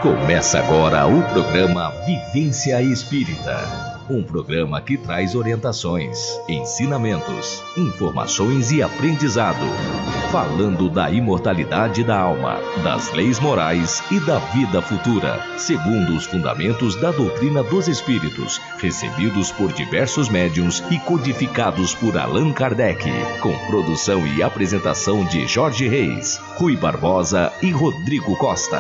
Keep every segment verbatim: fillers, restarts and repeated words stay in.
Começa agora o programa Vivência Espírita. Um programa que traz orientações, ensinamentos, informações e aprendizado. Falando da imortalidade da alma, das leis morais e da vida futura, segundo os fundamentos da doutrina dos espíritos, recebidos por diversos médiuns e codificados por Allan Kardec, com produção e apresentação de Jorge Reis, Rui Barbosa e Rodrigo Costa.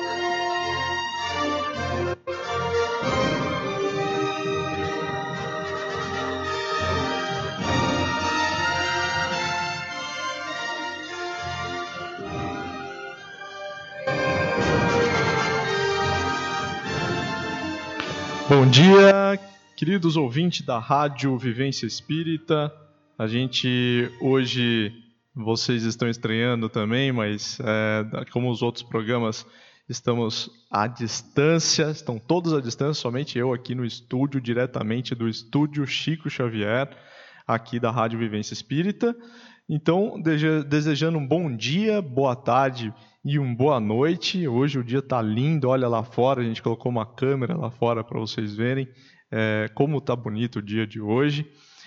Bom dia, queridos ouvintes da Rádio Vivência Espírita. A gente hoje, vocês estão estreando também, mas é, como os outros programas, estamos à distância, estão todos à distância, somente eu aqui no estúdio, diretamente do estúdio Chico Xavier, aqui da Rádio Vivência Espírita. Então, desejando um bom dia, boa tarde e uma boa noite. Hoje o dia está lindo, olha lá fora, a gente colocou uma câmera lá fora para vocês verem é, como está bonito o dia de hoje.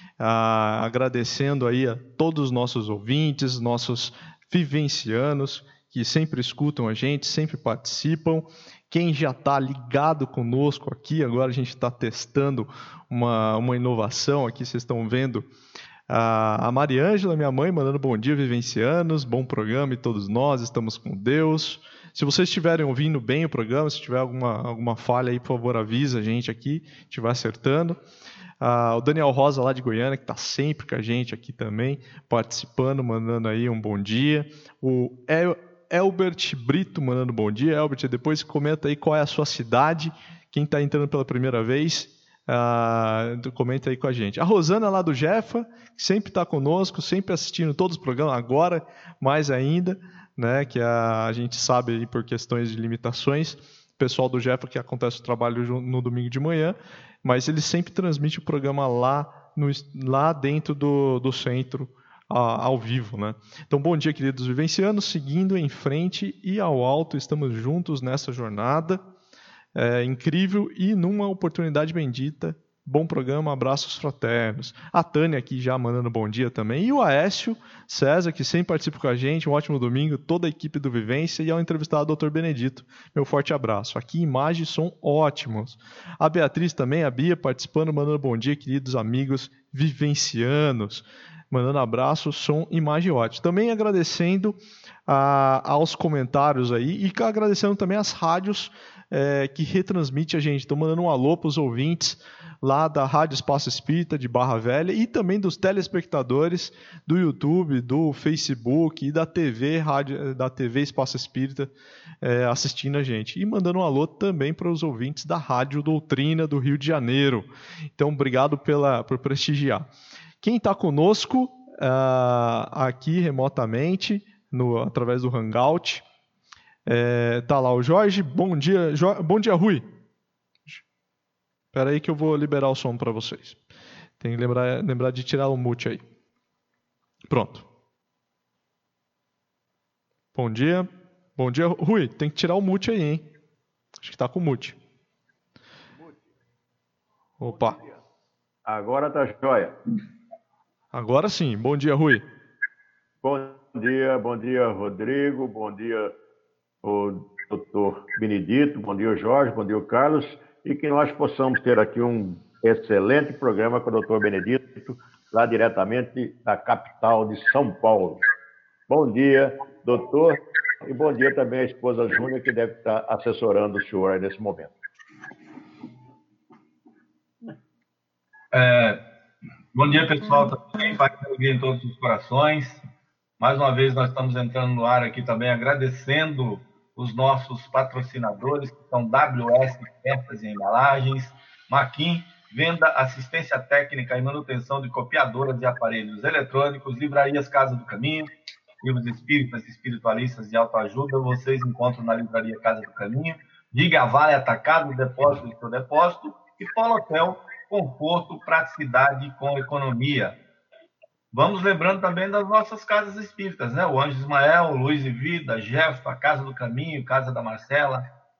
Ah, agradecendo aí a todos os nossos ouvintes, nossos vivencianos, que sempre escutam a gente, sempre participam. Quem já está ligado conosco aqui, agora a gente está testando uma, uma inovação aqui, vocês estão vendo. A Mariângela, minha mãe, mandando bom dia, vivencianos, bom programa e todos nós estamos com Deus. Se vocês estiverem ouvindo bem o programa, se tiver alguma, alguma falha aí, por favor, avisa a gente aqui, estiver acertando. Ah, o Daniel Rosa, lá de Goiânia, que está sempre com a gente aqui também, participando, mandando aí um bom dia. O El- Elbert Brito, mandando bom dia. Elbert, depois comenta aí qual é a sua cidade, quem está entrando pela primeira vez. Uh, comenta aí com a gente. A Rosana lá do Jefa, que sempre está conosco, sempre assistindo todos os programas, agora mais ainda, né, que a, a gente sabe aí por questões de limitações, o pessoal do Jefa que acontece o trabalho no domingo de manhã, mas ele sempre transmite o programa lá, no, lá dentro do, do centro, uh, ao vivo, né? Então, bom dia, queridos vivencianos, seguindo em frente e ao alto, estamos juntos nessa jornada. É, incrível e numa oportunidade bendita. Bom programa, abraços fraternos. A Tânia aqui já mandando bom dia também. E o Aécio César, que sempre participa com a gente. Um ótimo domingo, toda a equipe do Vivência. E ao entrevistado doutor Benedito. Meu forte abraço. Aqui imagem e som ótimos. A Beatriz também, a Bia, participando, mandando bom dia, queridos amigos vivencianos. Mandando abraço, som, imagem ótima. Também agradecendo a, aos comentários aí. E agradecendo também às rádios É, que retransmite a gente. Estou mandando um alô para os ouvintes lá da Rádio Espaço Espírita de Barra Velha e também dos telespectadores do YouTube, do Facebook e da T V, Rádio, da T V Espaço Espírita é, assistindo a gente. E mandando um alô também para os ouvintes da Rádio Doutrina do Rio de Janeiro. Então, obrigado pela, por prestigiar. Quem está conosco uh, aqui remotamente, no, através do Hangout, É, tá lá o Jorge, bom dia, jo, bom dia, Rui. Espera aí que eu vou liberar o som para vocês. Tem que lembrar, lembrar de tirar o mute aí. Pronto. Bom dia, bom dia, Rui. Tem que tirar o mute aí, hein? Acho que tá com mute. Opa. Agora tá jóia. Agora sim. Bom dia, Rui. Bom dia, bom dia, Rodrigo. Bom dia, o doutor Benedito, bom dia, Jorge, bom dia, Carlos, e que nós possamos ter aqui um excelente programa com o doutor Benedito, lá diretamente da capital de São Paulo. Bom dia, doutor, e bom dia também à esposa Júnia, que deve estar assessorando o senhor aí nesse momento. É, bom dia, pessoal, também, Pai que alegria em todos os corações. Mais uma vez nós estamos entrando no ar aqui também, agradecendo os nossos patrocinadores, que são W S Peças e Embalagens, Maquin, Venda, Assistência Técnica e Manutenção de Copiadoras e Aparelhos Eletrônicos, Livrarias Casa do Caminho, livros espíritas, espiritualistas e autoajuda, vocês encontram na Livraria Casa do Caminho, Diga Vale Atacado, Depósito do seu Depósito, e Polo Hotel, conforto, praticidade com economia. Vamos lembrando também das nossas casas espíritas, né? O Anjo Ismael, o Luz e Vida, Jeff, a Casa do Caminho, Casa da Marcela,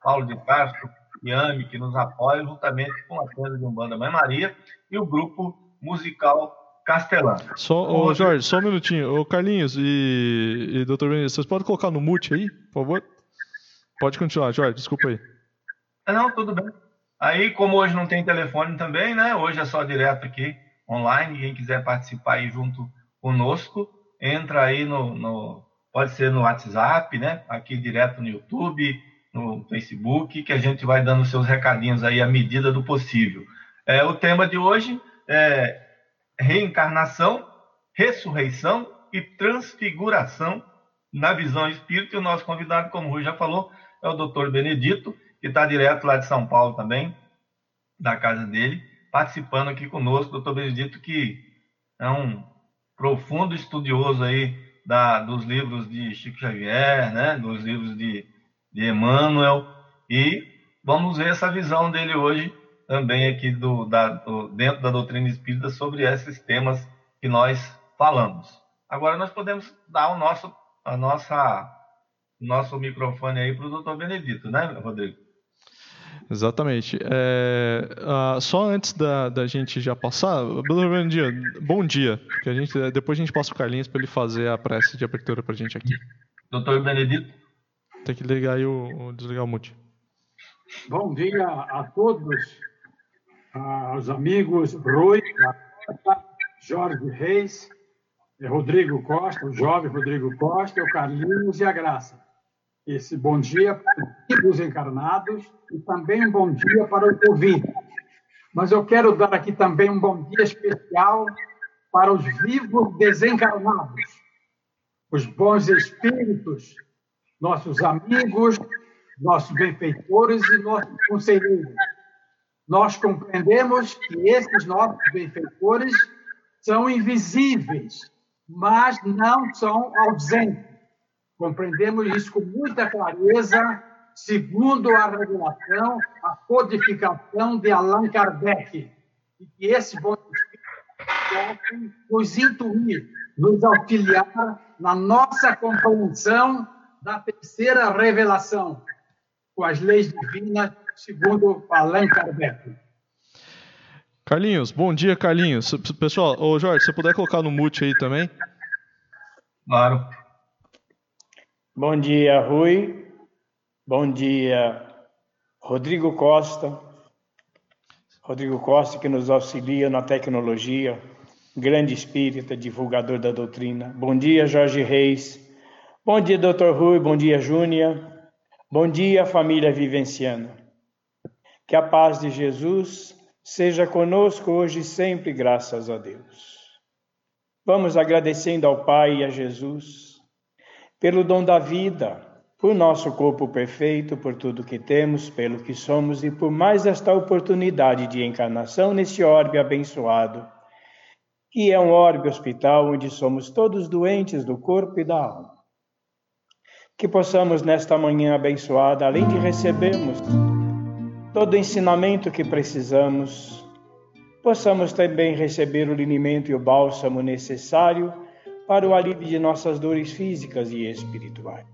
Paulo de Castro e Ami, que nos apoiam, juntamente com a tenda de Umbanda Mãe Maria e o grupo musical Castelã. Só, então, ô, Jorge, só um minutinho. Ô, Carlinhos e, e doutor Benedito, vocês podem colocar no mute aí, por favor? Pode continuar, Jorge, desculpa aí. Não, tudo bem. Aí, como hoje não tem telefone também, né? Hoje é só direto aqui, online. Quem quiser participar aí junto conosco, entra aí no, no... Pode ser no WhatsApp, né? Aqui direto no YouTube, no Facebook, que a gente vai dando seus recadinhos aí à medida do possível. É, o tema de hoje é reencarnação, ressurreição e transfiguração na visão espírita. E o nosso convidado, como o Rui já falou, é o doutor Benedito, que está direto lá de São Paulo também, da casa dele, participando aqui conosco. Doutor Benedito, que é um profundo estudioso aí da, dos livros de Chico Xavier, né, dos livros de, de Emmanuel, e vamos ver essa visão dele hoje também aqui do, da, do, dentro da doutrina espírita sobre esses temas que nós falamos. Agora nós podemos dar o nosso, a nossa, nosso microfone aí para o doutor Benedito, né, Rodrigo? Exatamente. É, uh, só antes da, da gente já passar, bom dia, bom dia, que a gente, depois a gente passa o Carlinhos para ele fazer a prece de abertura para a gente aqui. doutor Benedito? Tem que ligar aí o, o desligar o mute. Bom dia a todos, aos amigos Rui, Jorge Reis, Rodrigo Costa, o jovem Rodrigo Costa, o Carlinhos e a Graça. Esse bom dia para os encarnados e também um bom dia para os ouvintes. Mas eu quero dar aqui também um bom dia especial para os vivos desencarnados, os bons espíritos, nossos amigos, nossos benfeitores e nossos conselheiros. Nós compreendemos que esses nossos benfeitores são invisíveis, mas não são ausentes. Compreendemos isso com muita clareza, segundo a revelação, a codificação de Allan Kardec. E que esse bom espírito nos intuir, nos auxiliar na nossa compreensão da terceira revelação, com as leis divinas, segundo Allan Kardec. Carlinhos, bom dia, Carlinhos. Pessoal, ô Jorge, se você puder colocar no mute aí também. Claro. Bom dia, Rui. Bom dia, Rodrigo Costa. Rodrigo Costa, que nos auxilia na tecnologia, grande espírita, divulgador da doutrina. Bom dia, Jorge Reis. Bom dia, doutor Rui. Bom dia, Júnia. Bom dia, família vivenciana. Que a paz de Jesus seja conosco hoje e sempre, graças a Deus. Vamos agradecendo ao Pai e a Jesus pelo dom da vida, por nosso corpo perfeito, por tudo que temos, pelo que somos e por mais esta oportunidade de encarnação neste orbe abençoado, que é um orbe hospital onde somos todos doentes do corpo e da alma. Que possamos nesta manhã abençoada, além de recebermos todo o ensinamento que precisamos, possamos também receber o linimento e o bálsamo necessário para o alívio de nossas dores físicas e espirituais.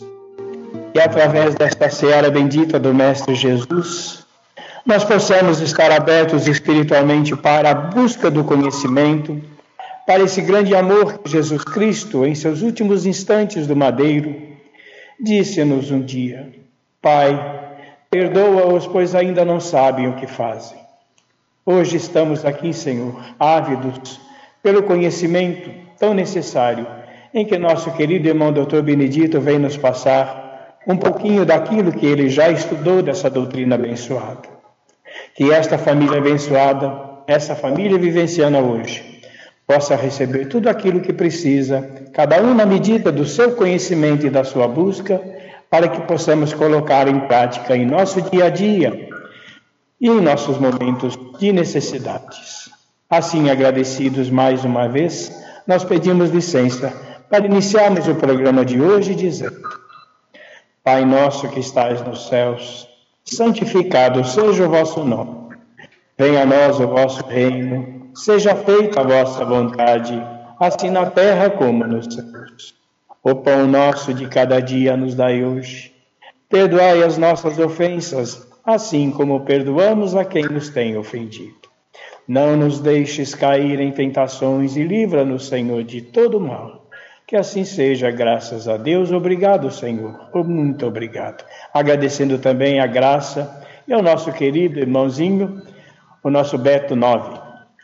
E através desta seara bendita do Mestre Jesus, nós possamos estar abertos espiritualmente para a busca do conhecimento, para esse grande amor que Jesus Cristo, em seus últimos instantes do madeiro, disse-nos um dia: Pai, perdoa-os, pois ainda não sabem o que fazem. Hoje estamos aqui, Senhor, ávidos pelo conhecimento tão necessário, em que nosso querido irmão doutor Benedito vem nos passar um pouquinho daquilo que ele já estudou dessa doutrina abençoada. Que esta família abençoada, essa família vivenciana hoje, possa receber tudo aquilo que precisa, cada um na medida do seu conhecimento e da sua busca, para que possamos colocar em prática em nosso dia a dia e em nossos momentos de necessidades. Assim, agradecidos mais uma vez, nós pedimos licença para iniciarmos o programa de hoje dizendo: Pai nosso que estais nos céus, santificado seja o vosso nome. Venha a nós o vosso reino, seja feita a vossa vontade, assim na terra como nos céus. O pão nosso de cada dia nos dai hoje. Perdoai as nossas ofensas, assim como perdoamos a quem nos tem ofendido. Não nos deixes cair em tentações e livra-nos, Senhor, de todo mal. Que assim seja, graças a Deus. Obrigado, Senhor. Muito obrigado. Agradecendo também a graça e ao nosso querido irmãozinho, o nosso Beto Nove.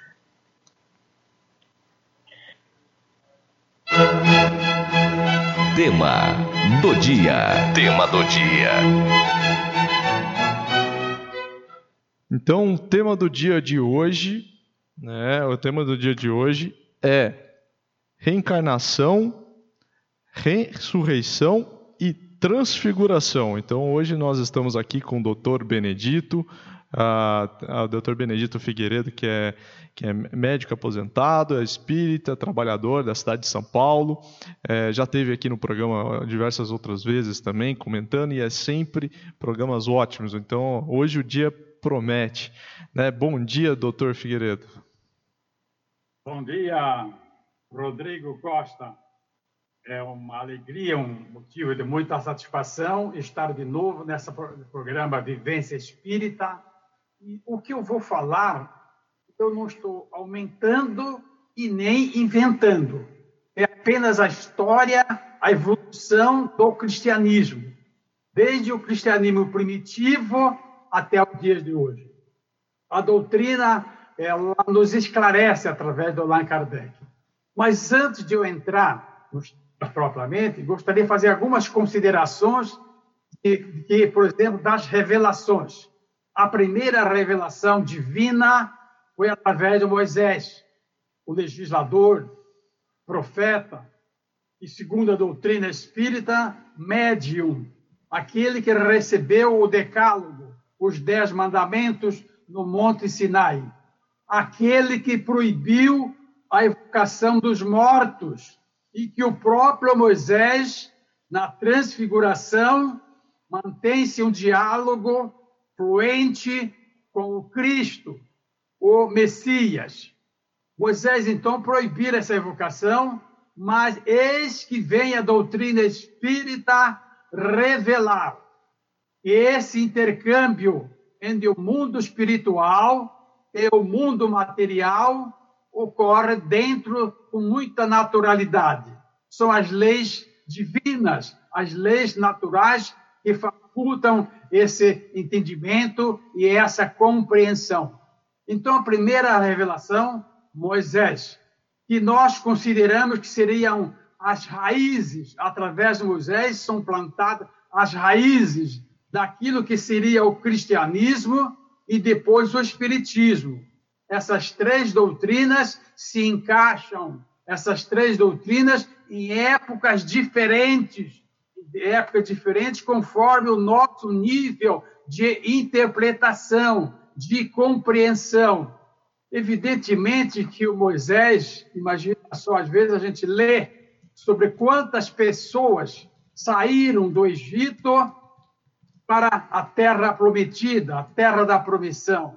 Tema do dia. Tema do dia. Então, o tema do dia de hoje, né, o tema do dia de hoje é reencarnação, ressurreição e transfiguração. Então, hoje nós estamos aqui com o doutor Benedito, o doutor Benedito Figueiredo, que é, que é médico aposentado, é espírita, trabalhador da cidade de São Paulo, é, já esteve aqui no programa diversas outras vezes também, comentando, e é sempre programas ótimos. Então, hoje o dia promete, né? Bom dia, doutor Figueiredo. Bom dia, Rodrigo Costa. É uma alegria, um motivo de muita satisfação estar de novo nesse programa Vivência Espírita. E o que eu vou falar, eu não estou aumentando e nem inventando. É apenas a história, a evolução do cristianismo, desde o cristianismo primitivo até os dias de hoje. A doutrina, ela nos esclarece através do Allan Kardec. Mas antes de eu entrar nos propriamente, gostaria de fazer algumas considerações de, de, por exemplo, das revelações. A primeira revelação divina foi através de Moisés, o legislador, profeta, e segundo a doutrina espírita, médium, aquele que recebeu o decálogo, os dez mandamentos no Monte Sinai, aquele que proibiu a evocação dos mortos e que o próprio Moisés, na transfiguração, mantém-se um diálogo fluente com o Cristo, o Messias. Moisés, então, proibiu essa evocação, mas eis que vem a doutrina espírita revelar que esse intercâmbio entre o mundo espiritual e o mundo material ocorre dentro com muita naturalidade. São as leis divinas, as leis naturais que facultam esse entendimento e essa compreensão. Então, a primeira revelação, Moisés, que nós consideramos que seriam as raízes, através de Moisés, são plantadas as raízes daquilo que seria o cristianismo e depois o espiritismo. Essas três doutrinas se encaixam, essas três doutrinas, em épocas diferentes, épocas diferentes conforme o nosso nível de interpretação, de compreensão. Evidentemente que o Moisés, imagina só, às vezes a gente lê sobre quantas pessoas saíram do Egito para a terra prometida, a terra da promissão.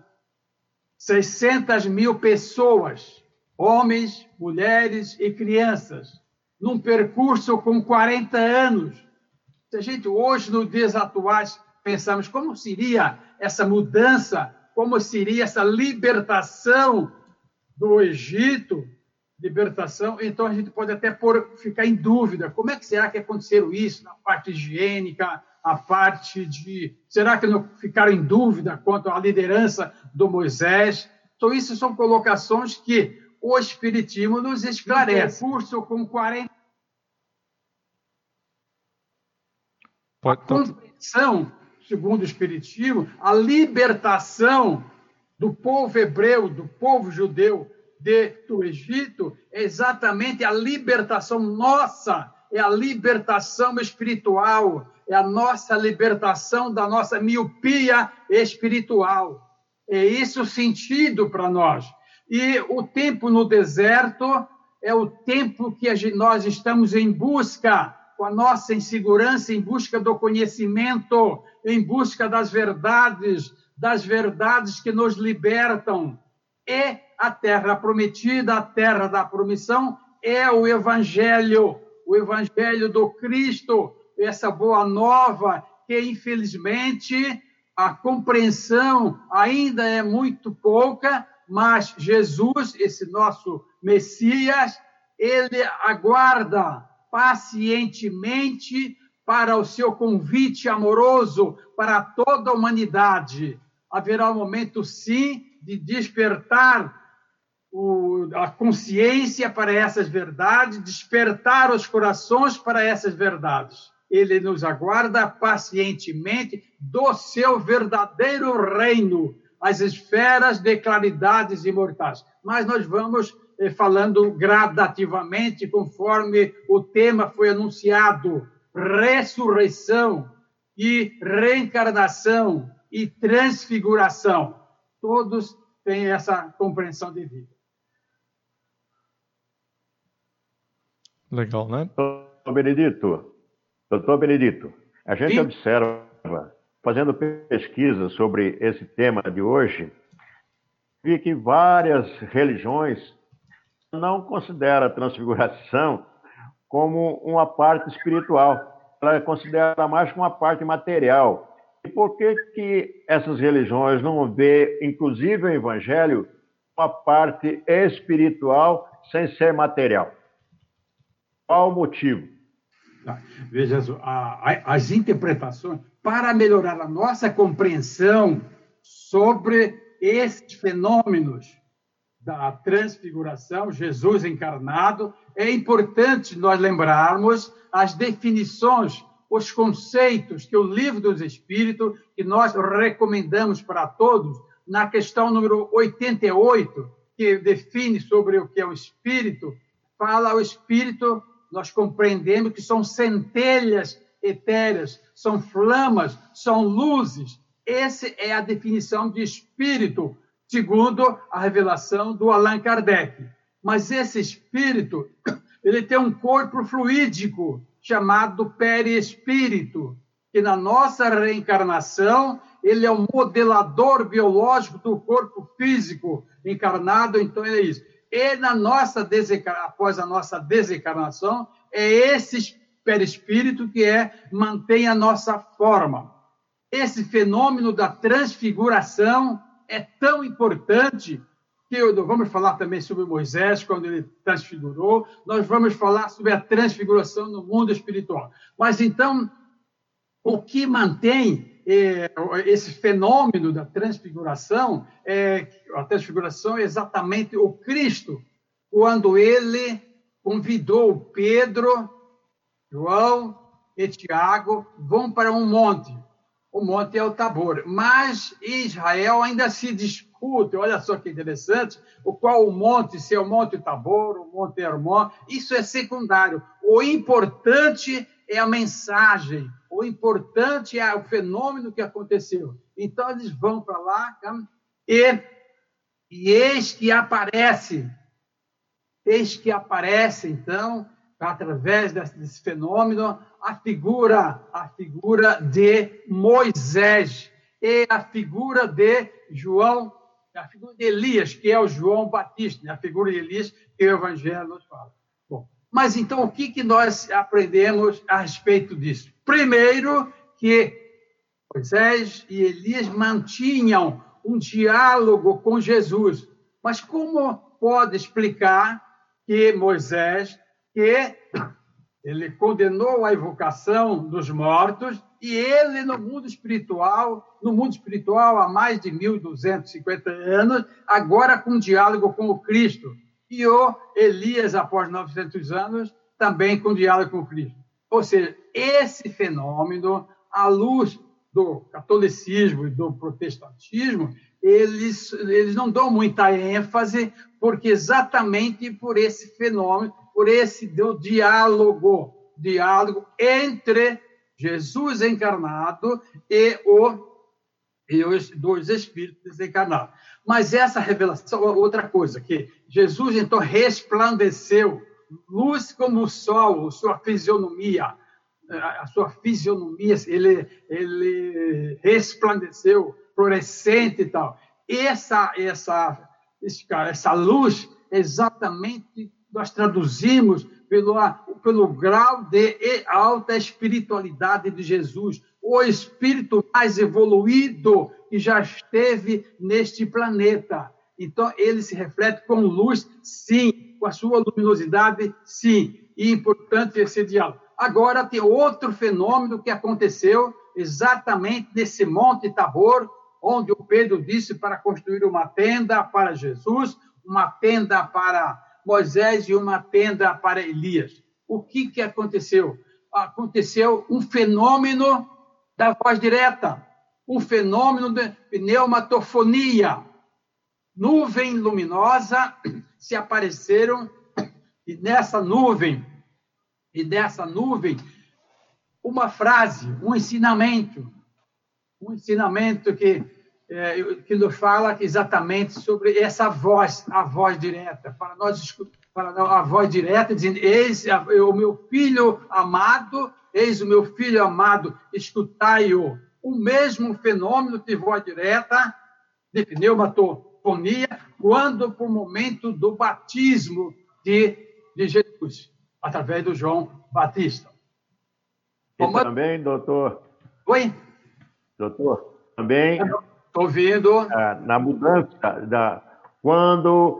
seiscentas mil pessoas, homens, mulheres e crianças, num percurso com quarenta anos. Se a gente hoje, nos dias atuais, pensamos como seria essa mudança, como seria essa libertação do Egito, libertação, então a gente pode até por, ficar em dúvida, como é que será que aconteceu isso na parte higiênica, a parte de... Será que não ficaram em dúvida quanto à liderança do Moisés? Então, isso são colocações que o Espiritismo nos esclarece. Curso com quarenta... A compreensão, segundo o Espiritismo, a libertação do povo hebreu, do povo judeu de, do Egito, é exatamente a libertação nossa, é a libertação espiritual, é a nossa libertação da nossa miopia espiritual. É esse o sentido para nós. E o tempo no deserto é o tempo que nós estamos em busca, com a nossa insegurança, em busca do conhecimento, em busca das verdades, das verdades que nos libertam. E a terra prometida, a terra da promissão, é o Evangelho, o Evangelho do Cristo, essa boa nova que, infelizmente, a compreensão ainda é muito pouca, mas Jesus, esse nosso Messias, ele aguarda pacientemente para o seu convite amoroso para toda a humanidade. Haverá um momento, sim, de despertar o, a consciência para essas verdades, despertar os corações para essas verdades. Ele nos aguarda pacientemente do seu verdadeiro reino, as esferas de claridades imortais. Mas nós vamos eh, falando gradativamente, conforme o tema foi anunciado: ressurreição e reencarnação e transfiguração. Todos têm essa compreensão de vida. Legal, né? Doutor Benedito, doutor Benedito, a gente Sim. observa, fazendo pesquisa sobre esse tema de hoje, vi que várias religiões não consideram a transfiguração como uma parte espiritual. Ela considera mais como uma parte material. E por que que essas religiões não vê, inclusive o Evangelho, uma parte espiritual sem ser material? Qual o motivo? Veja, as interpretações, para melhorar a nossa compreensão sobre esses fenômenos da transfiguração, Jesus encarnado, é importante nós lembrarmos as definições, os conceitos que o Livro dos Espíritos, que nós recomendamos para todos, na questão número oitenta e oito, que define sobre o que é o Espírito, fala o Espírito, nós compreendemos que são centelhas etéreas, são flamas, são luzes. Essa é a definição de Espírito, segundo a revelação do Allan Kardec. Mas esse Espírito, ele tem um corpo fluídico, chamado perispírito, que na nossa reencarnação, ele é o modelador biológico do corpo físico encarnado, então é isso. E na nossa após a nossa desencarnação, é esse perispírito que é, mantém a nossa forma. Esse fenômeno da transfiguração é tão importante que eu, vamos falar também sobre Moisés, quando ele transfigurou, nós vamos falar sobre a transfiguração no mundo espiritual. Mas, então, o que mantém eh, esse fenômeno da transfiguração, é, a transfiguração é exatamente o Cristo, quando ele convidou Pedro, João e Tiago, vão para um monte. O monte é o Tabor. Mas Israel ainda se discute, olha só que interessante, o qual o monte, se é o Monte Tabor, o Monte Hermon, isso é secundário. O importante é a mensagem, o importante é o fenômeno que aconteceu. Então, eles vão para lá e, e eis que aparece, eis que aparece, então, através desse, desse fenômeno, a figura, a figura de Moisés e a figura de João, a figura de Elias, que é o João Batista, a figura de Elias que o Evangelho nos fala. Bom, mas então o que, que nós aprendemos a respeito disso? Primeiro, que Moisés e Elias mantinham um diálogo com Jesus. Mas como pode explicar que Moisés, que ele condenou a evocação dos mortos, e ele, no mundo espiritual, no mundo espiritual há mais de mil duzentos e cinquenta anos, agora com diálogo com o Cristo. E o Elias, após novecentos anos, também com diálogo com o Cristo. Ou seja, esse fenômeno, à luz do catolicismo e do protestantismo, eles, eles não dão muita ênfase, porque exatamente por esse fenômeno, por esse do diálogo, diálogo entre Jesus encarnado e, o, e os dois espíritos encarnados. Mas essa revelação, outra coisa, que Jesus então resplandeceu, luz como o sol, sua fisionomia, a sua fisionomia, ele, ele resplandeceu, fluorescente e tal. Essa, essa, essa luz, exatamente, nós traduzimos pelo, pelo grau de alta espiritualidade de Jesus, o espírito mais evoluído que já esteve neste planeta. Então, ele se reflete com luz, sim, com a sua luminosidade, sim, e é importante esse diálogo. Agora, tem outro fenômeno que aconteceu exatamente nesse Monte Tabor, onde o Pedro disse para construir uma tenda para Jesus, uma tenda para Moisés e uma tenda para Elias. O que, que aconteceu? Aconteceu um fenômeno da voz direta, um fenômeno de pneumatofonia. Nuvem luminosa se apareceram, e nessa nuvem, e nessa nuvem, uma frase, um ensinamento, um ensinamento que, é, que nos fala exatamente sobre essa voz, a voz direta, para nós para a voz direta, dizendo: eis o meu filho amado, eis o meu filho amado, escutai-o. O mesmo fenômeno de voz direta, de pneumatofonia, quando por momento do batismo de, de Jesus, através do João Batista. E Como... também, doutor... Oi? Doutor, também... Estou ouvindo. É, na mudança, da, quando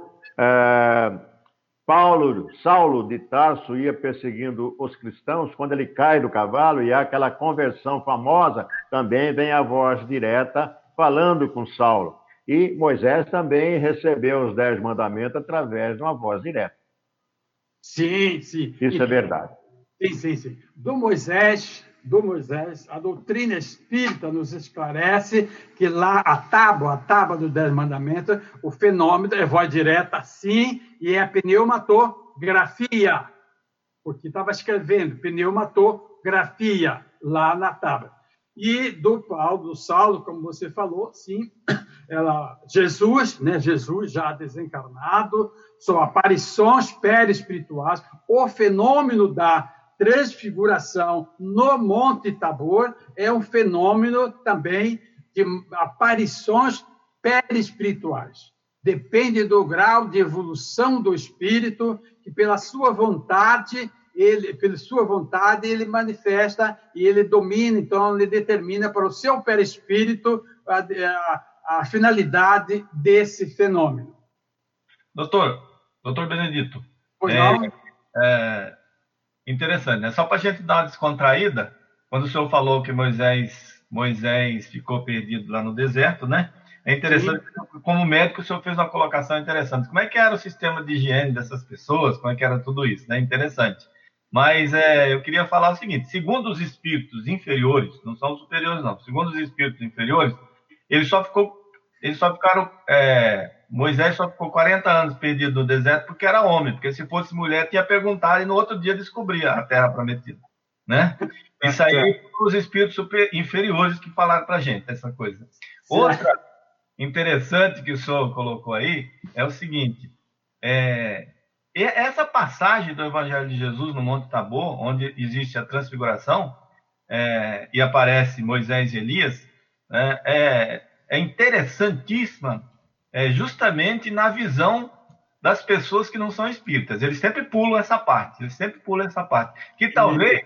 é, Paulo, Saulo de Tarso ia perseguindo os cristãos, quando ele cai do cavalo e há aquela conversão famosa, também vem a voz direta falando com Saulo. E Moisés também recebeu os dez mandamentos através de uma voz direta. Sim, sim. Isso e, é verdade. Sim, sim, sim. Do Moisés, do Moisés, a doutrina espírita nos esclarece que lá a tábua, a tábua dos dez mandamentos, o fenômeno é voz direta, sim, e é a pneumatografia, porque estava escrevendo pneumatografia lá na tábua. E do Paulo, do Saulo, como você falou, sim, ela, Jesus, né, Jesus já desencarnado, são aparições perispirituais, o fenômeno da transfiguração no Monte Tabor é um fenômeno também de aparições perispirituais. Depende do grau de evolução do espírito, que pela sua vontade, ele, pela sua vontade, ele manifesta e ele domina, então ele determina para o seu perispírito a, a, a finalidade desse fenômeno. Doutor, doutor Benedito, pois é, não? É interessante, né? Só para a gente dar uma descontraída, quando o senhor falou que Moisés, Moisés ficou perdido lá no deserto, né? É interessante, sim, como médico, o senhor fez uma colocação interessante. Como é que era o sistema de higiene dessas pessoas? Como é que era tudo isso, né? Interessante. Mas é, eu queria falar o seguinte: segundo os espíritos inferiores, não são os superiores, não, segundo os espíritos inferiores, ele só ficou, eles só ficaram, é, Moisés só ficou quarenta anos perdido no deserto porque era homem, porque se fosse mulher tinha perguntado e no outro dia descobria a terra prometida, né? Isso aí foram os espíritos super inferiores que falaram para a gente essa coisa. Outra interessante que o senhor colocou aí é o seguinte: é, essa passagem do Evangelho de Jesus no Monte Tabor, onde existe a transfiguração, é, e aparece Moisés e Elias, é, é, é interessantíssima, é, justamente na visão das pessoas que não são espíritas. Eles sempre pulam essa parte, eles sempre pulam essa parte, que talvez,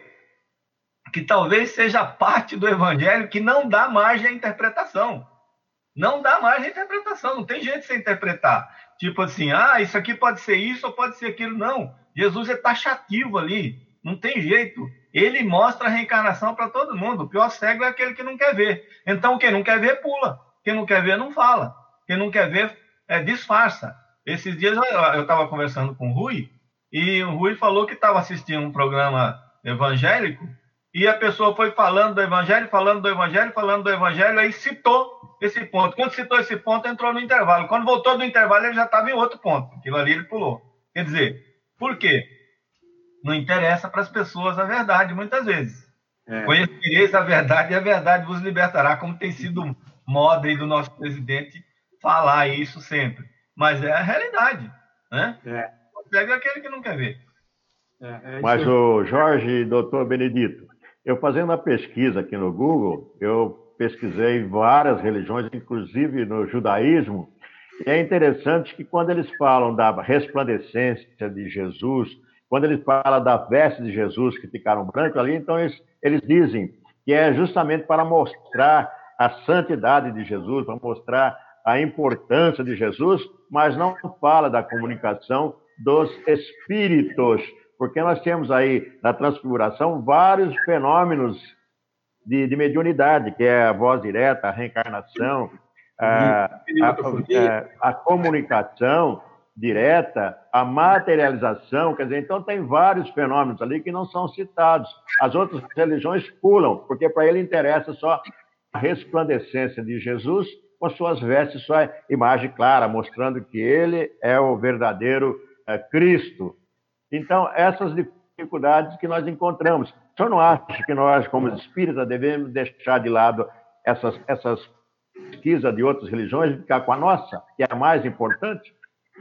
que talvez seja parte do Evangelho que não dá margem à interpretação. Não dá margem à interpretação, não tem jeito de você interpretar. Tipo assim, ah, isso aqui pode ser isso ou pode ser aquilo. Não, Jesus é taxativo ali, não tem jeito. Ele mostra a reencarnação para todo mundo. O pior cego é aquele que não quer ver. Então, quem não quer ver, pula. Quem não quer ver, não fala. Quem não quer ver, é, disfarça. Esses dias eu estava conversando com o Rui, e o Rui falou que estava assistindo um programa evangélico, e a pessoa foi falando do evangelho, falando do evangelho, falando do evangelho, aí citou esse ponto. Quando citou esse ponto, entrou no intervalo. Quando voltou do intervalo, ele já estava em outro ponto. Aquilo ali ele pulou. Quer dizer, por quê? Não interessa para as pessoas a verdade, muitas vezes. É. Conhecereis a verdade e a verdade vos libertará, como tem sido moda aí do nosso presidente falar isso sempre. Mas é a realidade, né? É. Pega aquele que não quer ver. É, é Mas o Jorge, doutor Benedito, eu fazendo a pesquisa aqui no Google, eu pesquisei várias religiões, inclusive no judaísmo, e é interessante que quando eles falam da resplandecência de Jesus, quando eles falam da veste de Jesus que ficaram brancos ali, então eles, eles dizem que é justamente para mostrar a santidade de Jesus, para mostrar a importância de Jesus, mas não fala da comunicação dos espíritos, porque nós temos aí na transfiguração vários fenômenos de, de mediunidade, que é a voz direta, a reencarnação, a, a, a, a comunicação direta, a materialização, quer dizer, então tem vários fenômenos ali que não são citados. As outras religiões pulam, porque para ele interessa só a resplandecência de Jesus com suas vestes, sua imagem clara, mostrando que ele é o verdadeiro é, Cristo. Então, essas dificuldades que nós encontramos. O senhor não acha que nós, como espíritas, devemos deixar de lado essas, essas pesquisas de outras religiões e ficar com a nossa, que é a mais importante?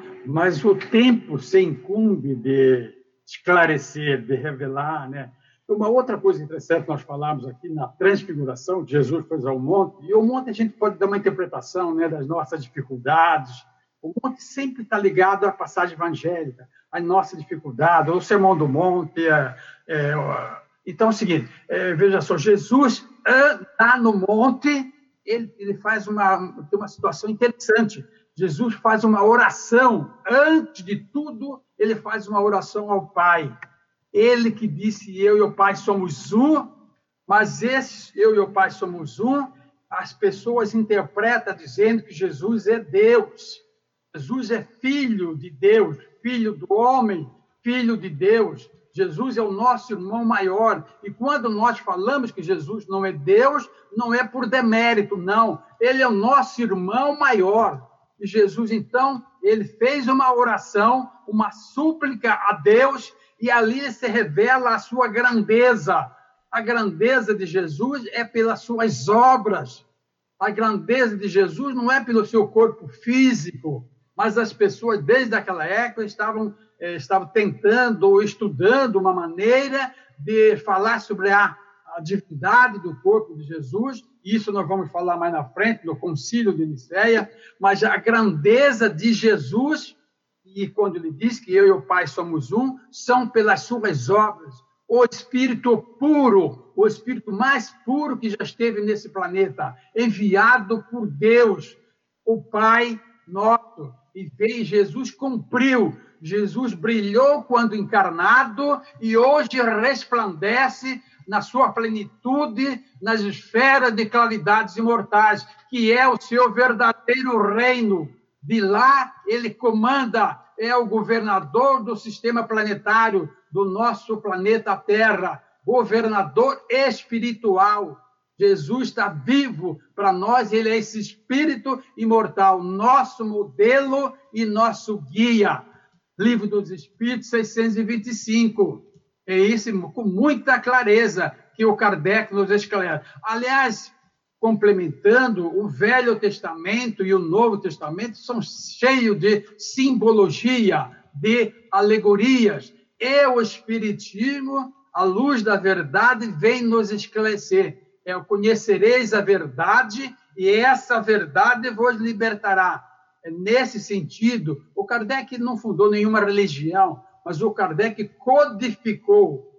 Mas o tempo se incumbe de esclarecer, de revelar, né? Uma outra coisa interessante, nós falamos aqui na transfiguração, Jesus foi ao monte, e o monte a gente pode dar uma interpretação, né, das nossas dificuldades. O monte sempre está ligado à passagem evangélica, à nossa dificuldade, ao sermão do monte. É, é, então é o seguinte, é, veja só, Jesus está no monte, ele, ele faz uma, tem uma situação interessante. Jesus faz uma oração, antes de tudo, ele faz uma oração ao Pai. Ele que disse, eu e o Pai somos um, mas esse, eu e o Pai somos um, as pessoas interpretam dizendo que Jesus é Deus. Jesus é filho de Deus, filho do homem, filho de Deus. Jesus é o nosso irmão maior. E quando nós falamos que Jesus não é Deus, não é por demérito, não. Ele é o nosso irmão maior. E Jesus, então, ele fez uma oração, uma súplica a Deus, e ali se revela a sua grandeza. A grandeza de Jesus é pelas suas obras. A grandeza de Jesus não é pelo seu corpo físico, mas as pessoas, desde aquela época, estavam, eh, estavam tentando, estudando uma maneira de falar sobre a, a divindade do corpo de Jesus. Isso nós vamos falar mais na frente, no Concílio de Nicéia. Mas a grandeza de Jesus, e quando ele diz que eu e o Pai somos um, são pelas suas obras. O Espírito puro, o Espírito mais puro que já esteve nesse planeta, enviado por Deus, o Pai nosso. E veio, Jesus cumpriu, Jesus brilhou quando encarnado e hoje resplandece na sua plenitude, nas esferas de claridades imortais, que é o seu verdadeiro reino. De lá, ele comanda, é o governador do sistema planetário, do nosso planeta Terra, governador espiritual. Jesus está vivo para nós, ele é esse espírito imortal, nosso modelo e nosso guia. Livro dos Espíritos, seiscentos e vinte e cinco. É isso, com muita clareza, que o Kardec nos esclarece. Aliás, complementando, o Velho Testamento e o Novo Testamento são cheios de simbologia, de alegorias. E o Espiritismo, à luz da verdade, vem nos esclarecer. É, conhecereis a verdade e essa verdade vos libertará. É nesse sentido, o Kardec não fundou nenhuma religião, mas o Kardec codificou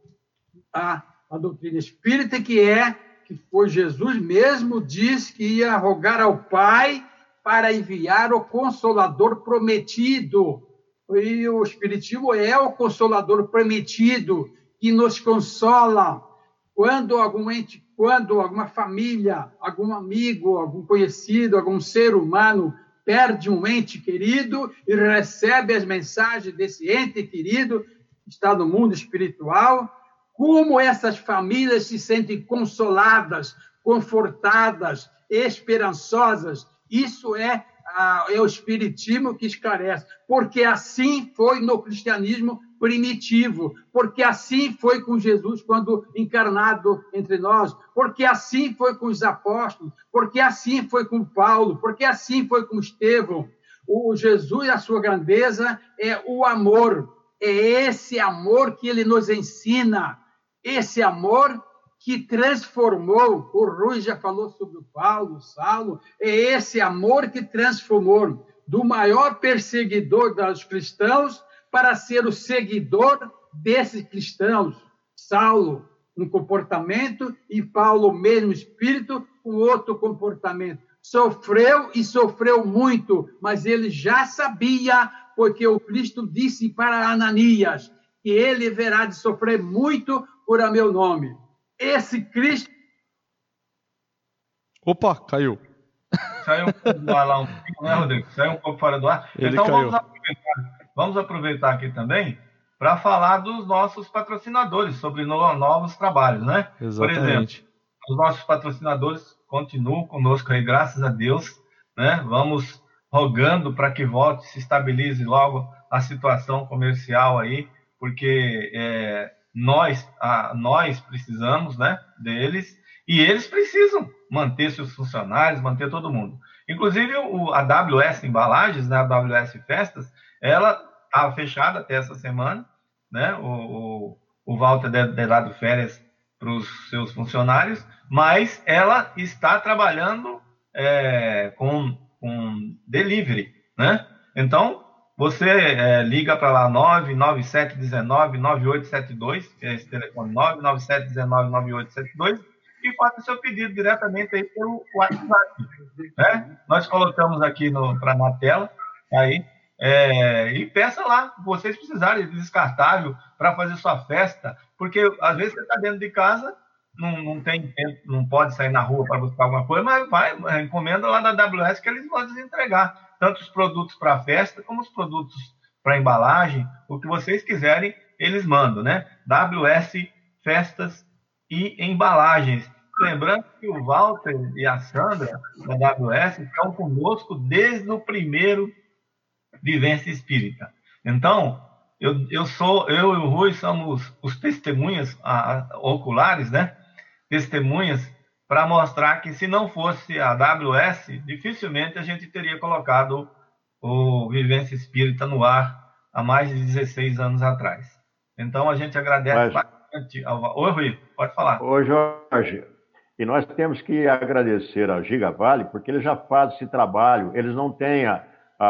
a, a doutrina espírita, que é, que foi Jesus mesmo disse que ia rogar ao Pai para enviar o Consolador prometido. E o Espiritismo é o Consolador prometido, que nos consola. Quando algum ente, quando alguma família, algum amigo, algum conhecido, algum ser humano perde um ente querido e recebe as mensagens desse ente querido que está no mundo espiritual, como essas famílias se sentem consoladas, confortadas, esperançosas. Isso é, a, é o Espiritismo que esclarece, porque assim foi no cristianismo primitivo, porque assim foi com Jesus quando encarnado entre nós, porque assim foi com os apóstolos, porque assim foi com Paulo, porque assim foi com Estevão. O Jesus, a sua grandeza é o amor, é esse amor que ele nos ensina, esse amor que transformou, o Rui já falou sobre o Paulo, o Saulo, é esse amor que transformou do maior perseguidor dos cristãos para ser o seguidor desses cristãos. Saulo, um comportamento, e Paulo, o mesmo espírito, com outro comportamento. Sofreu e sofreu muito, mas ele já sabia, porque o Cristo disse para Ananias que ele haverá de sofrer muito por a meu nome. Esse Cristo... Opa, caiu. Saiu um pouco do ar lá, um pouco, né, Rodrigo? Saiu um pouco fora do ar. Ele então caiu. Vamos, aproveitar, vamos aproveitar aqui também para falar dos nossos patrocinadores, sobre no, novos trabalhos, né? Exatamente. Por exemplo, os nossos patrocinadores continuam conosco aí, graças a Deus, né? Vamos rogando para que volte, se estabilize logo a situação comercial aí, porque é, nós, a, nós precisamos, né, deles, e eles precisam manter seus funcionários, manter todo mundo. Inclusive, o, a W S Embalagens, né, a W S Festas, ela estava fechada até essa semana, né? O, o, o Walter deve ter dado férias para os seus funcionários, mas ela está trabalhando é, com, com delivery, né? Então, você é, liga para lá nove nove sete um nove nove oito sete dois, que é esse telefone, nove nove sete um nove nove oito sete dois, e faça o seu pedido diretamente aí pelo WhatsApp, né? Nós colocamos aqui no, pra, na tela, aí, é, e peça lá, vocês precisarem de descartável para fazer sua festa, porque às vezes você está dentro de casa, não, não tem tempo, não pode sair na rua para buscar alguma coisa, mas vai, encomenda lá na W S que eles vão entregar, tanto os produtos para a festa, como os produtos para embalagem, o que vocês quiserem, eles mandam, né? W S Festas e Embalagens. Lembrando que o Walter e a Sandra, da W S, estão conosco desde o primeiro Vivência Espírita. Então, eu, eu sou, eu e o Rui somos os testemunhas a, a, oculares, né? Testemunhas para mostrar que se não fosse a W S, dificilmente a gente teria colocado o Vivência Espírita no ar há mais de dezesseis anos atrás. Então, a gente agradece Mas... bastante ao... Oi, Rui, pode falar. Ô, Jorge, e nós temos que agradecer ao Gigavale, porque eles já fazem esse trabalho, eles não têm a,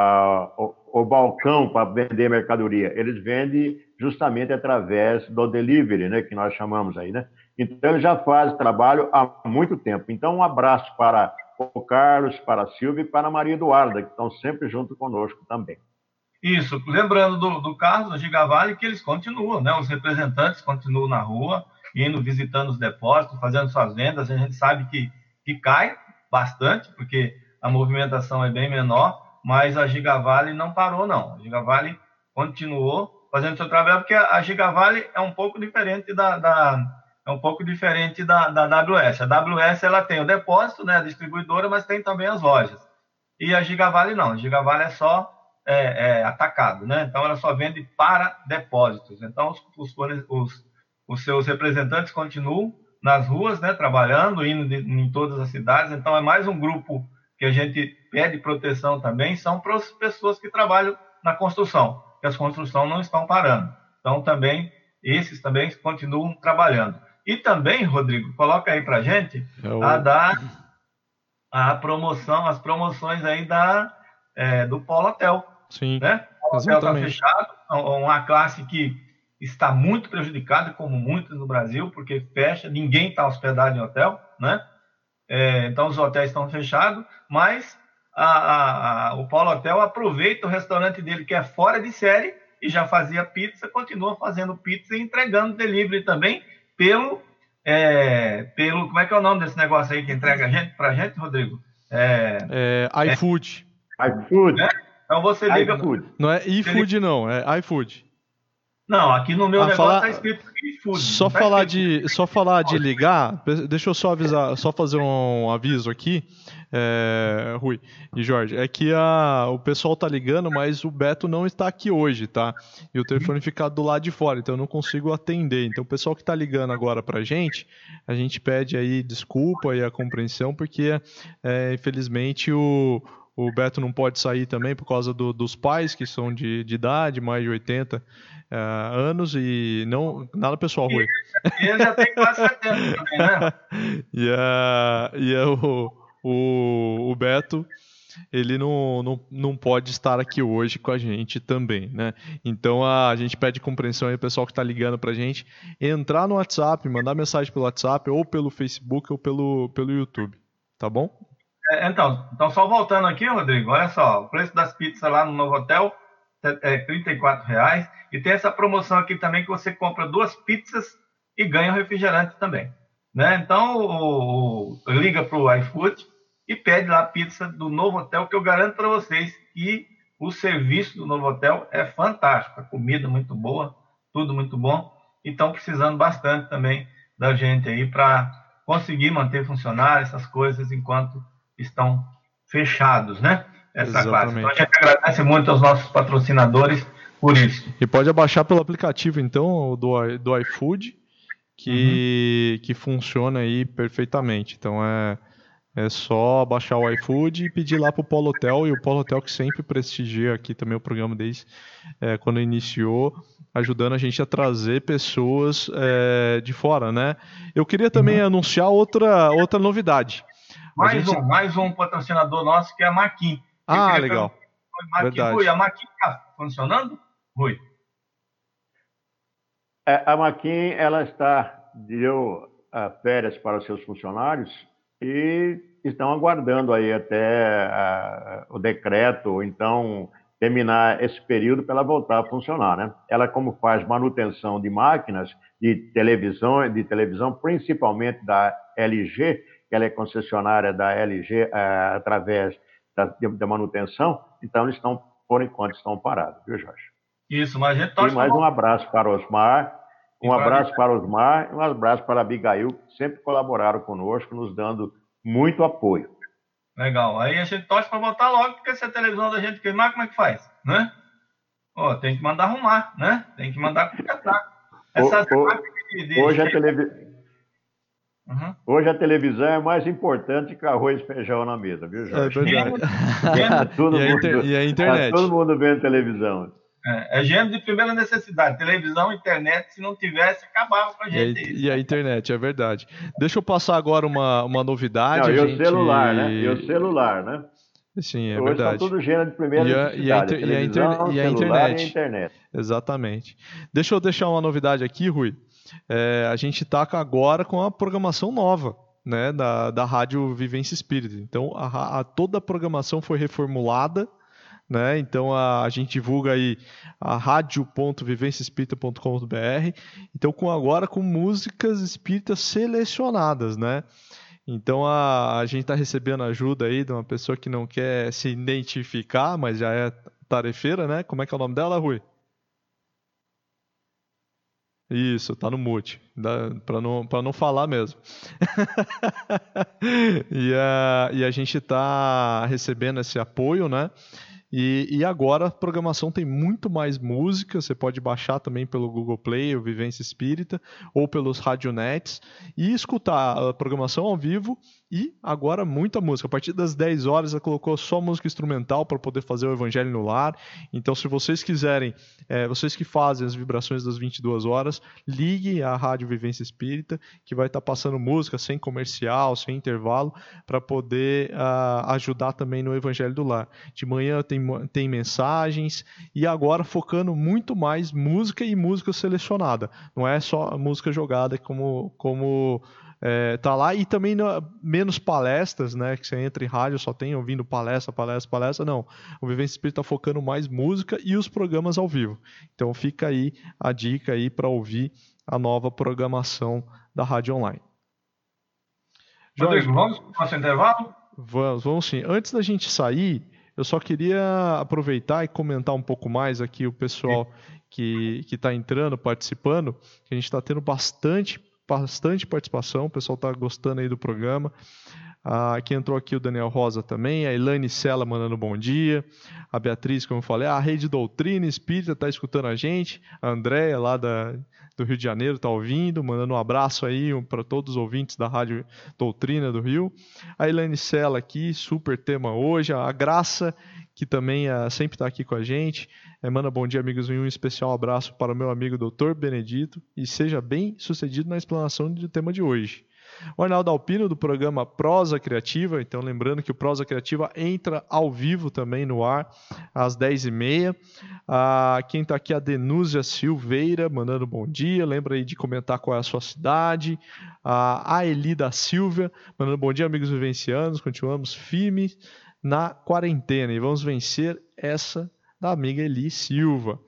a, o, o balcão para vender mercadoria, eles vendem justamente através do delivery, né, que nós chamamos aí, né? Então, eles já fazem trabalho há muito tempo. Então, um abraço para o Carlos, para a Silvia e para a Maria Eduarda, que estão sempre junto conosco também. Isso, lembrando do, do Carlos, do Gigavale, que eles continuam, né? Os representantes continuam na rua, indo, visitando os depósitos, fazendo suas vendas. A gente sabe que, que cai bastante, porque a movimentação é bem menor, mas a Gigavale não parou, não. A Gigavale continuou fazendo seu trabalho, porque a Gigavale é um pouco diferente da... da É um pouco diferente da, da W S. A W S ela tem o depósito, né, a distribuidora, mas tem também as lojas. E a Gigavale não. A Gigavale é só é, é, atacado, né? Então ela só vende para depósitos. Então os, os, os, os seus representantes continuam nas ruas, né, trabalhando, indo de, em todas as cidades. Então é mais um grupo que a gente pede proteção também, são para as pessoas que trabalham na construção, que as construções não estão parando. Então também, esses também continuam trabalhando. E também, Rodrigo, coloca aí pra gente Eu... a da a promoção, as promoções aí da, é, do Polo Hotel. Sim, né? O Polo Hotel está fechado, uma classe que está muito prejudicada, como muitas no Brasil, porque fecha, ninguém está hospedado em hotel, né? É, então os hotéis estão fechados, mas a, a, a, o Polo Hotel aproveita o restaurante dele, que é fora de série, e já fazia pizza, continua fazendo pizza e entregando delivery também, pelo, é, pelo, como é que é o nome desse negócio aí que entrega a gente, pra gente, Rodrigo? É, é iFood. É, iFood. Né? Então você liga... iFood. Não é iFood não, é iFood. Não, aqui no meu ah, negócio falar... tá escrito iFood. Só tá falar escrito... de, só falar de ligar, deixa eu só avisar, só fazer um aviso aqui, é, Rui e Jorge, é que a, o pessoal tá ligando, mas o Beto não está aqui hoje, tá? E o telefone fica do lado de fora, então eu não consigo atender. Então o pessoal que tá ligando agora pra gente, a gente pede aí desculpa e a compreensão, porque é, infelizmente o, o Beto não pode sair também por causa do, dos pais que são de, de idade, mais de oitenta Uh, anos e não nada pessoal, Rui. Ele já tem quase setenta também, né? e uh, e uh, o, o, o Beto ele não, não, não pode estar aqui hoje com a gente também, né? Então a, a gente pede compreensão aí ao pessoal que está ligando para a gente, entrar no WhatsApp, mandar mensagem pelo WhatsApp ou pelo Facebook ou pelo, pelo YouTube, tá bom? É, então, então, só voltando aqui, Rodrigo, olha só, o preço das pizzas lá no Novotel é trinta e quatro reais, e tem essa promoção aqui também que você compra duas pizzas e ganha um refrigerante também, né? Então, o, o, liga para o iFood e pede lá a pizza do Novotel, que eu garanto para vocês que o serviço do Novotel é fantástico, a comida muito boa, tudo muito bom, e estão precisando bastante também da gente aí para conseguir manter funcionar essas coisas enquanto estão fechados, né? Essa classe. Então a gente agradece muito aos nossos patrocinadores por isso. E pode abaixar pelo aplicativo, então, do, do iFood, que, uhum. que funciona aí perfeitamente. Então é, é só baixar o iFood e pedir lá pro Polo Hotel, e o Polo Hotel que sempre prestigia aqui também o programa desde é, quando iniciou, ajudando a gente a trazer pessoas é, de fora, né? Eu queria também uhum. anunciar outra, outra novidade. Mais gente... um, mais um patrocinador nosso que é a Maquin. Ah, legal. Maquin, Verdade. Rui, a Maquin está funcionando? Rui? É, a Maquin, ela está, deu uh, férias para os seus funcionários e estão aguardando aí até uh, o decreto, ou então terminar esse período para ela voltar a funcionar, né? Ela, como faz manutenção de máquinas, de televisão, de televisão, principalmente da L G, que ela é concessionária da L G uh, através da, da manutenção, então eles estão, por enquanto, estão parados, viu, Jorge? Isso, mas a gente torce. E mais um abraço para o Osmar, um abraço para o Osmar e um abraço para a Abigail, que sempre colaboraram conosco, nos dando muito apoio. Legal, aí a gente torce para voltar logo, porque se a televisão da gente queimar, como é que faz, né? Ó, tem que mandar arrumar, né? Tem que mandar consertar. Essa o, o, hoje a televisão... Uhum. Hoje a televisão é mais importante que arroz e feijão na mesa, viu, Jorge? É verdade. Tá todo e, a mundo, inter... e a internet. Tá todo mundo vendo televisão. É, é gênero de primeira necessidade. Televisão, internet, se não tivesse, acabava com a gente. E a, e a internet, é verdade. Deixa eu passar agora uma, uma novidade. Não, e o gente... celular, né? E o celular, né? Sim, é Hoje verdade. São tudo gênero de primeira e a, necessidade. E a, inter... e a, inter... e a internet. E a internet. Exatamente. Deixa eu deixar uma novidade aqui, Rui. É, a gente está agora com a programação nova, né, da, da Rádio Vivência Espírita. Então, a, a, toda a programação foi reformulada, né? Então, a, a gente divulga aí a rádio ponto vivência espírita ponto com ponto b r. Então, com, agora com músicas espíritas selecionadas, né? Então, a, a gente está recebendo ajuda aí de uma pessoa que não quer se identificar, mas já é tarefeira, né? Como é que é o nome dela, Rui? Isso, tá no mute, para não, para não falar mesmo. e, a, e a gente tá recebendo esse apoio, né? E, e agora a programação tem muito mais música, você pode baixar também pelo Google Play, o Vivência Espírita, ou pelos radionets, e escutar a programação ao vivo, e agora muita música. A partir das dez horas ela colocou só música instrumental para poder fazer o Evangelho no Lar. Então, se vocês quiserem, é, vocês que fazem as vibrações das vinte e duas horas, ligue a Rádio Vivência Espírita, que vai estar passando música sem comercial, sem intervalo, para poder uh, ajudar também no Evangelho do Lar. De manhã tem, tem mensagens, e agora focando muito mais música e música selecionada. Não é só a música jogada como... como É, tá lá, e também no, menos palestras, né, que você entra em rádio só tem ouvindo palestra, palestra, palestra, não, o Vivência Espírita está focando mais música e os programas ao vivo. Então fica aí a dica aí para ouvir a nova programação da Rádio Online. Rodrigo, vamos para o nosso intervalo? Vamos, vamos sim. Antes da gente sair, eu só queria aproveitar e comentar um pouco mais aqui o pessoal sim. que está entrando, participando, que a gente está tendo bastante bastante participação, o pessoal está gostando aí do programa. Ah, aqui entrou aqui o Daniel Rosa também, a Elaine Sela mandando bom dia, a Beatriz, como eu falei, a Rede Doutrina Espírita está escutando a gente, a Andréia lá da, do Rio de Janeiro está ouvindo, mandando um abraço aí um, para todos os ouvintes da Rádio Doutrina do Rio. A Elaine Sela aqui, super tema hoje, a Graça, que também uh, sempre está aqui com a gente. É, manda bom dia, amigos, e um especial abraço para o meu amigo doutor Benedito, e seja bem sucedido na explanação do tema de hoje. O Arnaldo Alpino, do programa Prosa Criativa. Então, lembrando que o Prosa Criativa entra ao vivo também no ar, às dez e meia. Ah, quem está aqui é a Denúzia Silveira, mandando bom dia. Lembra aí de comentar qual é a sua cidade. Ah, a Eli da Silvia, mandando bom dia, amigos vivencianos. Continuamos firmes na quarentena e vamos vencer essa da amiga Eli Silva.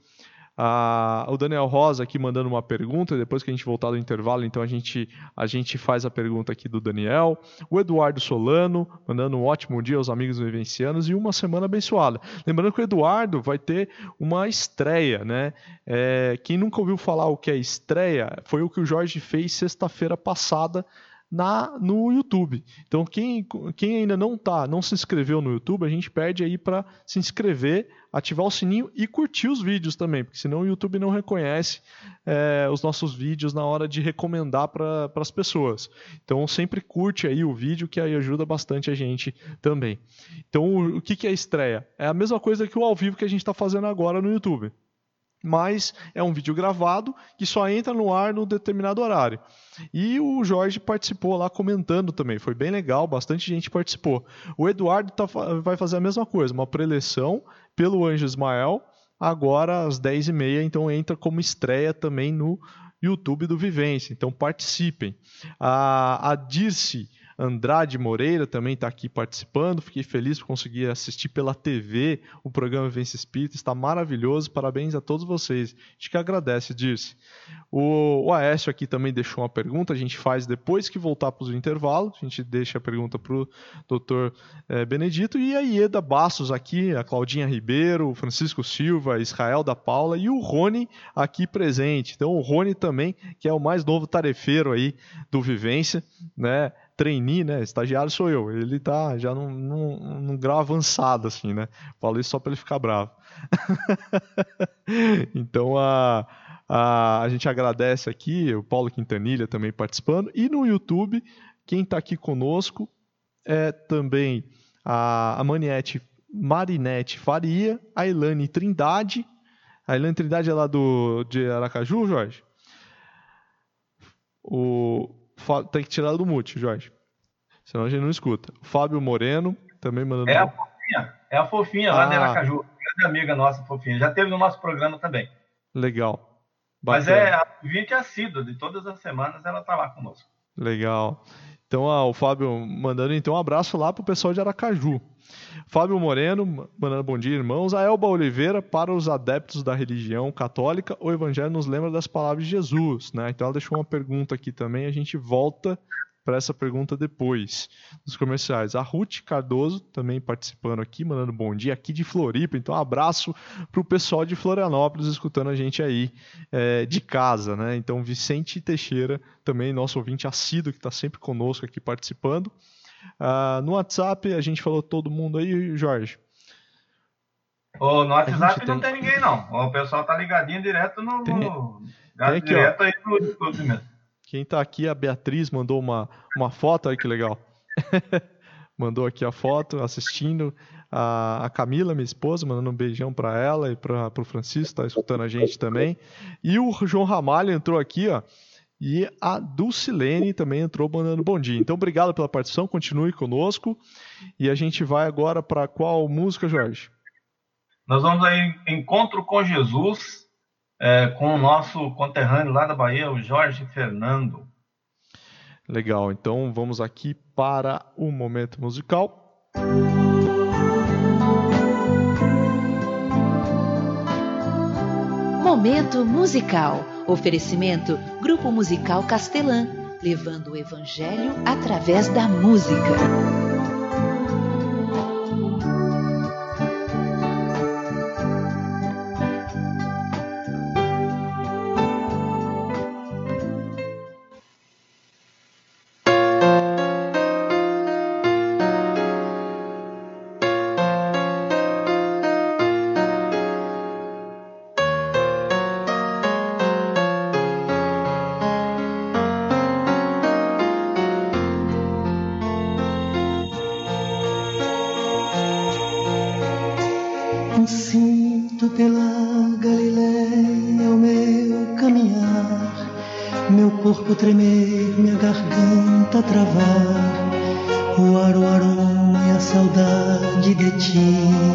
Ah, o Daniel Rosa aqui mandando uma pergunta, depois que a gente voltar do intervalo, então a gente, a gente faz a pergunta aqui do Daniel. O Eduardo Solano mandando um ótimo dia aos amigos vivencianos e uma semana abençoada. Lembrando que o Eduardo vai ter uma estreia, né? É, quem nunca ouviu falar o que é estreia, foi o que o Jorge fez sexta-feira passada Na, no YouTube. Então quem, quem ainda não tá, não se inscreveu no YouTube, a gente pede aí para se inscrever, ativar o sininho e curtir os vídeos também, porque senão o YouTube não reconhece é, os nossos vídeos na hora de recomendar para as pessoas. Então sempre curte aí o vídeo, que aí ajuda bastante a gente também. Então o, o que, que é estreia? É a mesma coisa que o ao vivo que a gente está fazendo agora no YouTube, mas é um vídeo gravado que só entra no ar num determinado horário. E o Jorge participou lá comentando também, foi bem legal, bastante gente participou. O Eduardo tá, vai fazer a mesma coisa, uma preleção pelo Anjo Ismael, agora às dez e meia, então entra como estreia também no YouTube do Vivência, então participem. A, a Dirce Andrade Moreira também está aqui participando, fiquei feliz por conseguir assistir pela T V o programa Vivência Espírita, está maravilhoso, parabéns a todos vocês, a gente que agradece, Dirce. O, o Aécio aqui também deixou uma pergunta, a gente faz depois que voltar para os intervalos, a gente deixa a pergunta para o doutor eh, Benedito, e a Ieda Bastos aqui, a Claudinha Ribeiro, o Francisco Silva, Israel da Paula e o Rony aqui presente. Então o Rony também, que é o mais novo tarefeiro aí do Vivência, né? Trainee, né? Estagiário sou eu. Ele tá já num, num, num grau avançado, assim, né? Falo isso só para ele ficar bravo. Então, a, a, a gente agradece aqui, o Paulo Quintanilha também participando. E no YouTube, quem está aqui conosco é também a, a Maniette Marinete Faria, a Ilane Trindade. A Ilane Trindade é lá do, de Aracaju, Jorge? O... Tem que tirar do mute, Jorge. Senão a gente não escuta. O Fábio Moreno também mandando. É a fofinha, é a fofinha ah. lá de Aracaju. Grande amiga nossa, fofinha. Já teve no nosso programa também. Legal. Bacana. Mas é a vinte assídua, de todas as semanas ela tá lá conosco. Legal. Então, ah, o Fábio mandando então um abraço lá pro pessoal de Aracaju. Fábio Moreno, mandando bom dia, irmãos. A Elba Oliveira, para os adeptos da religião católica, o Evangelho nos lembra das palavras de Jesus, né? Então ela deixou uma pergunta aqui também, a gente volta para essa pergunta depois dos comerciais. A Ruth Cardoso também participando aqui, mandando bom dia aqui de Floripa. Então, um abraço para o pessoal de Florianópolis escutando a gente aí é, de casa, né? Então, Vicente Teixeira, também nosso ouvinte assíduo, que está sempre conosco aqui participando. Uh, no WhatsApp, a gente falou todo mundo aí, Jorge. Oh, no WhatsApp não tem... tem ninguém, não. O pessoal tá ligadinho direto no... Tem, no... tem aqui, direto ó. Aí no YouTube mesmo. Quem está aqui, a Beatriz, mandou uma, uma foto, olha que legal. Mandou aqui a foto, assistindo. A, a Camila, minha esposa, mandando um beijão para ela e para o Francisco, está escutando a gente também. E o João Ramalho entrou aqui, ó. E a Dulcilene também entrou mandando bom dia. Então, obrigado pela participação, continue conosco. E a gente vai agora para qual música, Jorge? Nós vamos aí, Encontro com Jesus, é, com o nosso conterrâneo lá da Bahia, o Jorge Fernando. Legal, então vamos aqui para o momento musical. Momento musical. Oferecimento Grupo Musical Castelã, levando o Evangelho através da música. meu corpo tremer, minha garganta travar, o ar, o aroma e a saudade de ti.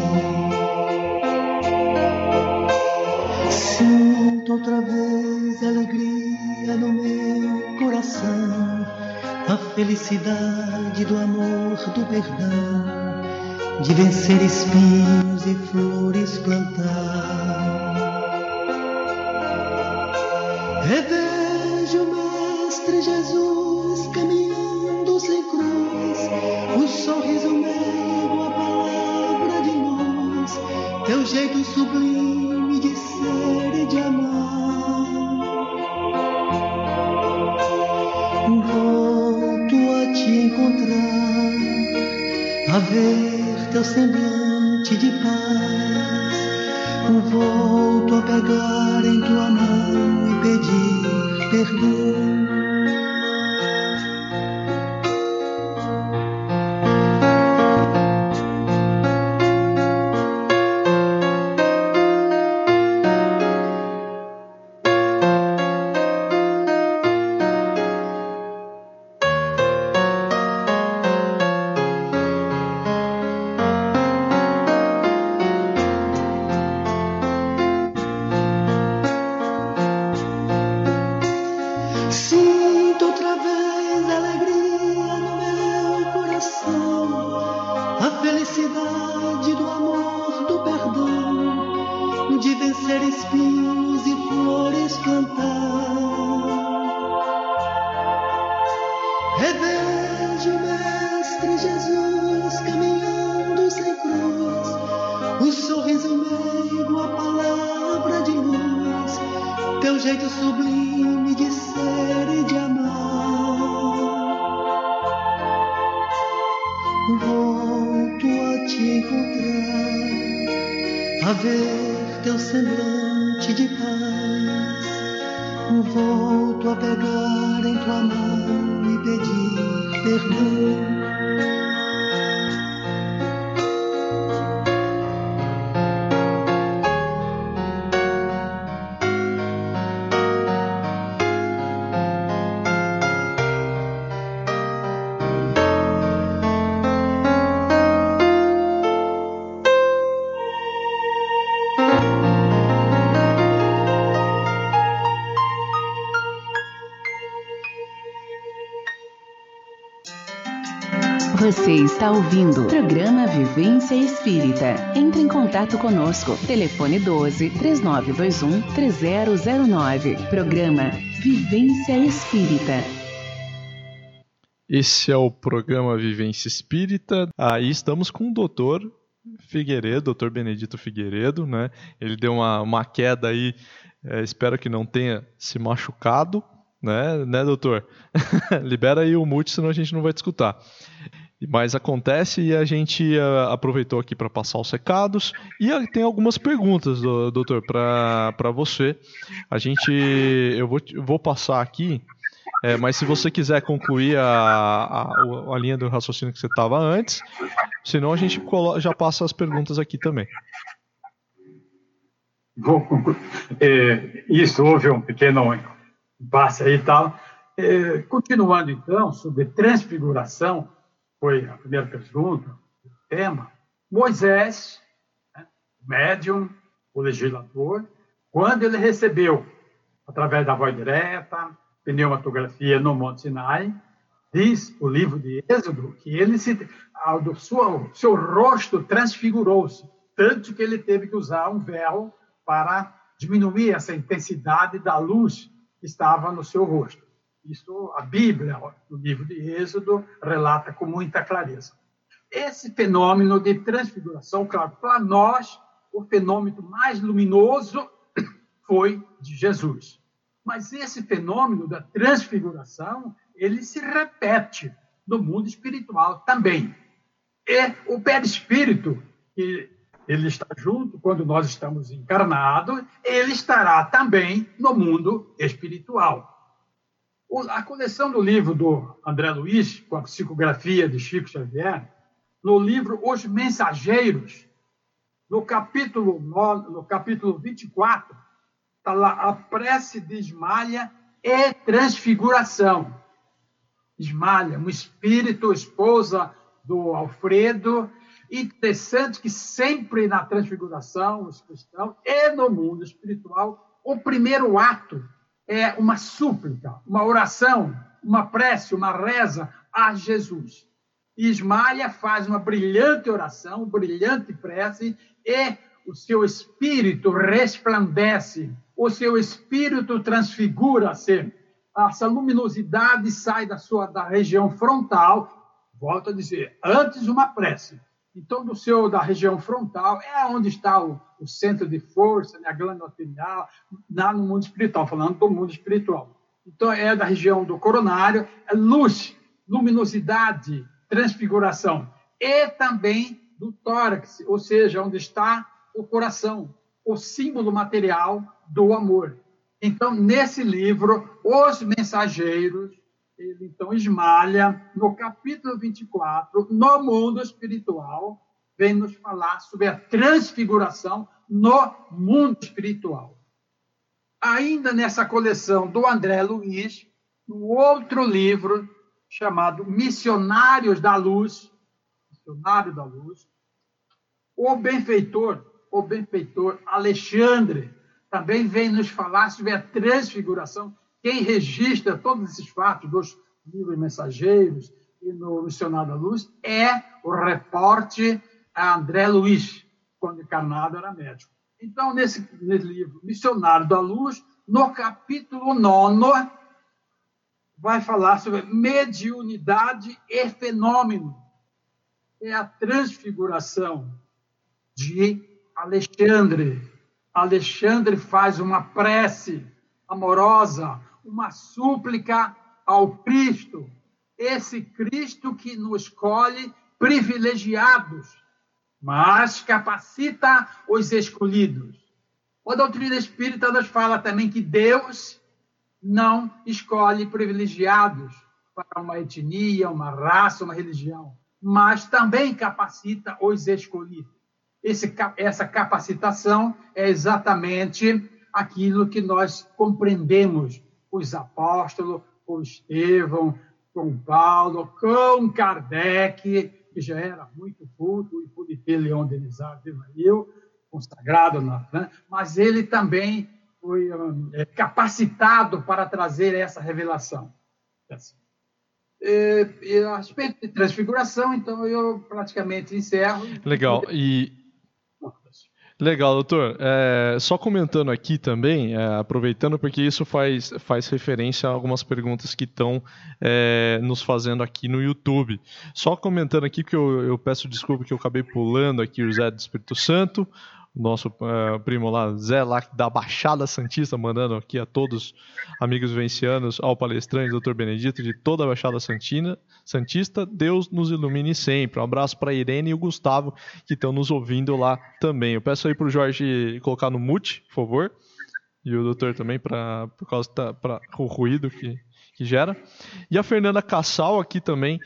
Sinto outra vez alegria no meu coração, a felicidade do amor, do perdão, de vencer espinhos e flores plantar. Revejo o Mestre Jesus caminhando sem cruz, o sorriso meigo, a palavra de luz, teu jeito sublime de ser e de amar. Volto a te encontrar, a ver teu semblante de paz, volto a pegar em tua mão e pedir perdão. Você está ouvindo o programa Vivência Espírita. Entre em contato conosco. Telefone doze, três nove dois um, três zero zero nove. Programa Vivência Espírita. Esse é o programa Vivência Espírita. Aí estamos com o doutor Figueiredo, doutor Benedito Figueiredo, né? Ele deu uma, uma queda aí, é, espero que não tenha se machucado, né, né doutor? Libera aí o mute, senão a gente não vai te escutar. Mas acontece e a gente uh, aproveitou aqui para passar os recados e uh, tem algumas perguntas, do, doutor, para você. A gente, eu vou, vou passar aqui, é, mas se você quiser concluir a, a, a linha do raciocínio que você estava antes, senão a gente já passa as perguntas aqui também. Vou concluir. É, isso, houve um pequeno passe aí e tal. É, continuando então, sobre transfiguração, foi a primeira pergunta, o tema. Moisés, né, médium, o legislador, quando ele recebeu, através da voz direta, pneumatografia no Monte Sinai, diz o livro de Êxodo que ele se, do seu, seu rosto transfigurou-se, tanto que ele teve que usar um véu para diminuir essa intensidade da luz que estava no seu rosto. Isso a Bíblia, no livro de Êxodo, relata com muita clareza. Esse fenômeno de transfiguração, claro, para nós, o fenômeno mais luminoso foi de Jesus. Mas esse fenômeno da transfiguração, ele se repete no mundo espiritual também. E o perispírito, que ele está junto quando nós estamos encarnados, ele estará também no mundo espiritual. A coleção do livro do André Luiz, com a psicografia de Chico Xavier, no livro Os Mensageiros, no capítulo, nove, no capítulo vinte e quatro, está lá a prece de Ismaia e transfiguração. Ismália, um espírito, esposa do Alfredo. Interessante que sempre na transfiguração, os cristãos, e no mundo espiritual, o primeiro ato é uma súplica, uma oração, uma prece, uma reza a Jesus. Ismália faz uma brilhante oração, brilhante prece, e o seu espírito resplandece, o seu espírito transfigura-se. Essa luminosidade sai da sua da região frontal, volto a dizer, antes uma prece. Então, do seu, da região frontal, é onde está o, o centro de força, né, a glândula pineal, lá no mundo espiritual, falando do mundo espiritual. Então, é da região do coronário, é luz, luminosidade, transfiguração. E também do tórax, ou seja, onde está o coração, o símbolo material do amor. Então, nesse livro, Os Mensageiros, ele então esmalha, no capítulo vinte e quatro, no mundo espiritual, vem nos falar sobre a transfiguração no mundo espiritual. Ainda nessa coleção do André Luiz, no outro livro, chamado Missionários da Luz, Missionário da Luz, o benfeitor, o benfeitor Alexandre, também vem nos falar sobre a transfiguração. Quem registra todos esses fatos dos livros mensageiros e no Missionário da Luz é o repórter André Luiz, quando encarnado era médico. Então, nesse, nesse livro, Missionário da Luz, no capítulo nono, vai falar sobre mediunidade e fenômeno. É a transfiguração de Alexandre. Alexandre faz uma prece amorosa, uma súplica ao Cristo, esse Cristo que nos escolhe privilegiados, mas capacita os escolhidos. A doutrina espírita nos fala também que Deus não escolhe privilegiados para uma etnia, uma raça, uma religião, mas também capacita os escolhidos. Esse, essa capacitação é exatamente aquilo que nós compreendemos, os apóstolos, com Estevão, com Paulo, com Kardec, que já era muito culto, e por ter Leon Denisard de Mail, consagrado na França, mas ele também foi é, capacitado para trazer essa revelação. É, é, a respeito de transfiguração, então eu praticamente encerro. Legal, e... Legal, doutor. É, só comentando aqui também, é, aproveitando, porque isso faz, faz referência a algumas perguntas que estão é, nos fazendo aqui no YouTube. Só comentando aqui, que eu, eu peço desculpa que eu acabei pulando aqui o Zé do Espírito Santo, o nosso uh, primo lá, Zé, lá da Baixada Santista, mandando aqui a todos amigos vivencianos, ao palestrante, doutor Benedito, de toda a Baixada Santina, Santista, Deus nos ilumine sempre. Um abraço para a Irene e o Gustavo, que estão nos ouvindo lá também. Eu peço aí para o Jorge colocar no mute, por favor, e o doutor também, pra, por causa do ruído que, que gera. E a Fernanda Cassal aqui também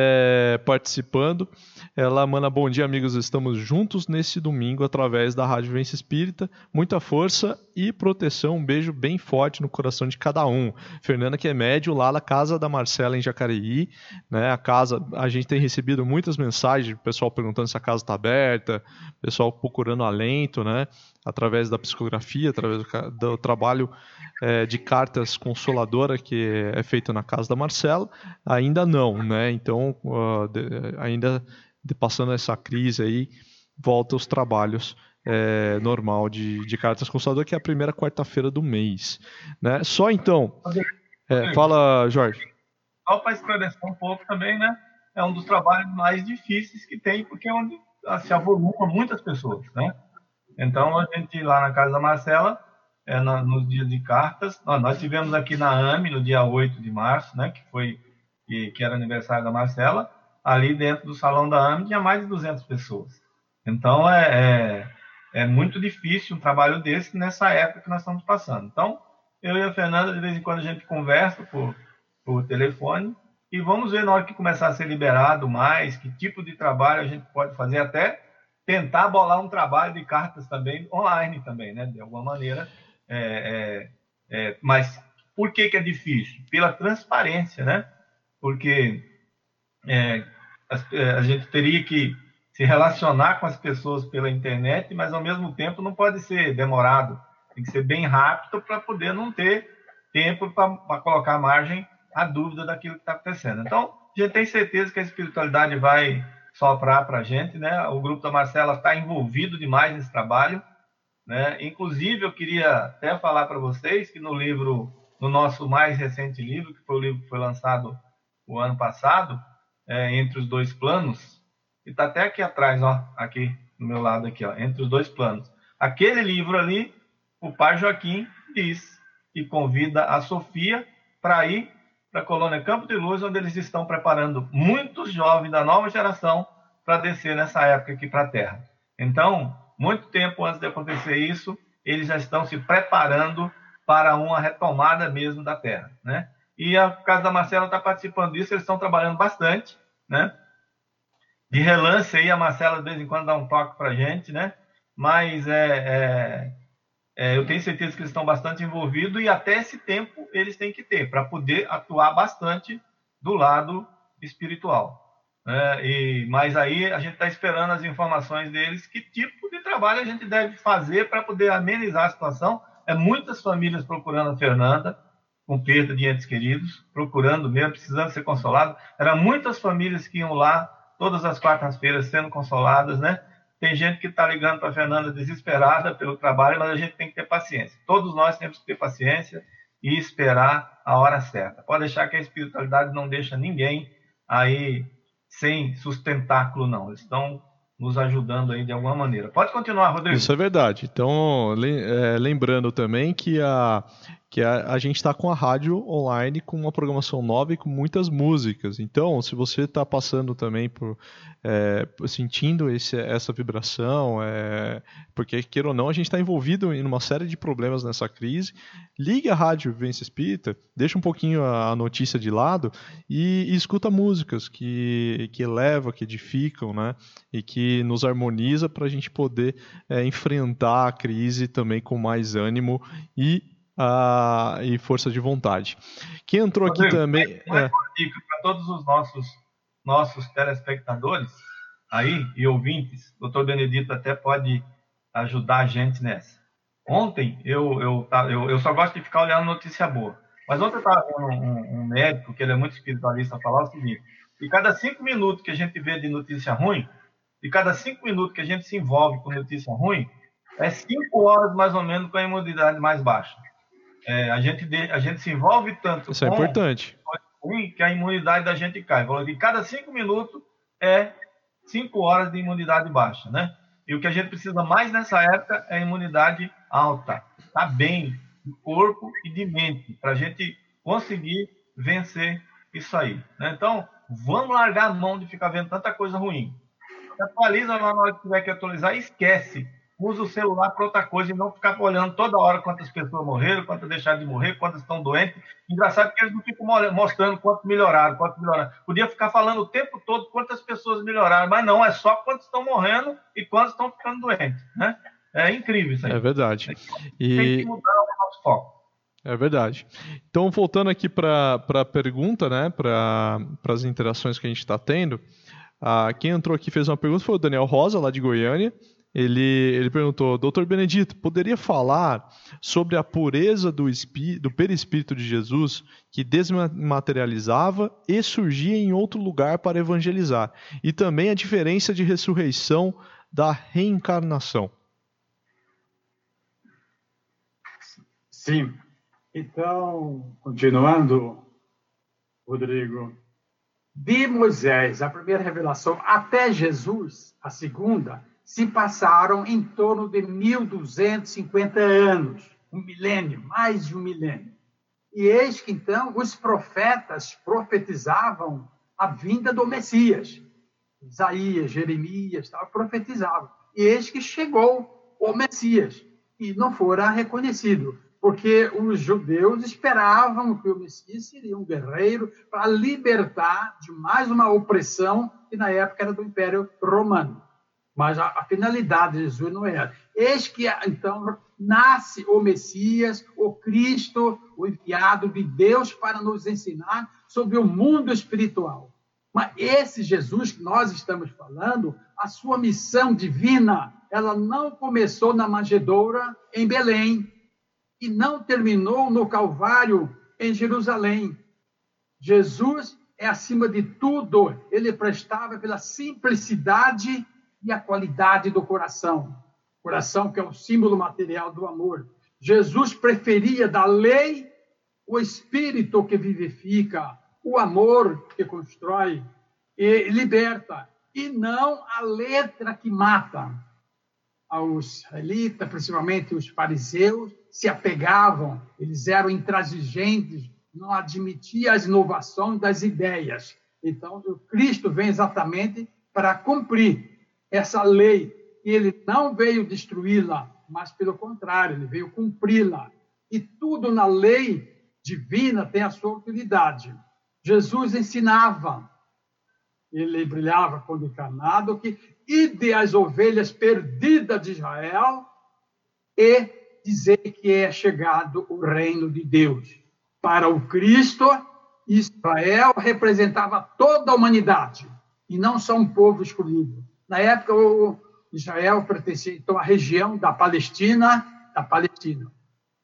é, participando. Ela manda bom dia, amigos, estamos juntos nesse domingo através da Rádio Vivência Espírita. Muita força e proteção, um beijo bem forte no coração de cada um. Fernanda, que é médium lá na casa da Marcela em Jacareí, né? A casa, a gente tem recebido muitas mensagens, o pessoal perguntando se a casa está aberta, o pessoal procurando alento, né? Através da psicografia, através do, do trabalho é, de cartas consoladora que é feito na casa da Marcela. Ainda não, né? Então, uh, de, ainda de, passando essa crise aí, volta os trabalhos é, normal de, de cartas consoladoras, que é a primeira quarta-feira do mês, né? Só então, é, fala, Jorge. Só para esclarecer um pouco também, né? É um dos trabalhos mais difíceis que tem, porque é onde se avoluma muitas pessoas, né? Então, a gente lá na casa da Marcela, é, na, nos dias de cartas, nós, nós tivemos aqui na A M, no dia oito de março, né, que, foi, que, que era aniversário da Marcela, ali dentro do salão da A M tinha mais de duzentas pessoas. Então, é, é, é muito difícil um trabalho desse nessa época que nós estamos passando. Então, eu e a Fernanda, de vez em quando, a gente conversa por, por telefone e vamos ver na hora que começar a ser liberado mais, que tipo de trabalho a gente pode fazer, até tentar bolar um trabalho de cartas também, online também, né? De alguma maneira. É, é, é, mas Por que que é difícil? Pela transparência, né? Porque é, a, a gente teria que se relacionar com as pessoas pela internet, mas ao mesmo tempo não pode ser demorado. Tem que ser bem rápido para poder não ter tempo para colocar margem à dúvida daquilo que está acontecendo. Então, a gente tem certeza que a espiritualidade vai soprar para a gente, né? O grupo da Marcela está envolvido demais nesse trabalho, né? Inclusive, eu queria até falar para vocês que no livro, no nosso mais recente livro, que foi o livro que foi lançado o ano passado, é, Entre os Dois Planos, e está até aqui atrás, ó, aqui do meu lado, aqui, ó, Entre os Dois Planos. Aquele livro ali, o pai Joaquim diz e convida a Sofia para ir para a colônia Campo de Luz, onde eles estão preparando muitos jovens da nova geração para descer nessa época aqui para a Terra. Então, muito tempo antes de acontecer isso, eles já estão se preparando para uma retomada mesmo da Terra, né? E a Casa da Marcela está participando disso, eles estão trabalhando bastante, né? De relance aí, a Marcela de vez em quando dá um toque para a gente, né? Mas é, é, é, eu tenho certeza que eles estão bastante envolvidos e até esse tempo eles têm que ter para poder atuar bastante do lado espiritual. Né? E, mas aí a gente está esperando as informações deles, que tipo de trabalho a gente deve fazer para poder amenizar a situação. É muitas famílias procurando a Fernanda, com perda de entes queridos, procurando mesmo, precisando ser consolado. Eram muitas famílias que iam lá todas as quartas-feiras sendo consoladas, né? Tem gente que está ligando para a Fernanda desesperada pelo trabalho, mas a gente tem que ter paciência. Todos nós temos que ter paciência e esperar a hora certa. Pode deixar que a espiritualidade não deixa ninguém aí sem sustentáculo, não. Eles estão nos ajudando aí de alguma maneira. Pode continuar, Rodrigo. Isso é verdade. Então, lembrando também que a, que a, a gente está com a rádio online com uma programação nova e com muitas músicas. Então, se você está passando também por é, sentindo esse, essa vibração, é, porque, queira ou não, a gente está envolvido em uma série de problemas nessa crise, ligue a rádio Vivência Espírita, deixa um pouquinho a, a notícia de lado e, e escuta músicas que, que elevam, que edificam, né? E que nos harmoniza para a gente poder é, enfrentar a crise também com mais ânimo e, a, e força de vontade. Quem entrou aqui Rodrigo, também... Uma é... dica para todos os nossos, nossos telespectadores aí e ouvintes, o doutor Benedito até pode ajudar a gente nessa. Ontem, eu, eu, eu, eu só gosto de ficar olhando notícia boa, mas ontem eu estava vendo um, um médico, que ele é muito espiritualista, falar o seguinte: e cada cinco minutos que a gente vê de notícia ruim, e cada cinco minutos que a gente se envolve com notícia ruim, é cinco horas mais ou menos com a imunidade mais baixa. É, a, gente de, a gente se envolve tanto Isso com é importante. ruim que a imunidade da gente cai. E cada cinco minutos é cinco horas de imunidade baixa, né? E o que a gente precisa mais nessa época é imunidade alta. Tá bem de corpo e de mente, para a gente conseguir vencer isso aí. Né? Então, vamos largar a mão de ficar vendo tanta coisa ruim. Atualiza lá na hora que tiver que atualizar e esquece. Usa o celular para outra coisa e não ficar olhando toda hora quantas pessoas morreram, quantas deixaram de morrer, quantas estão doentes. Engraçado que eles não ficam mostrando quanto melhoraram, quanto melhoraram. Podia ficar falando o tempo todo quantas pessoas melhoraram, mas não, é só quantas estão morrendo e quantas estão ficando doentes. Né? É incrível isso aí. É verdade. E... Tem que mudar o nosso foco. É verdade. Então, voltando aqui para a pergunta, né, para as interações que a gente está tendo, ah, quem entrou aqui fez uma pergunta foi o Daniel Rosa, lá de Goiânia. Ele, ele perguntou: doutor Benedito, poderia falar sobre a pureza do, espí, do perispírito de Jesus que desmaterializava e surgia em outro lugar para evangelizar? E também a diferença de ressurreição da reencarnação. Sim. Então, continuando, Rodrigo, de Moisés, a primeira revelação, até Jesus, a segunda, se passaram em torno de mil duzentos e cinquenta anos, um milênio, mais de um milênio. E eis que, então, os profetas profetizavam a vinda do Messias. Isaías, Jeremias, tal, profetizavam. E eis que chegou o Messias, e não fora reconhecido, porque os judeus esperavam que o Messias seria um guerreiro para libertar de mais uma opressão que na época era do Império Romano. Mas a, a finalidade de Jesus não era. eis que, então, nasce o Messias, o Cristo, o enviado de Deus para nos ensinar sobre o mundo espiritual. Mas esse Jesus que nós estamos falando, a sua missão divina, ela não começou na manjedoura em Belém e não terminou no Calvário em Jerusalém. Jesus é acima de tudo, ele prestava pela simplicidade e a qualidade do coração. Coração que é o símbolo material do amor. Jesus preferia da lei o espírito que vivifica, o amor que constrói e liberta, e não a letra que mata. Aos israelitas, principalmente os fariseus, se apegavam, eles eram intransigentes, não admitiam as inovações das ideias. Então, o Cristo vem exatamente para cumprir essa lei, e ele não veio destruí-la, mas, pelo contrário, ele veio cumpri-la. E tudo na lei divina tem a sua utilidade. Jesus ensinava, ele brilhava quando encarnado, que ide as ovelhas perdidas de Israel e dizer que é chegado o reino de Deus. Para o Cristo, Israel representava toda a humanidade, e não só um povo escolhido. Na época, o Israel pertencia, então, à região da Palestina, da Palestina.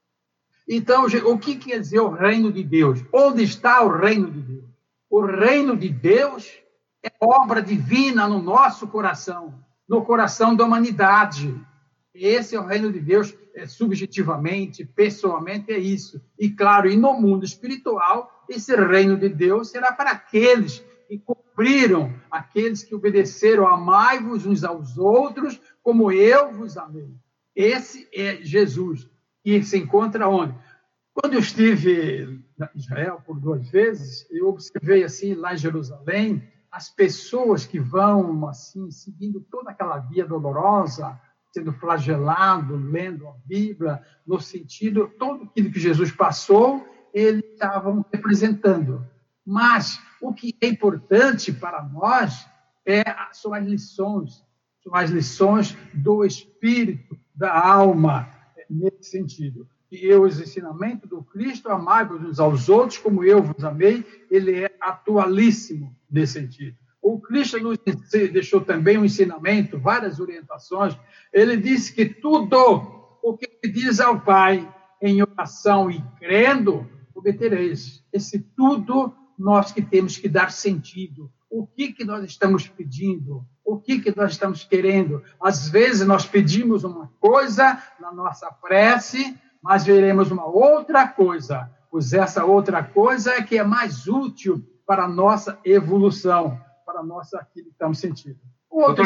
Então, o que quer dizer o reino de Deus? Onde está o reino de Deus? O reino de Deus é obra divina no nosso coração, no coração da humanidade. Esse é o reino de Deus, é, subjetivamente, pessoalmente, é isso. E, claro, e no mundo espiritual, esse reino de Deus será para aqueles que cumpriram, aqueles que obedeceram, amai-vos uns aos outros, como eu vos amei. Esse é Jesus, que se encontra onde? Quando eu estive em Israel por duas vezes, eu observei, assim, lá em Jerusalém, as pessoas que vão, assim, seguindo toda aquela via dolorosa, sendo flagelado, lendo a Bíblia, no sentido, tudo aquilo que Jesus passou, eles estavam representando. Mas o que é importante para nós é, são as lições, são as lições do espírito, da alma, nesse sentido. E os ensinamentos do Cristo, amai-vos uns aos outros, como eu vos amei, ele é atualíssimo nesse sentido. O Cristo nos deixou também um ensinamento, várias orientações. Ele disse que tudo o que diz ao Pai em oração e crendo, obtereis. Esse tudo nós que temos que dar sentido. O que, que nós estamos pedindo? O que, que nós estamos querendo? Às vezes nós pedimos uma coisa na nossa prece, mas veremos uma outra coisa, pois essa outra coisa é que é mais útil para a nossa evolução, para a nossa aquilo que estamos sentindo. Doutor,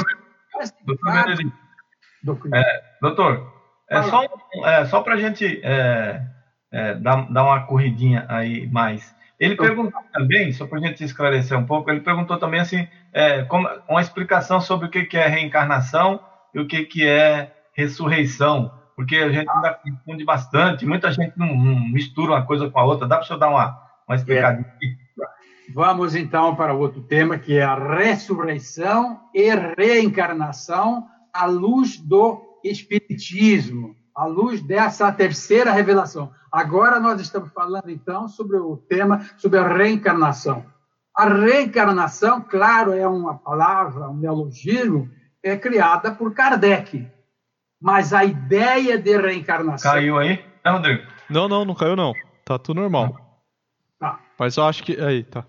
doutor, doutor, é, doutor é só, é, só para a gente é, é, dar, dar uma corridinha aí mais. Ele perguntou também, só para a gente esclarecer um pouco, ele perguntou também assim, é, como, uma explicação sobre o que, que é reencarnação e o que, que é ressurreição, porque a gente ainda confunde bastante, muita gente não, não mistura uma coisa com a outra. Dá para o senhor dar uma, uma explicadinha aqui? Vamos, então, para outro tema, que é a ressurreição e reencarnação à luz do Espiritismo, à luz dessa terceira revelação. Agora nós estamos falando, então, sobre o tema, sobre a reencarnação. A reencarnação, claro, é uma palavra, um neologismo, é criada por Kardec. Mas a ideia de reencarnação... Caiu aí, é, Rodrigo? Não, não, não caiu, não. Tá tudo normal. Tá. Mas eu acho que... Aí, tá.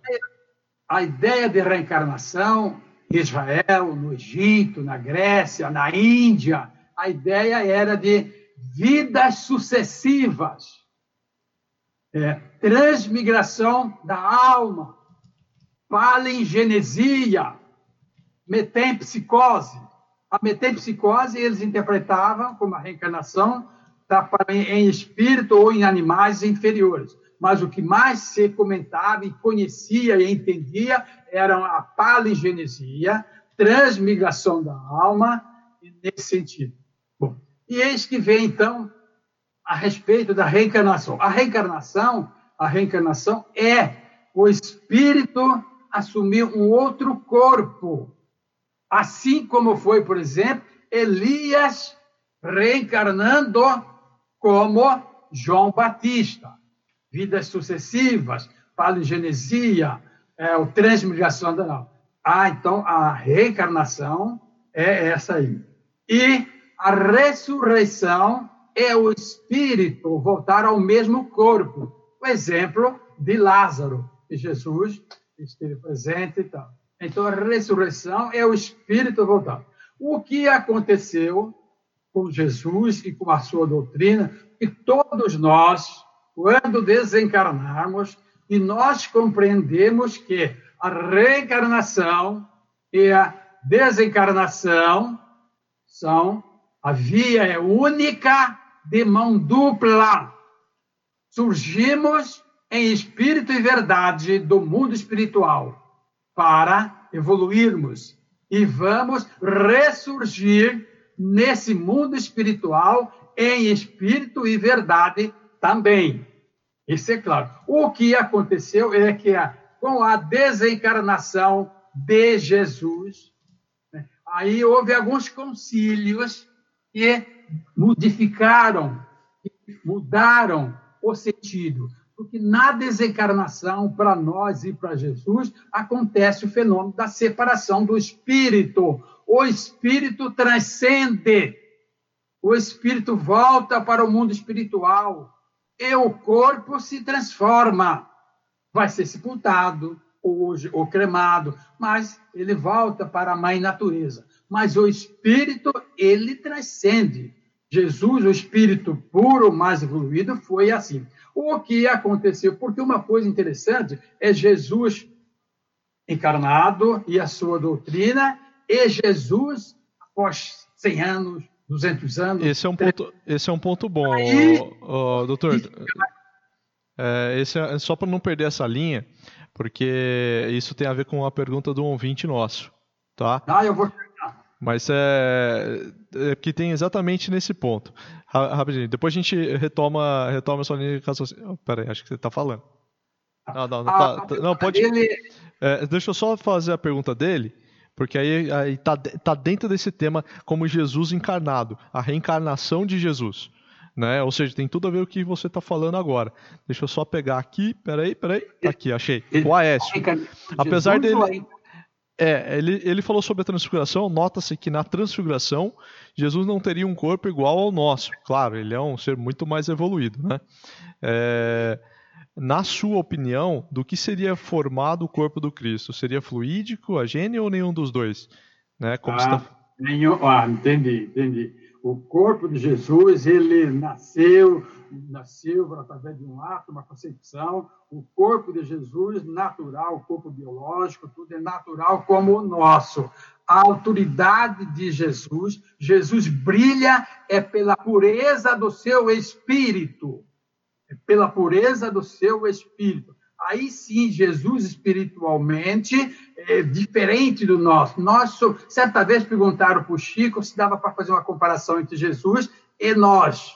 A ideia de reencarnação, em Israel, no Egito, na Grécia, na Índia, a ideia era de vidas sucessivas. É, transmigração da alma, palingenesia, metempsicose. A metempsicose eles interpretavam como a reencarnação tá, em espírito ou em animais inferiores. Mas o que mais se comentava e conhecia e entendia era a palingenesia, transmigração da alma, nesse sentido. Bom, e eis que vem, então, a respeito da reencarnação. A reencarnação, a reencarnação é o espírito assumir um outro corpo. Assim como foi, por exemplo, Elias reencarnando como João Batista. Vidas sucessivas, palingenesia, é, o transmigracional. Ah, então a reencarnação é essa aí. E a ressurreição é o espírito voltar ao mesmo corpo. O exemplo de Lázaro, que Jesus esteve presente e tal. Então, a ressurreição é o espírito voltar. O que aconteceu com Jesus e com a sua doutrina, que todos nós, quando desencarnarmos, e nós compreendemos que a reencarnação e a desencarnação são a via é única de mão dupla. Surgimos em espírito e verdade do mundo espiritual para evoluirmos e vamos ressurgir nesse mundo espiritual em espírito e verdade também. Isso é claro. O que aconteceu é que com a desencarnação de Jesus, né, aí houve alguns concílios que modificaram, mudaram o sentido. Porque na desencarnação, para nós e para Jesus, acontece o fenômeno da separação do espírito. O espírito transcende. O espírito volta para o mundo espiritual. E o corpo se transforma. Vai ser sepultado ou, ou cremado, mas ele volta para a mãe natureza. Mas o espírito, ele transcende. Jesus, o espírito puro, mais evoluído, foi assim. O que aconteceu? Porque uma coisa interessante é Jesus encarnado e a sua doutrina, e Jesus após cem anos, duzentos anos... Esse é um ponto, esse é um ponto bom, aí, oh, oh, doutor. É, esse é só para não perder essa linha, porque isso tem a ver com a pergunta do ouvinte nosso, tá? Ah, eu vou... Mas é, é que tem exatamente nesse ponto. Rapidinho, depois a gente retoma, retoma a sua linha de raciocínio. Oh, peraí, acho que você está falando. Não, não, não, ah, tá, não pode. Ele... É, deixa eu só fazer a pergunta dele, porque aí, aí tá, tá dentro desse tema como Jesus encarnado, a reencarnação de Jesus. Né? Ou seja, tem tudo a ver com o que você está falando agora. Deixa eu só pegar aqui, peraí, peraí. Tá aqui, achei. O Aécio. Apesar dele. É, ele, ele falou sobre a transfiguração, nota-se que na transfiguração Jesus não teria um corpo igual ao nosso. Claro, ele é um ser muito mais evoluído, né? É, na sua opinião, do que seria formado o corpo do Cristo? Seria fluídico, agênio ou nenhum dos dois? Né? Como ah, tá... nenhum... ah, entendi, entendi. O corpo de Jesus, ele nasceu, nasceu através de um ato, uma concepção. O corpo de Jesus, natural, o corpo biológico, tudo é natural como o nosso. A autoridade de Jesus, Jesus brilha é pela pureza do seu espírito. É pela pureza do seu espírito. Aí sim, Jesus espiritualmente é diferente do nosso. Nós, certa vez perguntaram para o Chico se dava para fazer uma comparação entre Jesus e nós.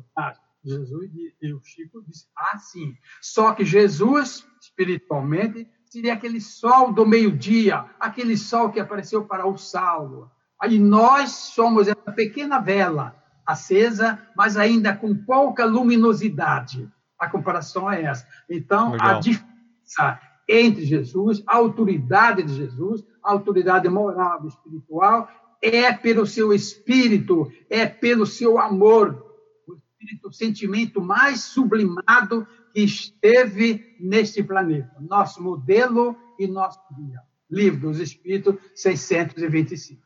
Jesus e o Chico disse, ah, sim. Só que Jesus, espiritualmente, seria aquele sol do meio-dia, aquele sol que apareceu para o Saulo. Aí nós somos essa pequena vela acesa, mas ainda com pouca luminosidade. A comparação é essa. Então, legal. A diferença entre Jesus, a autoridade de Jesus, a autoridade moral e espiritual, é pelo seu espírito, é pelo seu amor, o espírito, o sentimento mais sublimado que esteve neste planeta. Nosso modelo e nosso guia. Livro dos Espíritos, seiscentos e vinte e cinco.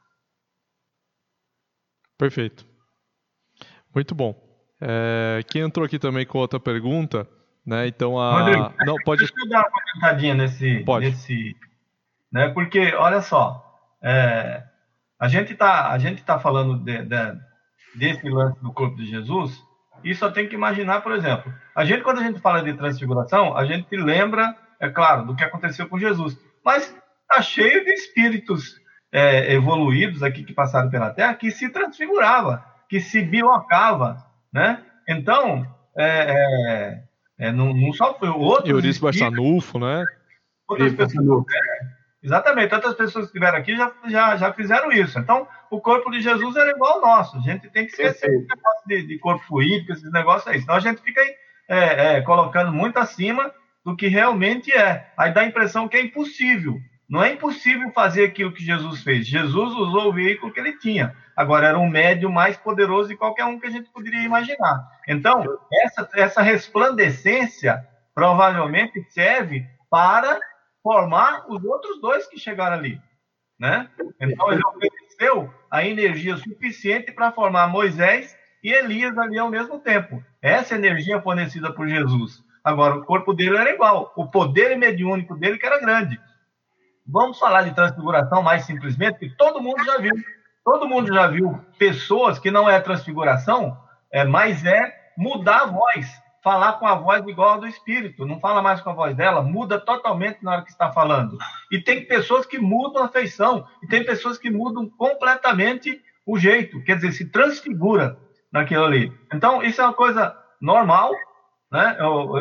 Perfeito. Muito bom. É, quem entrou aqui também com outra pergunta, né? Então a. Rodrigo, não, pode... Deixa eu dar uma comentadinha nesse. Pode. nesse né? Porque, olha só, é, a gente está tá falando de, de, desse lance do corpo de Jesus, e só tem que imaginar, por exemplo, a gente, quando a gente fala de transfiguração, a gente lembra, é claro, do que aconteceu com Jesus, mas está cheio de espíritos é, evoluídos aqui que passaram pela Terra que se transfigurava, que se bilocava. Né? Então, é, é, é, não, não só foi o outro. Eurípides Barçanufo, né? Outras pessoas, é, Exatamente, tantas pessoas que estiveram aqui já, já, já fizeram isso. Então, o corpo de Jesus era igual ao nosso. A gente tem que esquecer esse negócio de, de corpo fluídico, esses negócios aí. Senão a gente fica aí, é, é, colocando muito acima do que realmente é. Aí dá a impressão que é impossível. Não é impossível fazer aquilo que Jesus fez. Jesus usou o veículo que ele tinha. Agora, era um médium mais poderoso de qualquer um que a gente poderia imaginar. Então, essa, essa resplandecência provavelmente serve para formar os outros dois que chegaram ali, né? Então ele ofereceu a energia suficiente para formar Moisés e Elias ali ao mesmo tempo. Essa energia fornecida por Jesus. Agora, o corpo dele era igual, o poder mediúnico dele que era grande. Vamos falar de transfiguração mais simplesmente, que todo mundo já viu. Todo mundo já viu pessoas que não é transfiguração, é, mas é mudar a voz. Falar com a voz igual a do espírito, não fala mais com a voz dela, muda totalmente na hora que está falando. E tem pessoas que mudam a feição, e tem pessoas que mudam completamente o jeito, quer dizer, se transfigura naquilo ali. Então, isso é uma coisa normal, né? O,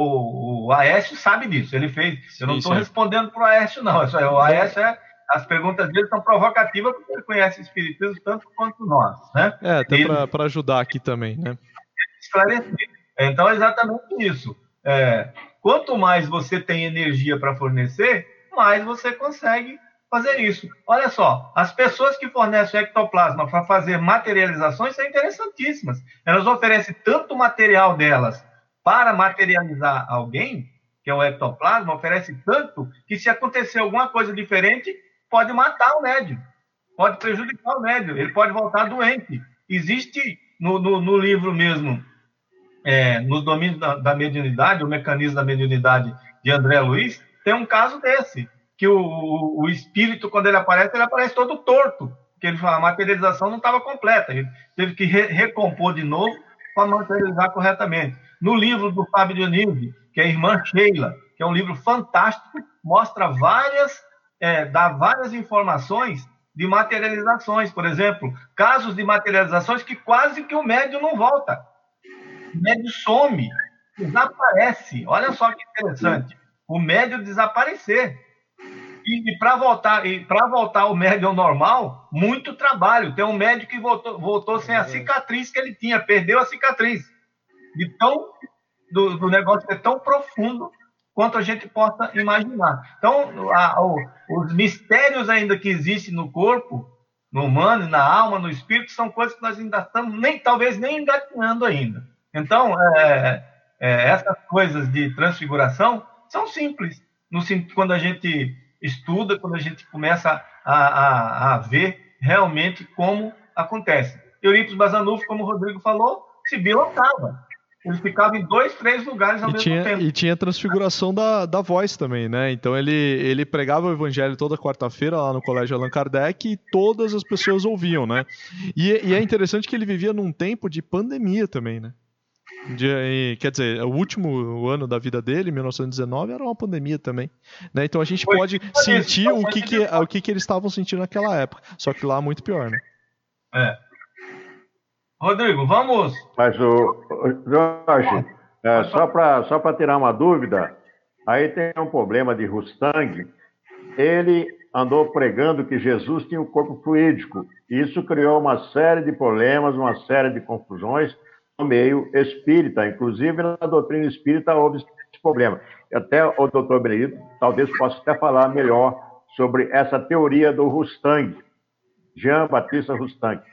o, o Aécio sabe disso, ele fez. Eu não estou respondendo para o Aécio, não. O Aécio é. As perguntas dele são provocativas, porque ele conhece o espiritismo tanto quanto nós, né? É, até para ajudar aqui também, né? Esclarecer. Então, é exatamente isso. É, quanto mais você tem energia para fornecer, mais você consegue fazer isso. Olha só, as pessoas que fornecem o ectoplasma para fazer materializações são interessantíssimas. Elas oferecem tanto material delas para materializar alguém, que é o ectoplasma, oferece tanto que se acontecer alguma coisa diferente, pode matar o médium, pode prejudicar o médium, ele pode voltar doente. Existe no, no, no livro mesmo, É, nos domínios da, da mediunidade, o mecanismo da mediunidade de André Luiz, tem um caso desse, que o, o, o espírito, quando ele aparece, ele aparece todo torto, porque ele, a materialização não estava completa, ele teve que re, recompor de novo para materializar corretamente. No livro do Fábio Dionísio, que é a Irmã Sheila, que é um livro fantástico, mostra várias, é, dá várias informações de materializações, por exemplo, casos de materializações que quase que o médium não volta. O médium some, desaparece. Olha só que interessante. O médium desaparecer. E, e para voltar, e para voltar o médium ao normal, muito trabalho. Tem um médium que voltou, voltou sem a cicatriz que ele tinha, perdeu a cicatriz. De tão, do, do negócio é tão profundo quanto a gente possa imaginar. Então, a, a, os mistérios ainda que existem no corpo, no humano, na alma, no espírito, são coisas que nós ainda estamos, nem, talvez nem engatinhando ainda. Então, é, é, essas coisas de transfiguração são simples, no, quando a gente estuda, quando a gente começa a, a, a ver realmente como acontece. Eurípides Bazanufo, como o Rodrigo falou, se bilotava. Ele ficava em dois, três lugares ao e mesmo tinha, tempo. E tinha transfiguração da, da voz também, né? Então ele, ele pregava o evangelho toda quarta-feira lá no Colégio Allan Kardec e todas as pessoas ouviam, né? E, e é interessante que ele vivia num tempo de pandemia também, né? De, quer dizer, o último ano da vida dele, mil novecentos e dezenove, era uma pandemia também, né? Então a gente foi, pode foi sentir isso, o, que, que, o que, que eles estavam sentindo naquela época, só que lá muito pior, né? É. Rodrigo, vamos... Mas, o, o Jorge, é, só para só para tirar uma dúvida, aí tem um problema de Rustang. Ele andou pregando que Jesus tinha um corpo fluídico. Isso criou uma série de problemas, uma série de confusões no meio espírita. Inclusive, na doutrina espírita houve esse problema. Até o doutor Benedito talvez possa até falar melhor sobre essa teoria do Rustang, Jean Batista Rustang.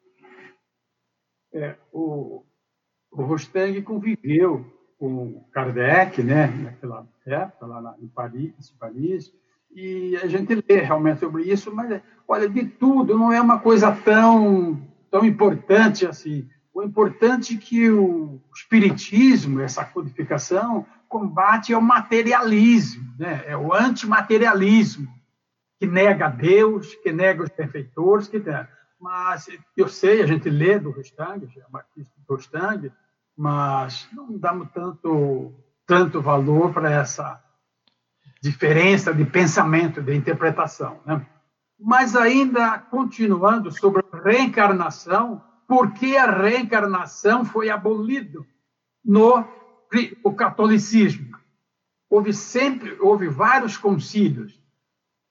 É, o, o Rustang conviveu com Kardec, né, naquela época, lá na, em Paris, em Paris, e a gente lê realmente sobre isso, mas, olha, de tudo, não é uma coisa tão, tão importante assim. O importante é que o espiritismo, essa codificação, combate é o materialismo, né? É o antimaterialismo, que nega Deus, que nega os benfeitores, que nega. Mas eu sei, a gente lê do Rustang, Batista do Rustang, mas não damos tanto, tanto valor para essa diferença de pensamento, de interpretação, né? Mas ainda continuando sobre a reencarnação, por que a reencarnação foi abolida no o catolicismo? Houve sempre, houve vários concílios.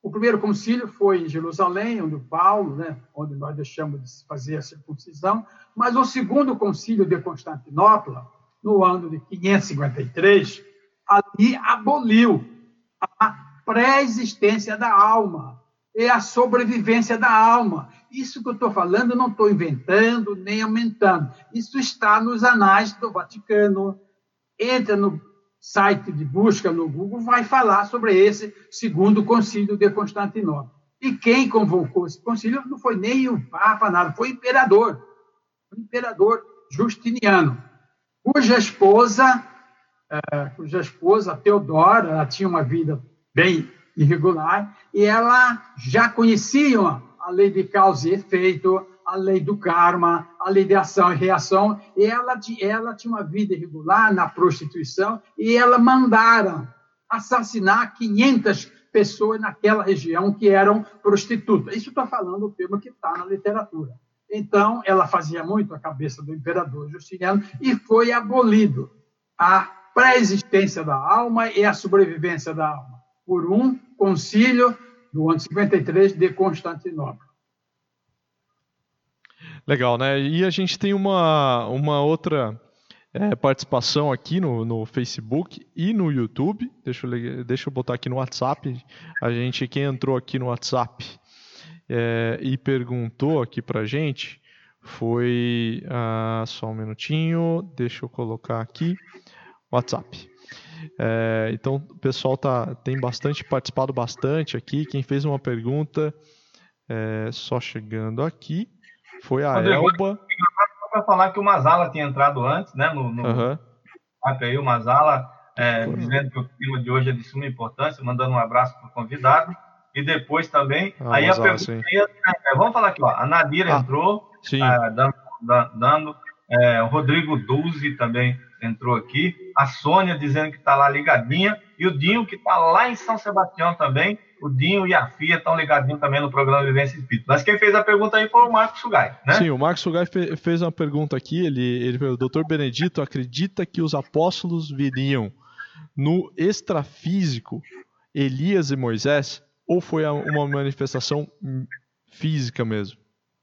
o primeiro concílio foi em Jerusalém, onde Paulo, né, onde nós deixamos de fazer a circuncisão, mas o segundo concílio de Constantinopla, no ano de quinhentos e cinquenta e três, ali aboliu a pré-existência da alma e a sobrevivência da alma. Isso que eu estou falando, não estou inventando nem aumentando. Isso está nos anais do Vaticano. Entra no site de busca no Google, vai falar sobre esse segundo concílio de Constantinopla. E quem convocou esse concílio não foi nem o Papa, nada, foi o imperador, o imperador Justiniano, cuja esposa, uh, cuja esposa, Teodora, ela tinha uma vida bem irregular, e ela já conhecia a lei de causa e efeito, a lei do karma, a lei de ação e reação, e ela, ela tinha uma vida irregular na prostituição, e ela mandaram assassinar quinhentas pessoas naquela região que eram prostitutas. Isso está falando o termo que está na literatura. Então, ela fazia muito a cabeça do imperador Justiniano e foi abolido a pré-existência da alma e a sobrevivência da alma por um concílio do ano cinquenta e três de Constantinopla. Legal, né? E a gente tem uma, uma outra é, participação aqui no, no Facebook e no YouTube. Deixa eu, deixa eu botar aqui no WhatsApp. A gente, quem entrou aqui no WhatsApp é, e perguntou aqui pra gente foi... Ah, só um minutinho, deixa eu colocar aqui. WhatsApp. É, então, o pessoal tá, tem bastante participado bastante aqui. Quem fez uma pergunta, é, só chegando aqui, foi a Rodrigo, Elba. Só para falar que o Mazala tinha entrado antes, né? No, no uhum. aí, o Mazala, é, dizendo que o tema de hoje é de suma importância, mandando um abraço para o convidado. E depois também. Ah, aí Mazala, a pergunta. Ia, é, vamos falar aqui, ó. A Nadira ah, entrou, é, dando. dando é, o Rodrigo Duzzi também entrou aqui. A Sônia dizendo que está lá ligadinha. E o Dinho, que está lá em São Sebastião também. O Dinho e a Fia estão ligadinhos também no programa Vivência Espírita. Mas quem fez a pergunta aí foi o Marcos Sugai, né? Sim, o Marcos Sugai fe fez uma pergunta aqui. Ele, ele, o doutor Benedito acredita que os apóstolos viriam no extrafísico Elias e Moisés? Ou foi uma manifestação física mesmo?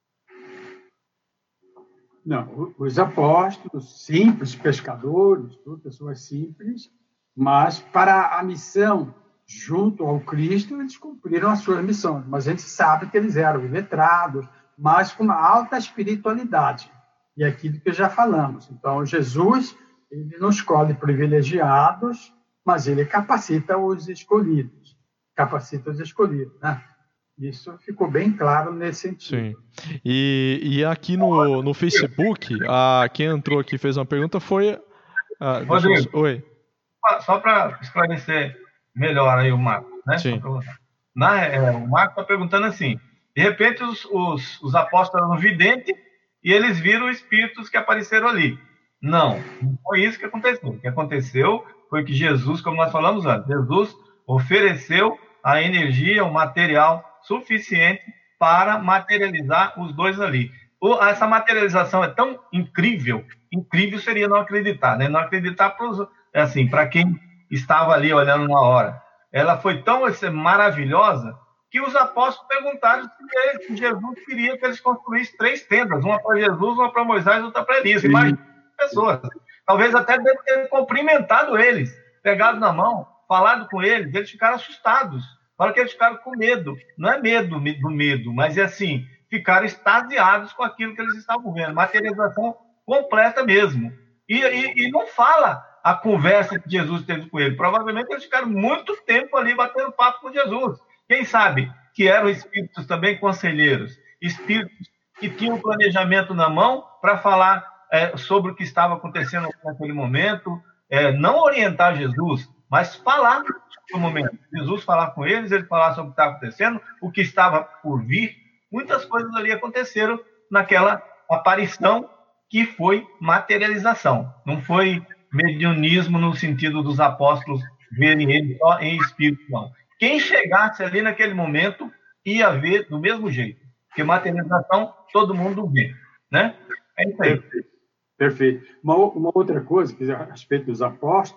Não, os apóstolos, simples, pescadores, pessoas simples, mas para a missão junto ao Cristo, eles cumpriram a sua missão. Mas a gente sabe que eles eram letrados, mas com uma alta espiritualidade. E é aquilo que já falamos. Então, Jesus, ele não escolhe privilegiados, mas ele capacita os escolhidos. Capacita os escolhidos, né? Isso ficou bem claro nesse sentido. Sim. E, e aqui no, no Facebook, a, quem entrou aqui e fez uma pergunta foi... A, Rodrigo, eu... Oi. Só para esclarecer melhor aí o Marco, né? Sim. Na, é, o Marco está perguntando assim, de repente os, os, os apóstolos eram videntes e eles viram espíritos que apareceram ali. Não, não foi isso que aconteceu. O que aconteceu foi que Jesus, como nós falamos antes, Jesus ofereceu a energia, o material suficiente para materializar os dois ali. O, essa materialização é tão incrível, incrível seria não acreditar, né? Não acreditar para assim, para quem estava ali olhando uma hora. Ela foi tão assim, maravilhosa que os apóstolos perguntaram se, se Jesus queria que eles construíssem três tendas, uma para Jesus, uma para Moisés e outra para Elias. Imagina pessoas. Talvez até deve ter cumprimentado eles, pegado na mão, falado com eles, eles ficaram assustados. Fala que eles ficaram com medo. Não é medo do medo, mas é assim, ficaram extasiados com aquilo que eles estavam vendo. Materialização completa mesmo. E, e, e não fala a conversa que Jesus teve com ele. Provavelmente eles ficaram muito tempo ali batendo papo com Jesus. Quem sabe que eram espíritos também conselheiros, espíritos que tinham planejamento na mão para falar é, sobre o que estava acontecendo naquele momento, é, não orientar Jesus, mas falar no momento. Jesus falar com eles, ele falar sobre o que estava acontecendo, o que estava por vir. Muitas coisas ali aconteceram naquela aparição que foi materialização. Não foi mediunismo no sentido dos apóstolos verem ele só em espírito, não. Quem chegasse ali naquele momento ia ver do mesmo jeito. Porque materialização todo mundo vê, né? É isso aí. Perfeito. Perfeito. Uma, uma outra coisa, que a respeito dos apóstolos,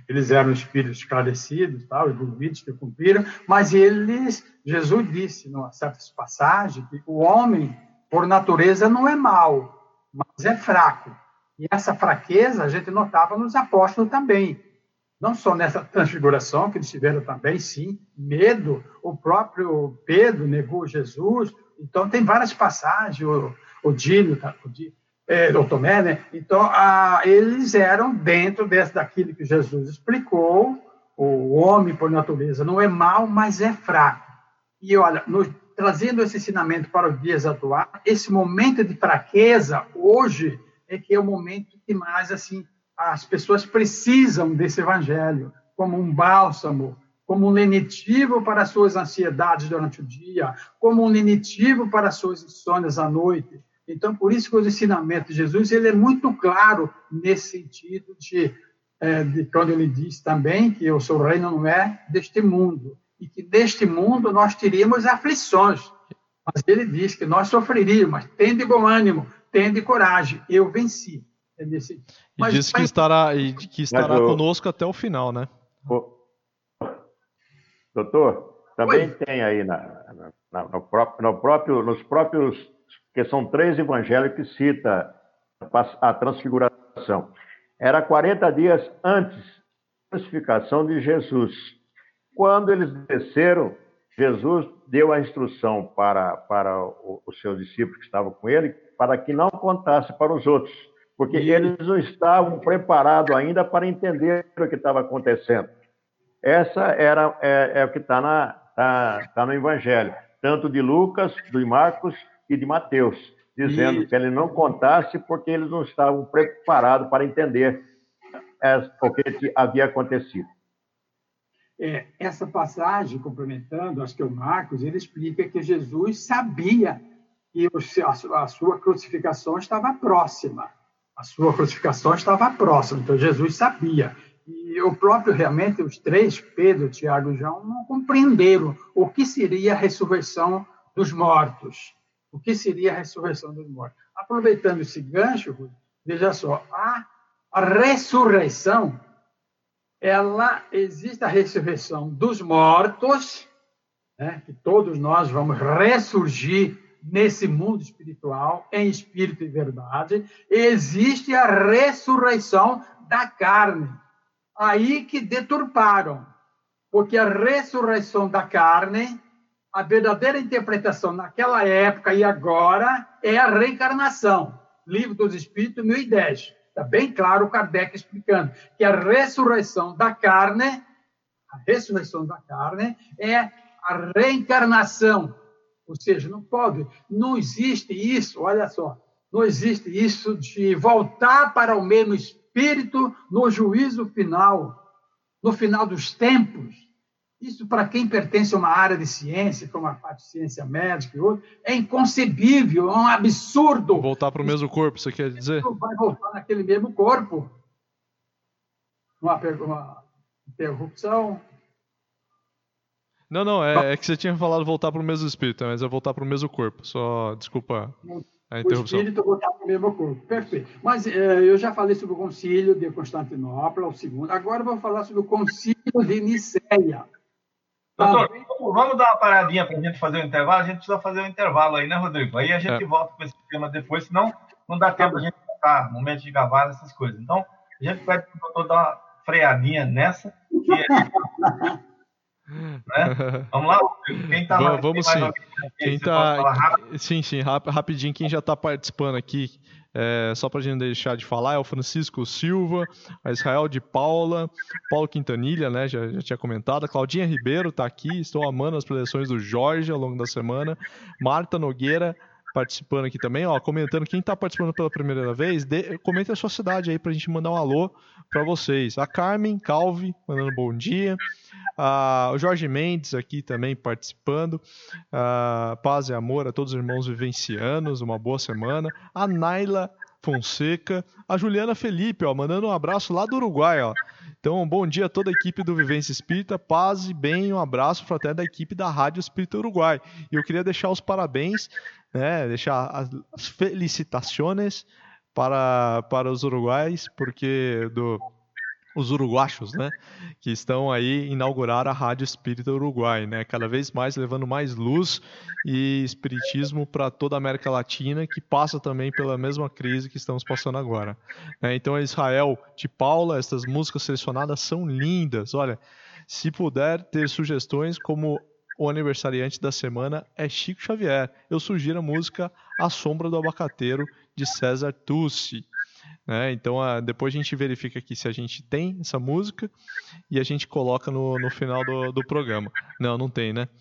eles eram espíritos esclarecidos, tal, evoluídos, que cumpriram, mas eles, Jesus disse, em certas passagens, que o homem, por natureza, não é mau, mas é fraco. E essa fraqueza a gente notava nos apóstolos também. Não só nessa transfiguração, que eles tiveram também, sim, medo. O próprio Pedro negou Jesus. Então, tem várias passagens, o, o Dílio, o, Dílio, é, o Tomé, né? Então, a, eles eram dentro desse, daquilo que Jesus explicou. O homem, por natureza, não é mau, mas é fraco. E, olha, no, trazendo esse ensinamento para os dias atuais, esse momento de fraqueza, hoje, é que é o momento que mais, assim, as pessoas precisam desse evangelho como um bálsamo, como um lenitivo para as suas ansiedades durante o dia, como um lenitivo para as suas insônias à noite. Então, por isso que o ensinamento de Jesus ele é muito claro nesse sentido de, é, de quando ele diz também que o seu reino não é deste mundo, e que deste mundo nós teríamos aflições. Mas ele diz que nós sofreríamos, mas tende bom ânimo, tende coragem, eu venci. É desse... Mas, e disse que estará, e que estará eu... conosco até o final, né? O... Doutor, também Oi. tem aí na, na, no próprio, no próprio, nos próprios, que são três evangelhos que cita a transfiguração. Era quarenta dias antes da crucificação de Jesus. Quando eles desceram, Jesus deu a instrução para, para os seus discípulos que estavam com ele, para que não contasse para os outros, porque eles não estavam preparados ainda para entender o que estava acontecendo. Essa era, é, é o que está tá, tá no Evangelho, tanto de Lucas, de Marcos e de Mateus, dizendo e... que ele não contasse porque eles não estavam preparados para entender o que havia acontecido. É, essa passagem, complementando, acho que o Marcos, ele explica que Jesus sabia que a sua crucificação estava próxima. A sua crucificação estava próxima, então Jesus sabia. E o próprio, realmente, os três, Pedro, Tiago e João, não compreenderam o que seria a ressurreição dos mortos. O que seria a ressurreição dos mortos. Aproveitando esse gancho, veja só, a, a ressurreição, ela existe a ressurreição dos mortos, né, que todos nós vamos ressurgir nesse mundo espiritual, em espírito e verdade. Existe a ressurreição da carne. Aí que deturparam, porque a ressurreição da carne, a verdadeira interpretação naquela época e agora é a reencarnação. Livro dos Espíritos, mil e dez. Está bem claro o Kardec explicando que a ressurreição da carne, a ressurreição da carne é a reencarnação. Ou seja, não pode, não existe isso, olha só, não existe isso de voltar para o mesmo espírito no juízo final, no final dos tempos. Isso, para quem pertence a uma área de ciência, como a parte de ciência médica e outro, é inconcebível, é um absurdo. Voltar para o mesmo corpo, você quer dizer? Não vai voltar naquele mesmo corpo. Uma, uma interrupção. Não, não, é, é que você tinha falado voltar para o mesmo espírito, mas é voltar para o mesmo corpo. Só, desculpa a interrupção. O espírito voltar para o mesmo corpo, perfeito. Mas é, eu já falei sobre o concílio de Constantinopla, o segundo. Agora eu vou falar sobre o concílio de Nicéia. Doutor, vamos dar uma paradinha para a gente fazer o intervalo? A gente precisa fazer um intervalo aí, né, Rodrigo? Aí a gente é. volta com esse tema depois, senão não dá tempo a gente ficar no momento de gravar essas coisas. Então, a gente pede para o doutor dar uma freadinha nessa. E... Né? Vamos lá? Quem está lá? Vamos sim. Quem tá... Sim, sim, rapidinho. Quem já está participando aqui, é, só para a gente deixar de falar, é o Francisco Silva, a Israel de Paula, Paulo Quintanilha, né? Já, já tinha comentado. A Claudinha Ribeiro está aqui. Estou amando as preleções do Jorge ao longo da semana. Marta Nogueira participando aqui também, ó, comentando. Quem está participando pela primeira vez, de, comenta a sua cidade aí para a gente mandar um alô para vocês. A Carmen Calvi mandando bom dia. Ah, o Jorge Mendes aqui também participando. Ah, paz e amor a todos os irmãos vivencianos, uma boa semana. A Naila Fonseca, a Juliana Felipe, ó, mandando um abraço lá do Uruguai, ó. Então, bom dia a toda a equipe do Vivência Espírita, paz e bem, um abraço fraterno da equipe da Rádio Espírita Uruguai. E eu queria deixar os parabéns, né, deixar as, as felicitações para, para os uruguais, porque do os uruguachos, né, que estão aí inaugurar a Rádio Espírita Uruguai, né, cada vez mais levando mais luz e espiritismo para toda a América Latina, que passa também pela mesma crise que estamos passando agora. Né? Então, Israel de Paula, essas músicas selecionadas são lindas. Olha, se puder ter sugestões, como o aniversariante da semana é Chico Xavier, eu sugiro a música A Sombra do Abacateiro, de César Tucci. Né? Então, a, depois a gente verifica aqui se a gente tem essa música e a gente coloca no, no final do, do programa. Não, não tem, né?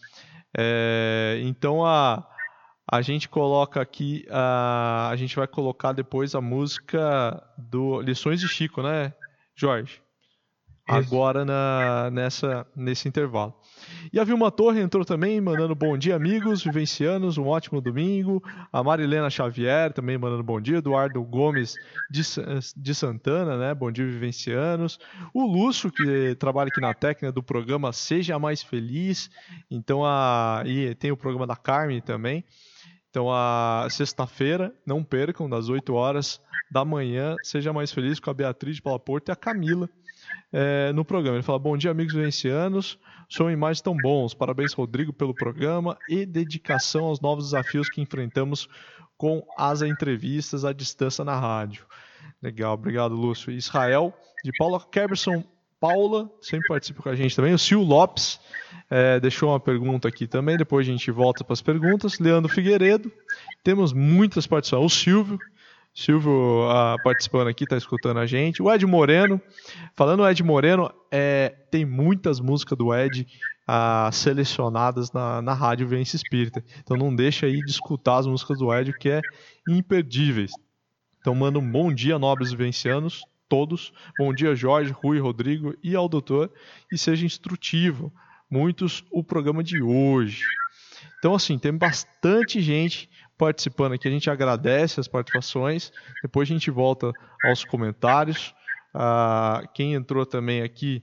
É, então, a, a gente coloca aqui, a, a gente vai colocar depois a música do Lições de Chico, né, Jorge? Isso. Agora na, nessa, nesse intervalo. E a Vilma Torre entrou também, mandando bom dia, amigos vivencianos, um ótimo domingo. A Marilena Xavier também mandando bom dia. Eduardo Gomes de, de Santana, né? Bom dia, vivencianos. O Lúcio, que trabalha aqui na técnica do programa Seja Mais Feliz. Então, a, e tem o programa da Carmen também. Então, a sexta-feira, não percam, das oito horas da manhã, Seja Mais Feliz, com a Beatriz de Paula Porto e a Camila. É, no programa. Ele fala, bom dia, amigos vivencianos, são imagens tão bons, parabéns, Rodrigo, pelo programa e dedicação aos novos desafios que enfrentamos com as entrevistas à distância na rádio. Legal, obrigado, Lúcio. Israel, de Paula Keberson, Paula, sempre participa com a gente também. O Sil Lopes é, deixou uma pergunta aqui também, depois a gente volta para as perguntas. Leandro Figueiredo, temos muitas participações. O Silvio, Silvio ah, participando aqui, está escutando a gente. O Ed Moreno, falando o Ed Moreno, é, tem muitas músicas do Ed ah, selecionadas na, na Rádio Vivência Espírita. Então não deixa aí de escutar as músicas do Ed, que é imperdíveis. Então manda um bom dia, nobres vivencianos, todos. Bom dia, Jorge, Rui, Rodrigo e ao doutor. E seja instrutivo, muitos, o programa de hoje. Então assim, tem bastante gente participando aqui, a gente agradece as participações, depois a gente volta aos comentários. Ah, quem entrou também aqui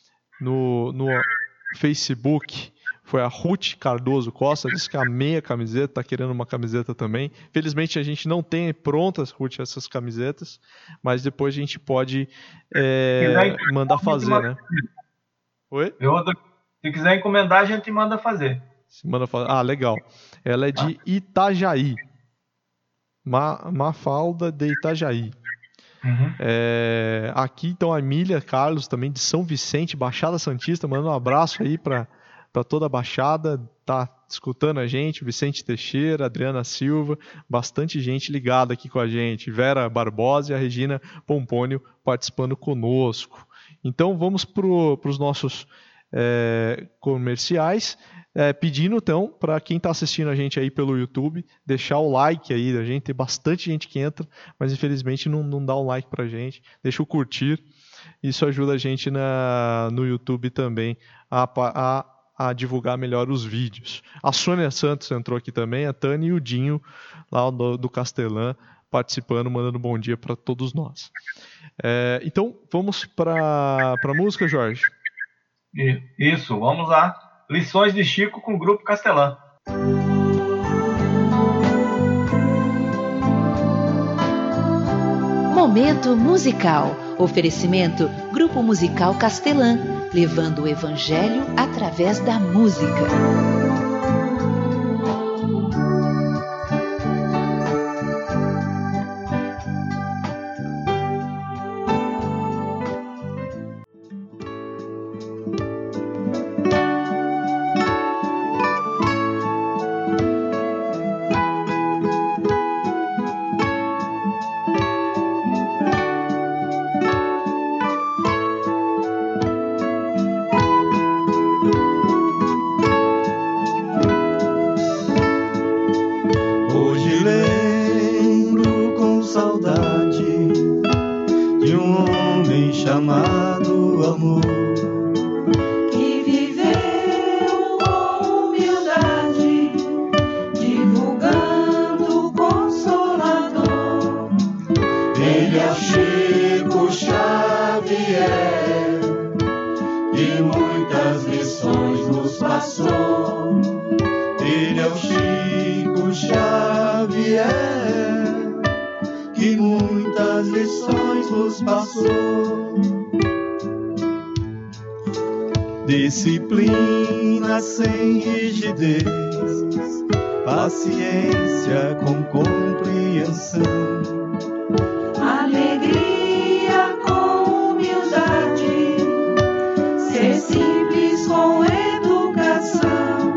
no, no Facebook foi a Ruth Cardoso Costa, disse que amei a camiseta, está querendo uma camiseta também. Felizmente a gente não tem prontas, Ruth, essas camisetas, mas depois a gente pode é, mandar fazer, né? Oi? Eu, se quiser encomendar, a gente manda fazer. Manda fazer. Ah, legal. Ela é de Itajaí. Ma, Mafalda de Itajaí. Uhum. É, aqui, então, a Emília Carlos, também de São Vicente, Baixada Santista, mandando um abraço aí para toda a Baixada. Tá escutando a gente. Vicente Teixeira, Adriana Silva, bastante gente ligada aqui com a gente. Vera Barbosa e a Regina Pompônio participando conosco. Então, vamos para os nossos é, comerciais. É, pedindo então para quem está assistindo a gente aí pelo YouTube deixar o like aí da gente, tem bastante gente que entra, mas infelizmente não, não dá um like para a gente, deixa o curtir, isso ajuda a gente na, no YouTube também a, a, a divulgar melhor os vídeos. A Sônia Santos entrou aqui também, a Tânia e o Dinho lá do, do Castelã participando, mandando bom dia para todos nós. É, então vamos para a música, Jorge? Isso, vamos lá. Lições de Chico com o Grupo Castelã. Momento musical. Oferecimento Grupo Musical Castelã, levando o Evangelho através da música. disciplina sem rigidez, paciência com compreensão, alegria com humildade, ser simples com educação,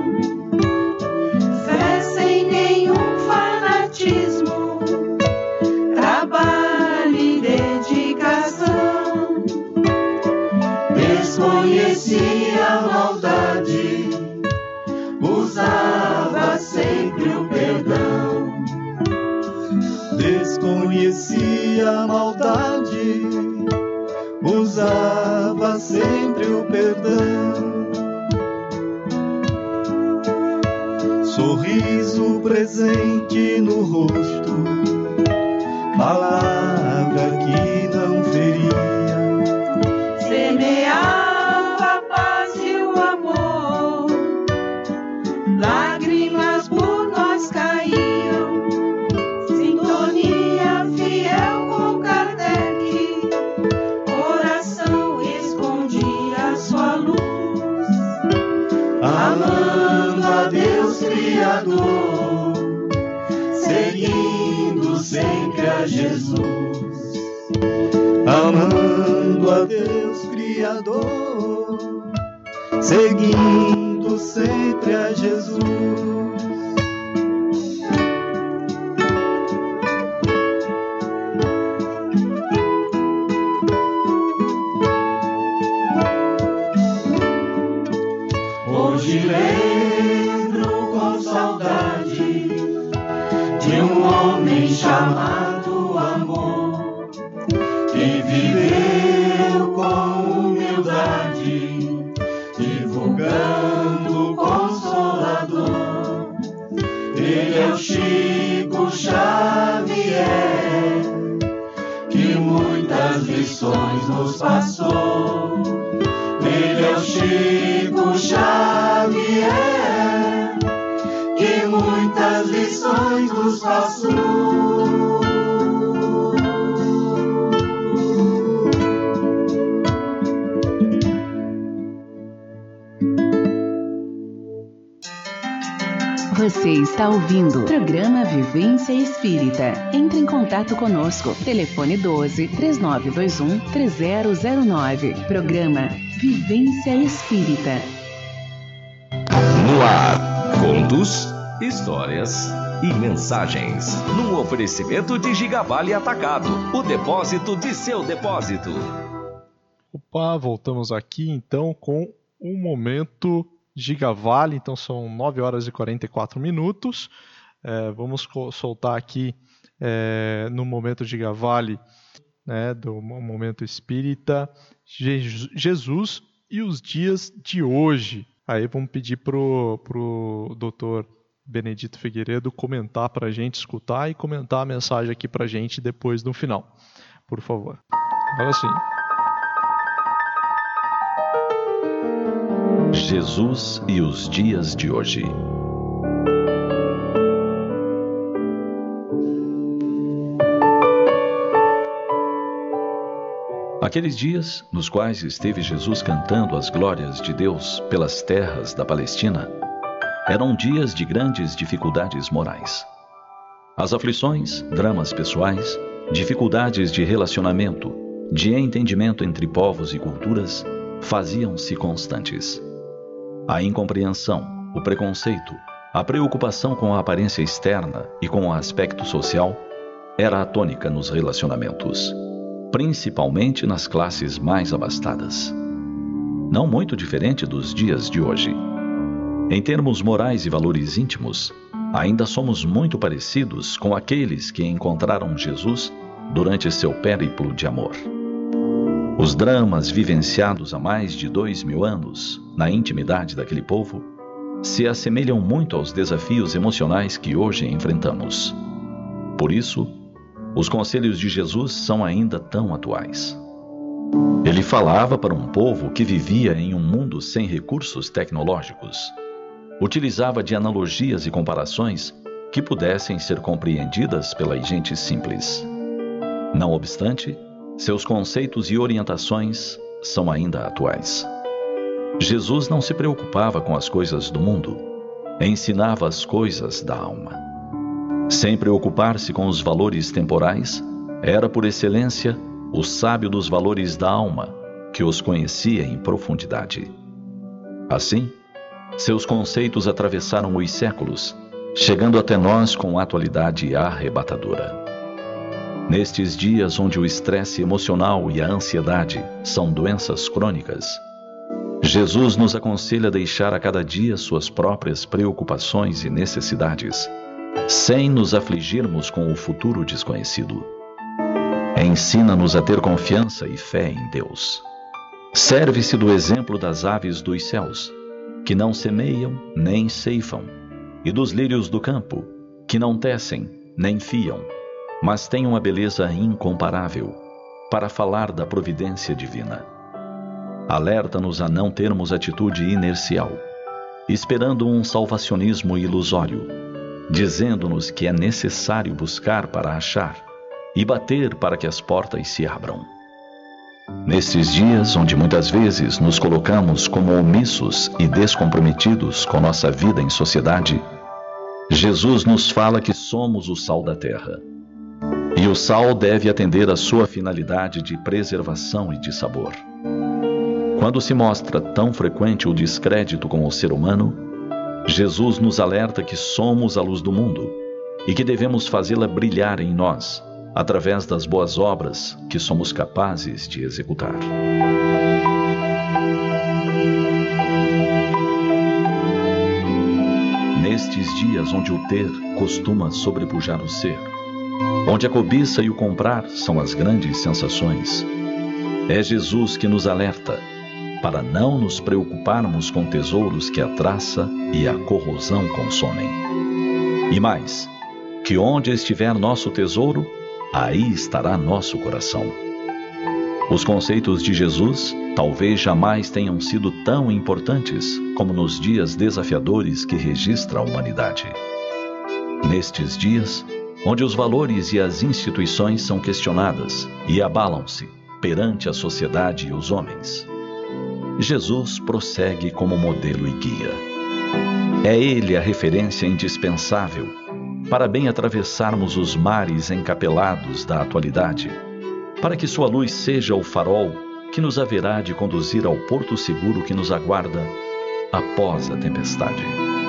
fé sem nenhum fanatismo, trabalho e dedicação. Desconhecia a maldade, usava sempre o perdão. Desconhecia a maldade, usava sempre o perdão. Sorriso presente no rosto, palavra que não feria, semeava a paz e o amor, lágrimas por nós caíam, sintonia fiel com Kardec, coração escondia sua luz, amando a Deus Criador, seguindo sempre a Jesus, amando a Deus Criador, seguindo sempre a Jesus. Hoje lembro com saudade de um homem chamado amor, que viveu com humildade, divulgando o Consolador. Ele é o Chico Xavier, que muitas lições nos passou. Ele é o Chico Xavier, que muitas lições nos passou. Você está ouvindo o programa Vivência Espírita. Entre em contato conosco. Telefone doze, três nove dois um, três zero zero nove. Programa Vivência Espírita. No ar, contos, histórias e mensagens. Num oferecimento de Gigavale Atacado, o depósito de seu depósito. Opa, voltamos aqui então com um momento Gigavale. Então são nove horas e quarenta e quatro minutos. É, vamos soltar aqui é, no momento Gigavale, né, do momento espírita, Jesus e os dias de hoje. Aí vamos pedir pro, pro doutor Benedito Figueiredo comentar para a gente, escutar e comentar a mensagem aqui para a gente depois no final, por favor. Agora sim. Jesus e os dias de hoje. Aqueles dias nos quais esteve Jesus cantando as glórias de Deus pelas terras da Palestina eram dias de grandes dificuldades morais. As aflições, dramas pessoais, dificuldades de relacionamento, de entendimento entre povos e culturas faziam-se constantes. A incompreensão, o preconceito, a preocupação com a aparência externa e com o aspecto social era a tônica nos relacionamentos, principalmente nas classes mais abastadas. Não muito diferente dos dias de hoje. Em termos morais e valores íntimos, ainda somos muito parecidos com aqueles que encontraram Jesus durante seu périplo de amor. Os dramas vivenciados há mais de dois mil anos na intimidade daquele povo se assemelham muito aos desafios emocionais que hoje enfrentamos. Por isso, os conselhos de Jesus são ainda tão atuais. Ele falava para um povo que vivia em um mundo sem recursos tecnológicos. Utilizava de analogias e comparações que pudessem ser compreendidas pela gente simples. Não obstante, seus conceitos e orientações são ainda atuais. Jesus não se preocupava com as coisas do mundo, ensinava as coisas da alma. Sem preocupar-se com os valores temporais, era por excelência o sábio dos valores da alma, que os conhecia em profundidade. Assim, seus conceitos atravessaram os séculos, chegando até nós com atualidade arrebatadora. Nestes dias onde o estresse emocional e a ansiedade são doenças crônicas, Jesus nos aconselha a deixar a cada dia suas próprias preocupações e necessidades, sem nos afligirmos com o futuro desconhecido. Ensina-nos a ter confiança e fé em Deus. Serve-se do exemplo das aves dos céus, que não semeiam nem ceifam, e dos lírios do campo, que não tecem nem fiam, mas têm uma beleza incomparável, para falar da providência divina. Alerta-nos a não termos atitude inercial, esperando um salvacionismo ilusório, dizendo-nos que é necessário buscar para achar e bater para que as portas se abram. Nestes dias onde muitas vezes nos colocamos como omissos e descomprometidos com nossa vida em sociedade, Jesus nos fala que somos o sal da terra. E o sal deve atender à sua finalidade de preservação e de sabor. Quando se mostra tão frequente o descrédito com o ser humano, Jesus nos alerta que somos a luz do mundo e que devemos fazê-la brilhar em nós, através das boas obras que somos capazes de executar. Nestes dias onde o ter costuma sobrepujar o ser, onde a cobiça e o comprar são as grandes sensações, é Jesus que nos alerta para não nos preocuparmos com tesouros que a traça e a corrosão consomem. E mais, que onde estiver nosso tesouro, aí estará nosso coração. Os conceitos de Jesus talvez jamais tenham sido tão importantes como nos dias desafiadores que registra a humanidade. Nestes dias, onde os valores e as instituições são questionadas e abalam-se perante a sociedade e os homens, Jesus prossegue como modelo e guia. É Ele a referência indispensável para bem atravessarmos os mares encapelados da atualidade, para que sua luz seja o farol que nos haverá de conduzir ao porto seguro que nos aguarda após a tempestade.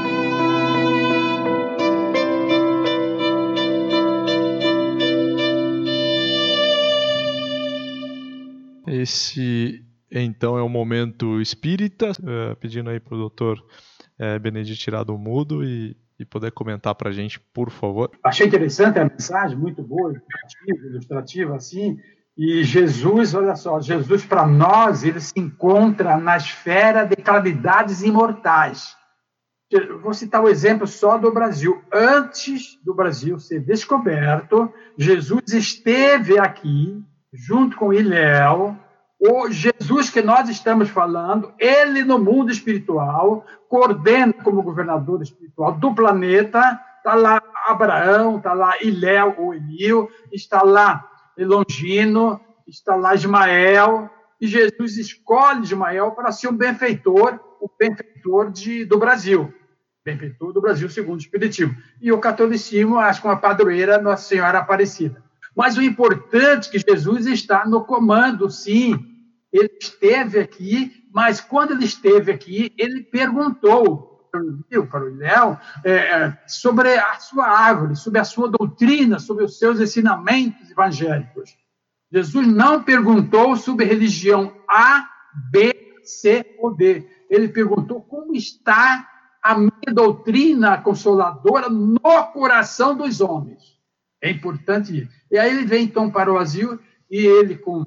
Esse, então, é o Momento Espírita, uh, pedindo aí para o doutor uh, Benedito tirar do mudo e, e poder comentar para a gente, por favor. Achei interessante a mensagem, muito boa, ilustrativa, ilustrativa assim. E Jesus, olha só, Jesus para nós, ele se encontra na esfera de claridades imortais. Eu vou citar o exemplo só do Brasil. Antes do Brasil ser descoberto, Jesus esteve aqui, junto com Ilhéu. O Jesus que nós estamos falando, ele no mundo espiritual, coordena como governador espiritual do planeta. Está lá Abraão, está lá Ilhéu ou Enil, está lá Longino, está lá Ismael, e Jesus escolhe Ismael para ser um benfeitor, o benfeitor de, do Brasil, benfeitor do Brasil segundo o Espiritismo. E o catolicismo, acho que uma padroeira, Nossa Senhora Aparecida. Mas o importante é que Jesus está no comando, sim. Ele esteve aqui, mas quando ele esteve aqui, ele perguntou para o Ilhéu é, sobre a sua árvore, sobre a sua doutrina, sobre os seus ensinamentos evangélicos. Jesus não perguntou sobre religião A, B, C ou D. Ele perguntou como está a minha doutrina consoladora no coração dos homens. É importante isso. E aí ele vem, então, para o asilo, e ele com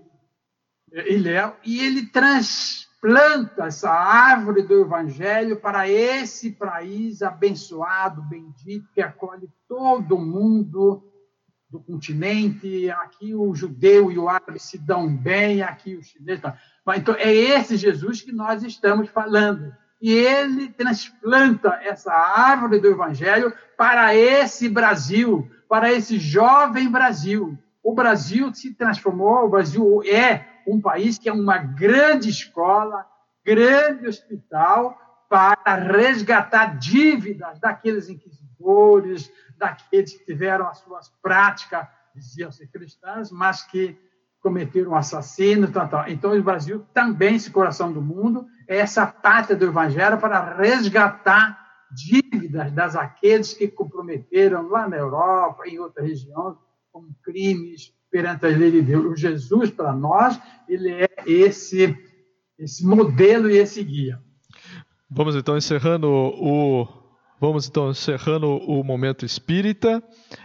Ilhéu, e ele transplanta essa árvore do Evangelho para esse país abençoado, bendito, que acolhe todo mundo do continente. Aqui o judeu e o árabe se dão bem, aqui o chinês... Então, é esse Jesus que nós estamos falando. E ele transplanta essa árvore do Evangelho para esse Brasil, para esse jovem Brasil. O Brasil se transformou, o Brasil é um país que é uma grande escola, grande hospital para resgatar dívidas daqueles inquisidores, daqueles que tiveram as suas práticas, diziam ser cristãs, mas que cometeram assassino, tal, tal. Então, o Brasil também, esse coração do mundo, é essa pátria do Evangelho para resgatar dívidas das aqueles que comprometeram lá na Europa, em outras regiões, como crimes perante a lei de Deus. O Jesus, para nós, ele é esse, esse modelo e esse guia. Vamos então encerrando o, vamos então encerrando o momento espírita.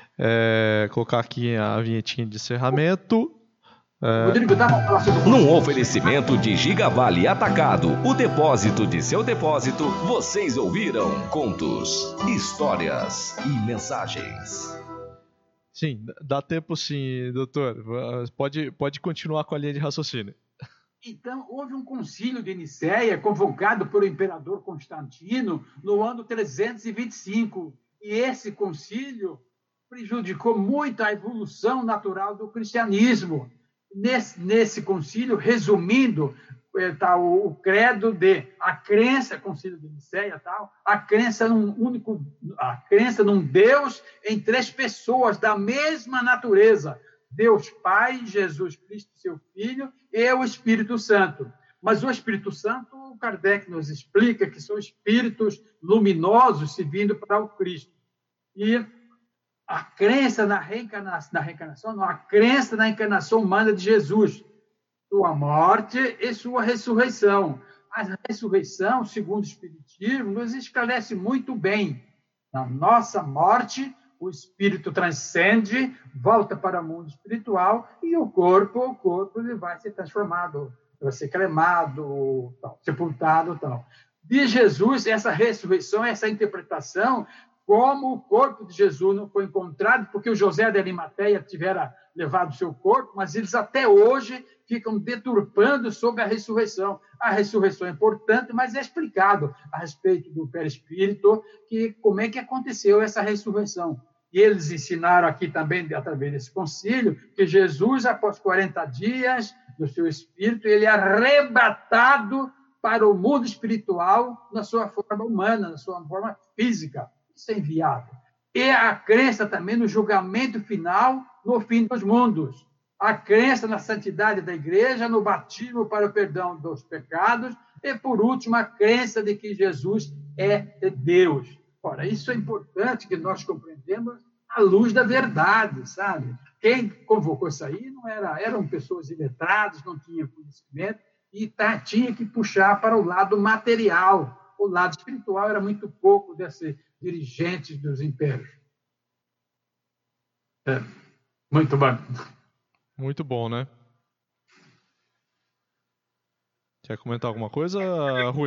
É, colocar aqui a vinhetinha de encerramento. É... Rodrigo, dá uma palavra sobre... Num oferecimento de Gigavale Atacado, o depósito de seu depósito, vocês ouviram contos, histórias e mensagens. Sim, dá tempo sim, doutor. Pode, pode continuar com a linha de raciocínio. Então, houve um concílio de Nicéia convocado pelo imperador Constantino no ano trezentos e vinte e cinco. E esse concílio prejudicou muito a evolução natural do cristianismo. Nesse, nesse concílio, resumindo, está o, o credo de a crença, concílio de Nicéia, tal, a crença num único, a crença num Deus em três pessoas da mesma natureza, Deus Pai, Jesus Cristo, seu Filho, e o Espírito Santo. Mas o Espírito Santo, o Kardec nos explica que são espíritos luminosos se vindo para o Cristo. E a crença na reencarnação, na reencarnação, não, a crença na encarnação humana de Jesus, sua morte e sua ressurreição. A ressurreição, segundo o Espiritismo, nos esclarece muito bem. Na nossa morte, o espírito transcende, volta para o mundo espiritual e o corpo, o corpo ele vai ser transformado, vai ser cremado, tal, sepultado, tal. De Jesus, essa ressurreição, essa interpretação, como o corpo de Jesus não foi encontrado, porque o José de Arimateia tivera levado o seu corpo, mas eles até hoje ficam deturpando sobre a ressurreição. A ressurreição é importante, mas é explicado a respeito do perispírito, que como é que aconteceu essa ressurreição. E eles ensinaram aqui também, através desse concílio, que Jesus, após quarenta dias do seu espírito, ele é arrebatado para o mundo espiritual na sua forma humana, na sua forma física. Isso é inviável. E a crença também no julgamento final, no fim dos mundos. A crença na santidade da igreja, no batismo para o perdão dos pecados e, por último, a crença de que Jesus é Deus. Ora, isso é importante que nós compreendemos à luz da verdade, sabe? Quem convocou isso aí não era, eram pessoas iletradas, não tinham conhecimento e tá, tinha que puxar para o lado material. O lado espiritual era muito pouco desses dirigentes dos impérios. É, muito bom. Muito bom, né? Quer comentar alguma coisa, Rui?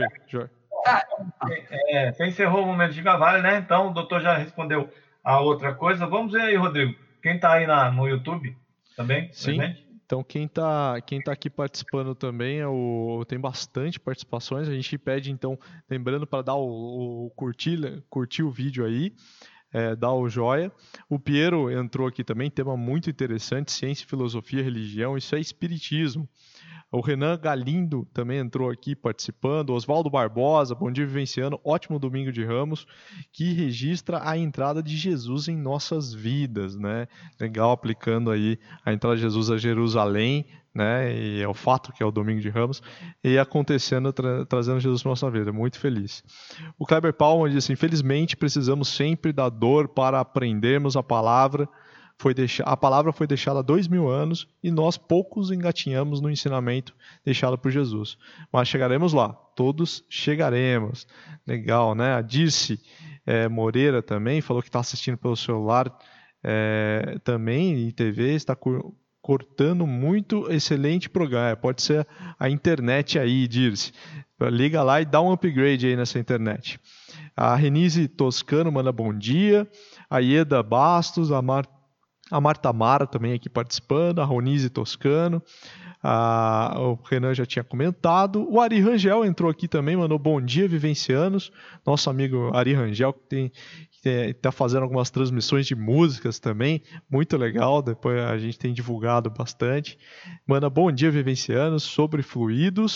É, você encerrou o momento de Gigavale, né? Então, o doutor já respondeu a outra coisa. Vamos ver aí, Rodrigo. Quem está aí na, no YouTube também? Sim. Presente? Então, quem está quem tá aqui participando também, é o, tem bastante participações. A gente pede, então, lembrando para dar o, o curtir, curtir o vídeo aí, é, dar o joia. O Piero entrou aqui também, tema muito interessante, ciência, filosofia, religião, isso é espiritismo. O Renan Galindo também entrou aqui participando. Oswaldo Barbosa, bom dia vivenciando, ótimo domingo de Ramos, que registra a entrada de Jesus em nossas vidas, né? Legal, aplicando aí a entrada de Jesus a Jerusalém, né? E é o fato que é o domingo de Ramos, e acontecendo, tra trazendo Jesus para nossa vida, muito feliz. O Kleber Palma diz assim, infelizmente precisamos sempre da dor para aprendermos a palavra. Foi deixar, a palavra foi deixada há dois mil anos e nós poucos engatinhamos no ensinamento deixado por Jesus. Mas chegaremos lá, todos chegaremos. Legal, né? A Dirce é, Moreira também falou que está assistindo pelo celular é, também, em T V, está co cortando muito, excelente programa. É, pode ser a internet aí, Dirce. Liga lá e dá um upgrade aí nessa internet. A Renise Toscano manda bom dia. A Ieda Bastos, a Marta A Marta Mara também aqui participando, a Ronise Toscano, a, o Renan já tinha comentado, o Ari Rangel entrou aqui também, mandou bom dia, vivencianos, nosso amigo Ari Rangel, que tem está fazendo algumas transmissões de músicas também, muito legal, depois a gente tem divulgado bastante, manda bom dia, vivencianos, sobre fluidos,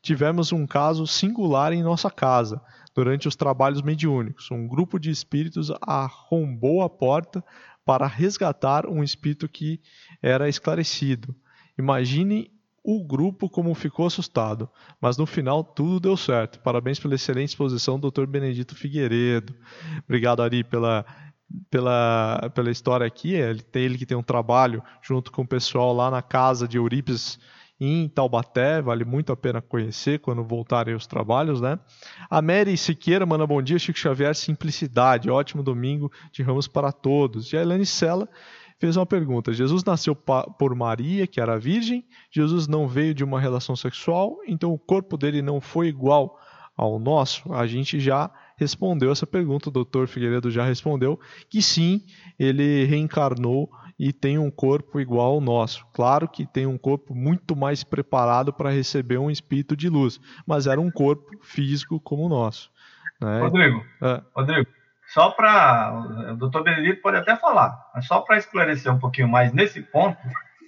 tivemos um caso singular em nossa casa, durante os trabalhos mediúnicos. Um grupo de espíritos arrombou a porta para resgatar um espírito que era esclarecido. Imagine o grupo como ficou assustado, mas no final tudo deu certo. Parabéns pela excelente exposição, doutor Benedito Figueiredo. Obrigado, Ari, pela, pela, pela história aqui. Ele, tem, ele que tem um trabalho junto com o pessoal lá na casa de Eurípides, em Taubaté, vale muito a pena conhecer quando voltarem os trabalhos, né? A Mary Siqueira manda bom dia, Chico Xavier, simplicidade, ótimo domingo de Ramos para todos. E a Elaine Sela fez uma pergunta: Jesus nasceu por Maria, que era virgem, Jesus não veio de uma relação sexual, então o corpo dele não foi igual ao nosso? A gente já respondeu essa pergunta, o doutor Figueiredo já respondeu, que sim, ele reencarnou e tem um corpo igual ao nosso. Claro que tem um corpo muito mais preparado para receber um espírito de luz, mas era um corpo físico como o nosso, né? Rodrigo, é. Rodrigo, só para... O doutor Benedito pode até falar, mas só para esclarecer um pouquinho mais nesse ponto,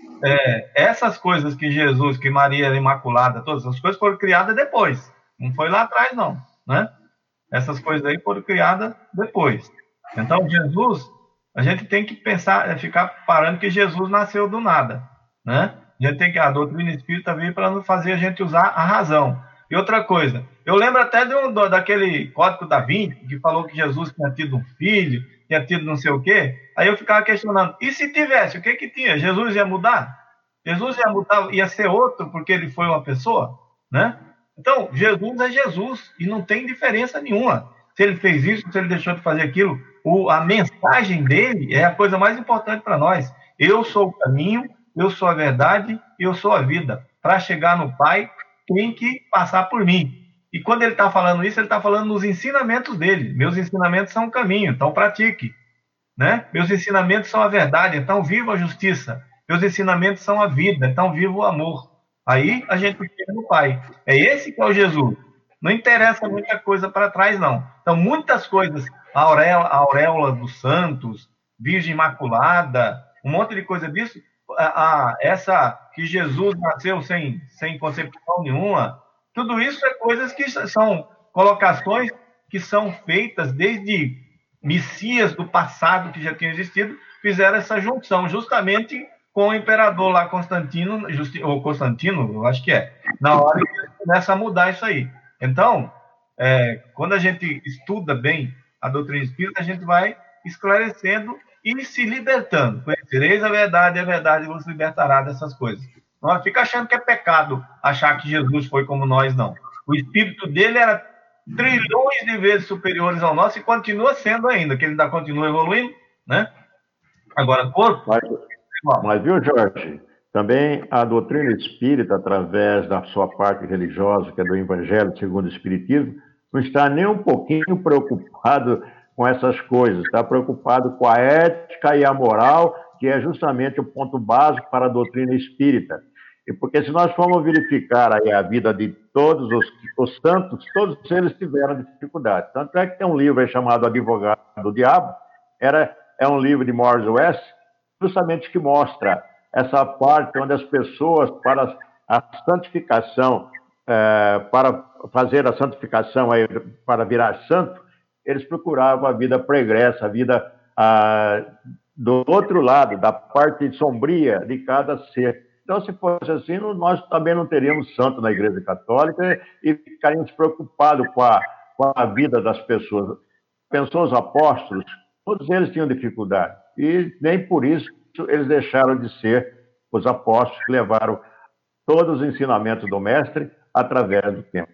é, essas coisas que Jesus, que Maria era imaculada, todas essas coisas foram criadas depois, não foi lá atrás não, né? Essas coisas aí foram criadas depois. Então, Jesus, a gente tem que pensar, ficar parando que Jesus nasceu do nada, né? A gente tem que, a doutrina espírita veio para não fazer a gente usar a razão. E outra coisa, eu lembro até de um, daquele Código da Vinci, que falou que Jesus tinha tido um filho, tinha tido não sei o quê, aí eu ficava questionando, e se tivesse, o que que tinha? Jesus ia mudar? Jesus ia mudar, ia ser outro porque ele foi uma pessoa, né? Então, Jesus é Jesus, e não tem diferença nenhuma. Se ele fez isso, se ele deixou de fazer aquilo, o, a mensagem dele é a coisa mais importante para nós. Eu sou o caminho, eu sou a verdade, eu sou a vida. Para chegar no Pai, tem que passar por mim. E quando ele está falando isso, ele está falando nos ensinamentos dele. Meus ensinamentos são o caminho, então pratique, né? Meus ensinamentos são a verdade, então viva a justiça. Meus ensinamentos são a vida, então viva o amor. Aí a gente chega no Pai. É esse que é o Jesus. Não interessa muita coisa para trás, não. Então, muitas coisas, a auréola, a auréola dos santos, Virgem Imaculada, um monte de coisa disso, a, a, essa que Jesus nasceu sem, sem concepção nenhuma, tudo isso é coisas que são colocações que são feitas desde messias do passado que já tinham existido, fizeram essa junção, justamente com o imperador lá, Constantino, Justi, ou Constantino, eu acho que é, na hora que ele começa a mudar isso aí. Então, é, quando a gente estuda bem a doutrina espírita, a gente vai esclarecendo e se libertando. Conhecereis a verdade, e a verdade vos libertará dessas coisas. Não fica achando que é pecado achar que Jesus foi como nós, não. O espírito dele era trilhões de vezes superiores ao nosso e continua sendo ainda, que ele ainda continua evoluindo, né? Agora, corpo... Mas, mas viu, Jorge, também a doutrina espírita, através da sua parte religiosa, que é do Evangelho segundo o Espiritismo, não está nem um pouquinho preocupado com essas coisas, está preocupado com a ética e a moral, que é justamente o ponto básico para a doutrina espírita. E porque se nós formos verificar aí a vida de todos os, os santos, todos eles tiveram dificuldade. Tanto é que tem um livro aí chamado Advogado do Diabo, era, é um livro de Morris West, justamente que mostra essa parte onde as pessoas, para a santificação, é, para fazer a santificação, aí, para virar santo, eles procuravam a vida pregressa, a vida ah, do outro lado, da parte sombria de cada ser. Então, se fosse assim, nós também não teríamos santo na Igreja Católica e ficaríamos preocupados com a, com a vida das pessoas. Pensou os apóstolos, todos eles tinham dificuldade, e nem por isso eles deixaram de ser os apóstolos que levaram todos os ensinamentos do Mestre através do tempo.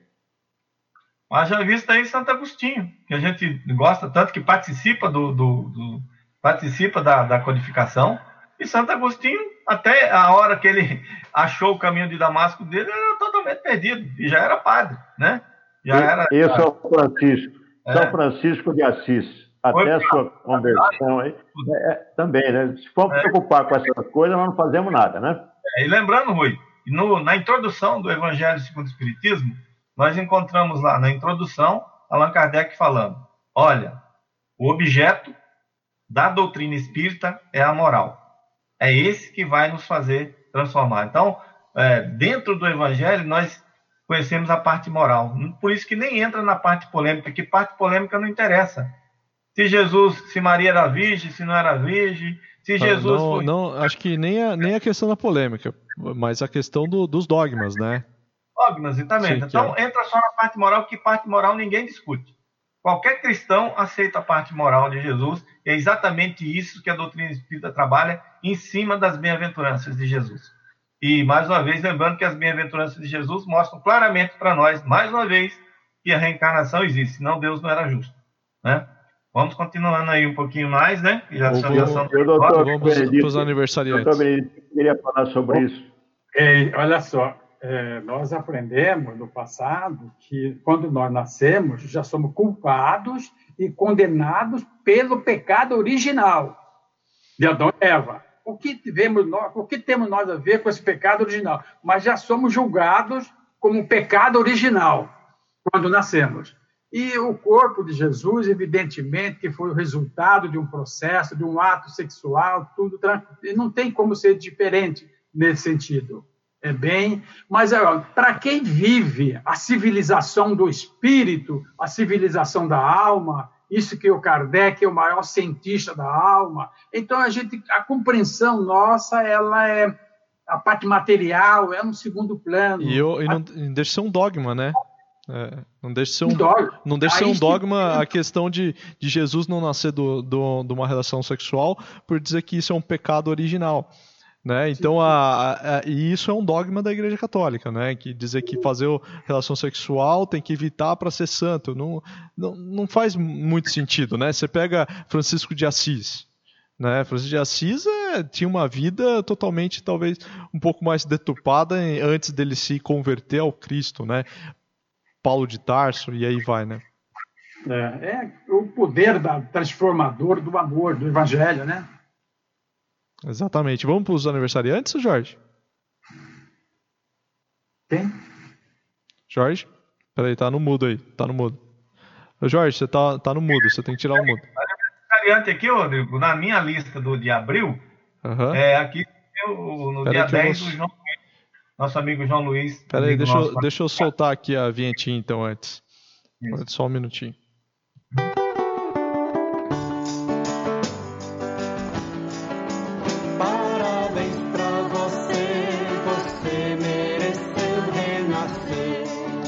Mas já visto aí Santo Agostinho, que a gente gosta tanto, que participa, do, do, do participa da, da codificação, e Santo Agostinho, até a hora que ele achou o caminho de Damasco dele, era totalmente perdido, e já era padre, né? Já era... E São Francisco, é. São Francisco de Assis. Até a sua conversão aí, é, é, também, né? Se for é. preocupar com essas coisas, nós não fazemos nada, né? É, e lembrando, Rui, no, na introdução do Evangelho segundo o Espiritismo, nós encontramos lá, na introdução, Allan Kardec falando, olha, o objeto da doutrina espírita é a moral. É esse que vai nos fazer transformar. Então, é, dentro do Evangelho, nós conhecemos a parte moral. Por isso que nem entra na parte polêmica, que parte polêmica não interessa. Se Jesus, se Maria era virgem, se não era virgem, se Jesus não, foi... não, acho que nem a, nem a questão da polêmica, mas a questão do, dos dogmas, né? Dogmas, exatamente. Sim, então, é. entra só na parte moral, que parte moral ninguém discute. Qualquer cristão aceita a parte moral de Jesus, e é exatamente isso que a doutrina espírita trabalha em cima das bem-aventuranças de Jesus. E, mais uma vez, lembrando que as bem-aventuranças de Jesus mostram claramente para nós, mais uma vez, que a reencarnação existe, senão Deus não era justo, né? Vamos continuando aí um pouquinho mais, né? Já, Vou, já são... Eu, doutor, Vamos para os aniversariantes. Doutor Benedito, eu queria falar sobre Bom, isso. É, olha só, é, nós aprendemos no passado que quando nós nascemos, já somos culpados e condenados pelo pecado original de Adão e Eva. O que, tivemos nós, o que temos nós a ver com esse pecado original? Mas já somos julgados como pecado original quando nascemos. E o corpo de Jesus, evidentemente, que foi o resultado de um processo, de um ato sexual, tudo tranquilo. Não tem como ser diferente nesse sentido. É bem... Mas, para quem vive a civilização do espírito, a civilização da alma, isso que o Kardec é o maior cientista da alma, então a gente, a compreensão nossa, ela é... A parte material é um segundo plano. E, eu, e não, não deixa de ser um dogma, né? É, não deixa de ser um, dogma. não deixa de ser um Aí dogma que... a questão de, de Jesus não nascer do, do, de uma relação sexual por dizer que isso é um pecado original, né? Então, a, a, a, e isso é um dogma da Igreja Católica, né? Que dizer que fazer relação sexual tem que evitar para ser santo. Não, não, não faz muito sentido, né? Você pega Francisco de Assis, né? Francisco de Assis é, tinha uma vida totalmente, talvez, um pouco mais deturpada antes dele se converter ao Cristo, né? Paulo de Tarso, e aí vai, né? É, é o poder da, transformador do amor, do evangelho, né? Exatamente. Vamos para os aniversariantes, Jorge? Quem? Jorge? Peraí, tá no mudo aí. Tá no mudo. Ô, Jorge, você tá, tá no mudo, você tem que tirar o mudo. Aniversariante aqui, Rodrigo, na minha lista do de abril, uhum. é aqui eu, no Pera dia dez, vou... o João Luiz, nosso amigo João Luiz. Peraí, deixa, nosso... eu, deixa eu soltar aqui a vinhetinha então antes. Isso. Só um minutinho. Parabéns pra você, você mereceu renascer.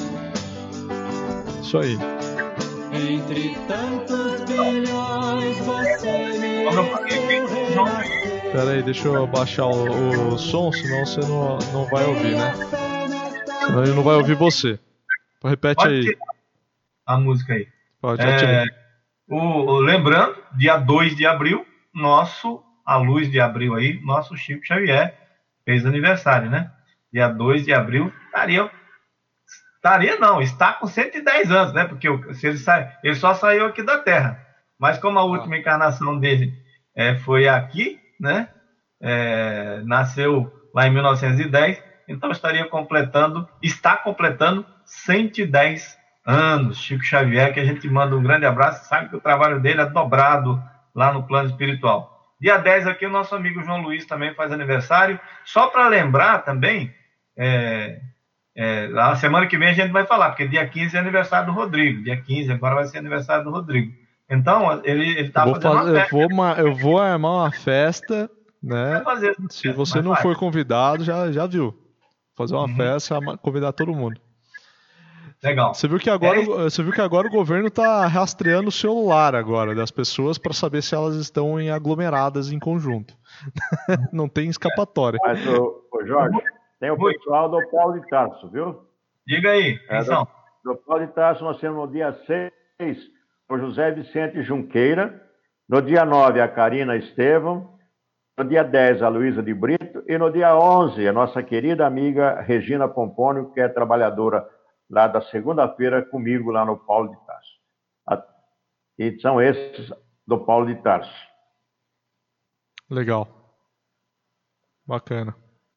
Isso aí. Entre tantos bilhões, você mereceu renascer. Peraí, deixa eu baixar o, o som, senão você não, não vai ouvir, né? Senão ele não vai ouvir você. Repete Pode aí. tirar a música aí. Pode, é, o, o, lembrando, dia dois de abril, nosso, a luz de abril aí, nosso Chico Xavier fez aniversário, né? Dia dois de abril, estaria, estaria não, está com cento e dez anos, né? Porque se ele, sai, ele só saiu aqui da Terra. Mas como a última ah. encarnação dele é, foi aqui, né? É, nasceu lá em mil novecentos e dez, então estaria completando, está completando cento e dez anos, Chico Xavier, que a gente manda um grande abraço, sabe que o trabalho dele é dobrado lá no plano espiritual. Dia dez aqui o nosso amigo João Luiz também faz aniversário, só para lembrar também, é, é, a semana que vem a gente vai falar, porque dia quinze é aniversário do Rodrigo, dia quinze agora vai ser aniversário do Rodrigo. Então, ele está fazendo fazer, uma festa. Eu vou, eu vou armar uma festa, né? Fazer, se você não vai. for convidado, já, já viu. Fazer uma uhum. festa, convidar todo mundo. Legal. Você viu que agora, é você viu que agora o governo está rastreando o celular agora das pessoas para saber se elas estão em aglomeradas em conjunto. Não tem escapatória. Mas, ô, ô Jorge, tem o pessoal do Paulo de Tarso, viu? Diga aí, é, do, do Paulo de Tarso nós temos no dia seis o José Vicente Junqueira, no dia nove a Karina Estevão, no dia dez a Luísa de Brito e no dia onze a nossa querida amiga Regina Pompônio, que é trabalhadora lá da segunda-feira comigo lá no Paulo de Tarso. E são esses do Paulo de Tarso. Legal. Bacana.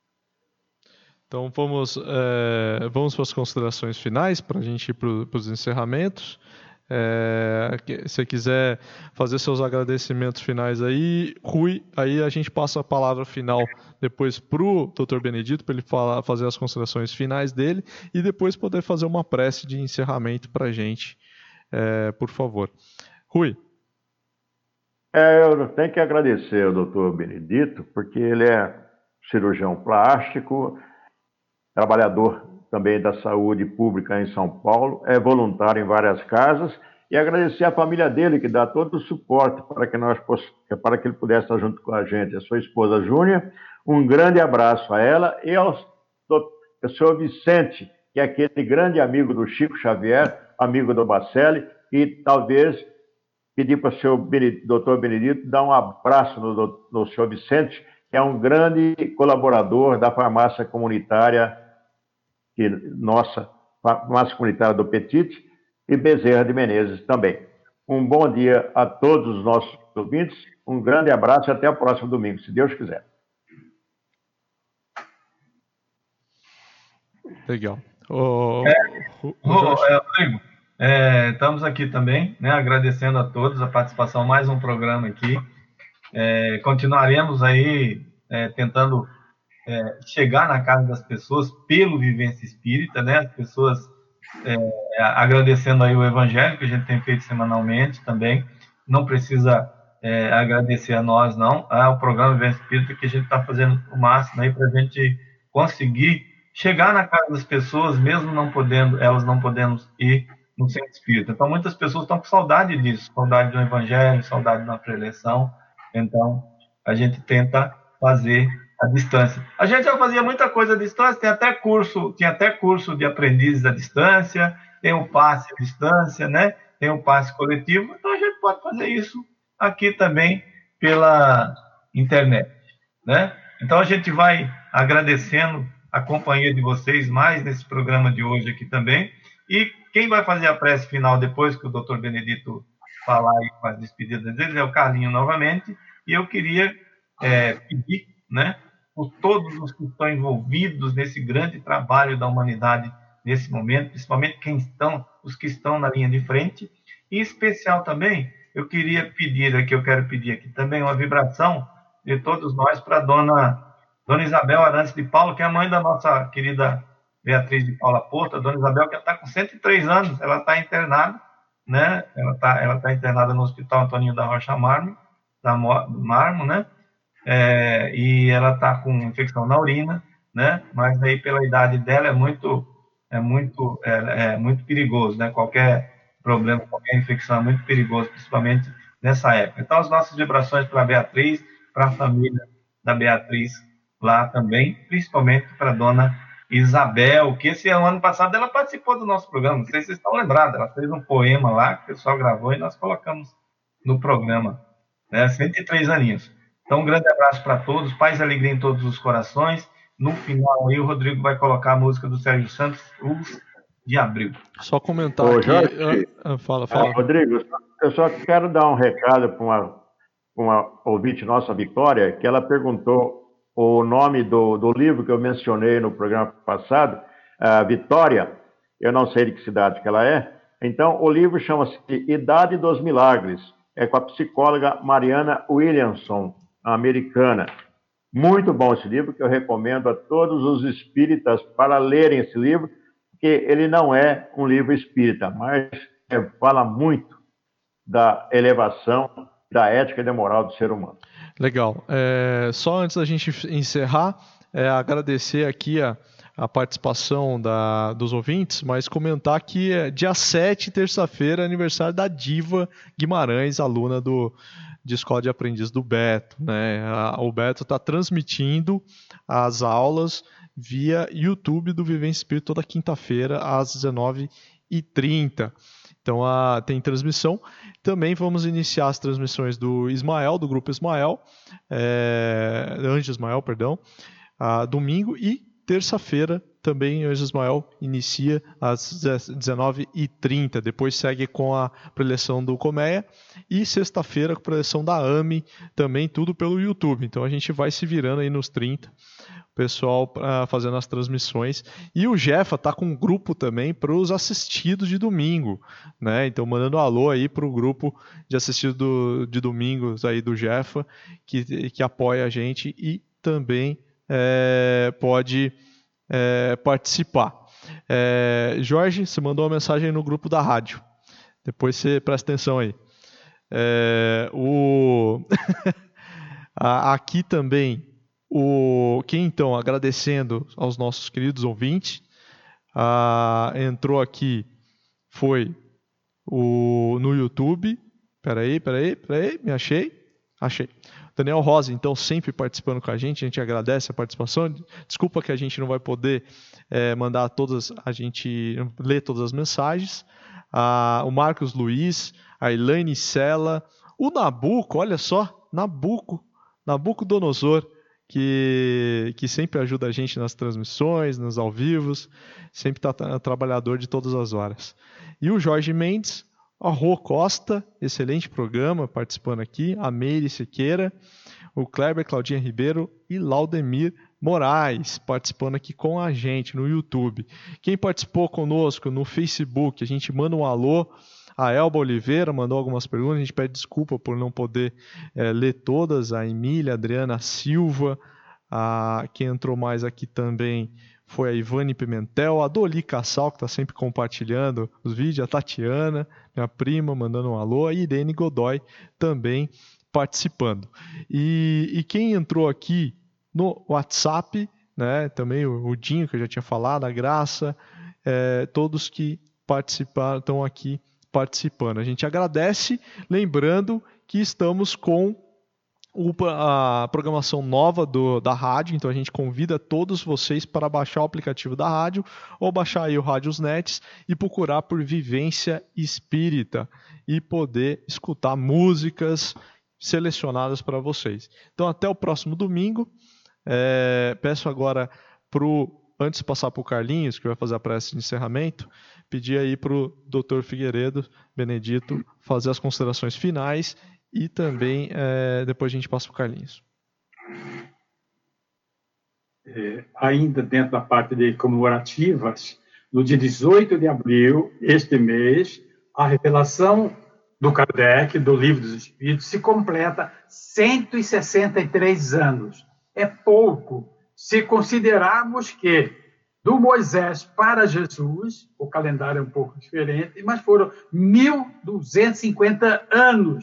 Então vamos, é, vamos para as considerações finais, para a gente ir para os encerramentos. É, se você quiser fazer seus agradecimentos finais aí, Rui, aí a gente passa a palavra final depois para o doutor Benedito, para ele falar, fazer as considerações finais dele e depois poder fazer uma prece de encerramento para a gente, é, por favor. Rui. É, eu tenho que agradecer ao doutor Benedito, porque ele é cirurgião plástico, trabalhador também da saúde pública em São Paulo, é voluntário em várias casas, e agradecer à família dele, que dá todo o suporte para que, nós, para que ele pudesse estar junto com a gente, a sua esposa Júnia. Um grande abraço a ela e ao, ao senhor Vicente, que é aquele grande amigo do Chico Xavier, amigo do Bacelli, e talvez pedir para o senhor doutor Benedito dar um abraço no, no senhor Vicente, que é um grande colaborador da farmácia comunitária que nossa farmácia comunitária do Petit e Bezerra de Menezes também. Um bom dia a todos os nossos ouvintes, um grande abraço e até o próximo domingo, se Deus quiser. Legal. Oh, é, oh, oh, é, Rodrigo, é, estamos aqui também, né, agradecendo a todos a participação, mais um programa aqui. É, continuaremos aí é, tentando É, chegar na casa das pessoas pelo Vivência Espírita, né? As pessoas é, agradecendo aí o Evangelho que a gente tem feito semanalmente também. Não precisa é, agradecer a nós, não. É o programa Vivência Espírita que a gente está fazendo o máximo aí para a gente conseguir chegar na casa das pessoas, mesmo não podendo, elas não podendo ir no centro espírita. Então, muitas pessoas estão com saudade disso, saudade do Evangelho, saudade da preleção. Então, a gente tenta fazer a distância. A gente já fazia muita coisa à distância, tem até curso, tem até curso de aprendizes à distância, tem o passe à distância, né? Tem o passe coletivo, então a gente pode fazer isso aqui também pela internet, né? Então a gente vai agradecendo a companhia de vocês mais nesse programa de hoje aqui também, e quem vai fazer a prece final depois que o doutor Benedito falar aí com as despedidas deles é o Carlinho novamente, e eu queria é, pedir, né, por todos os que estão envolvidos nesse grande trabalho da humanidade nesse momento, principalmente quem estão, os que estão na linha de frente, e em especial também, eu queria pedir aqui, eu quero pedir aqui também uma vibração de todos nós para a dona, dona Isabel Arantes de Paulo, que é a mãe da nossa querida Beatriz de Paula Porto, a dona Isabel, que está com cento e três anos, ela está internada, né? Ela está ela tá internada no Hospital Antoninho da Rocha Marmo, da Marmo, né? É, e ela está com infecção na urina, né? Mas aí pela idade dela é muito, é muito, é, é muito perigoso, né? Qualquer problema, qualquer infecção é muito perigoso, principalmente nessa época. Então as nossas vibrações para a Beatriz, para a família da Beatriz lá também, principalmente para a dona Isabel, que esse ano passado ela participou do nosso programa, não sei se vocês estão lembrados, ela fez um poema lá que o pessoal gravou e nós colocamos no programa, né? cento e três aninhos. Então, um grande abraço para todos, paz e alegria em todos os corações. No final, aí, o Rodrigo vai colocar a música do Sérgio Santos, Luz de Abril. Só comentar Ô, aqui... Jorge, ah, fala, fala. Ah, Rodrigo, eu só quero dar um recado para uma, uma ouvinte nossa, Vitória, que ela perguntou o nome do, do livro que eu mencionei no programa passado, uh, Vitória, eu não sei de que cidade que ela é. Então, o livro chama-se Idade dos Milagres, é com a psicóloga Mariana Williamson, americana. Muito bom esse livro, que eu recomendo a todos os espíritas para lerem esse livro, porque ele não é um livro espírita, mas é, fala muito da elevação, da ética e da moral do ser humano. Legal. É, só antes da gente encerrar, é, agradecer aqui a, a participação da, dos ouvintes, mas comentar que é dia sete, terça-feira, é aniversário da Diva Guimarães, aluna do de Escola de Aprendiz do Beto, né? O Beto está transmitindo as aulas via YouTube do Vivência Espírita toda quinta-feira às dezenove e trinta. Então a, tem transmissão. Também vamos iniciar as transmissões do Ismael, do Grupo Ismael, é, Anjo Ismael, perdão, a, domingo, e terça-feira também o Ismael inicia às dezenove e trinta, depois segue com a preleção do Colmeia, e sexta-feira com a preleção da A M E, também tudo pelo YouTube. Então a gente vai se virando aí nos trinta, o pessoal uh, fazendo as transmissões. E o Jefa tá com um grupo também para os assistidos de domingo, né? Então mandando um alô aí para o grupo de assistidos do, de domingos aí do Jefa, que, que apoia a gente e também é, pode é, participar. É, Jorge, você mandou uma mensagem no grupo da rádio. Depois você presta atenção aí. É, o... Aqui também, o... quem então, agradecendo aos nossos queridos ouvintes, ah, entrou aqui, foi o... no YouTube. Peraí, peraí, peraí, me achei. Achei. Daniel Rosa, então, sempre participando com a gente, a gente agradece a participação. Desculpa que a gente não vai poder é, mandar todas, a gente ler todas as mensagens. Ah, o Marcos Luiz, a Elaine Sela, o Nabuco, olha só, Nabuco, Nabucodonosor, que, que sempre ajuda a gente nas transmissões, nos ao vivos, sempre está tra- trabalhador de todas as horas. E o Jorge Mendes, a Rô Costa, excelente programa, participando aqui. A Meire Siqueira, o Kleber, Claudinha Ribeiro e Laudemir Moraes, participando aqui com a gente no YouTube. Quem participou conosco no Facebook, a gente manda um alô. A Elba Oliveira mandou algumas perguntas, a gente pede desculpa por não poder é, ler todas. A Emília, a Adriana Silva, a... quem entrou mais aqui também foi a Ivane Pimentel, a Doli Cassal, que está sempre compartilhando os vídeos, a Tatiana, minha prima, mandando um alô, a Irene Godoy também participando. E, e quem entrou aqui no WhatsApp, né, também o, o Dinho, que eu já tinha falado, a Graça, é, todos que participaram, estão aqui participando. A gente agradece, lembrando que estamos com a programação nova do, da rádio, então a gente convida todos vocês para baixar o aplicativo da rádio ou baixar aí o Radiosnet e procurar por Vivência Espírita e poder escutar músicas selecionadas para vocês. Então até o próximo domingo. É, peço agora pro, antes de passar para o Carlinhos, que vai fazer a prece de encerramento, pedir aí para o doutor Figueiredo Benedito fazer as considerações finais. E também, é, depois a gente passa para o Carlinhos. É, ainda dentro da parte de comemorativas, no dia dezoito de abril, este mês, a revelação do Kardec, do Livro dos Espíritos, se completa cento e sessenta e três anos. É pouco se considerarmos que, do Moisés para Jesus, o calendário é um pouco diferente, mas foram mil duzentos e cinquenta anos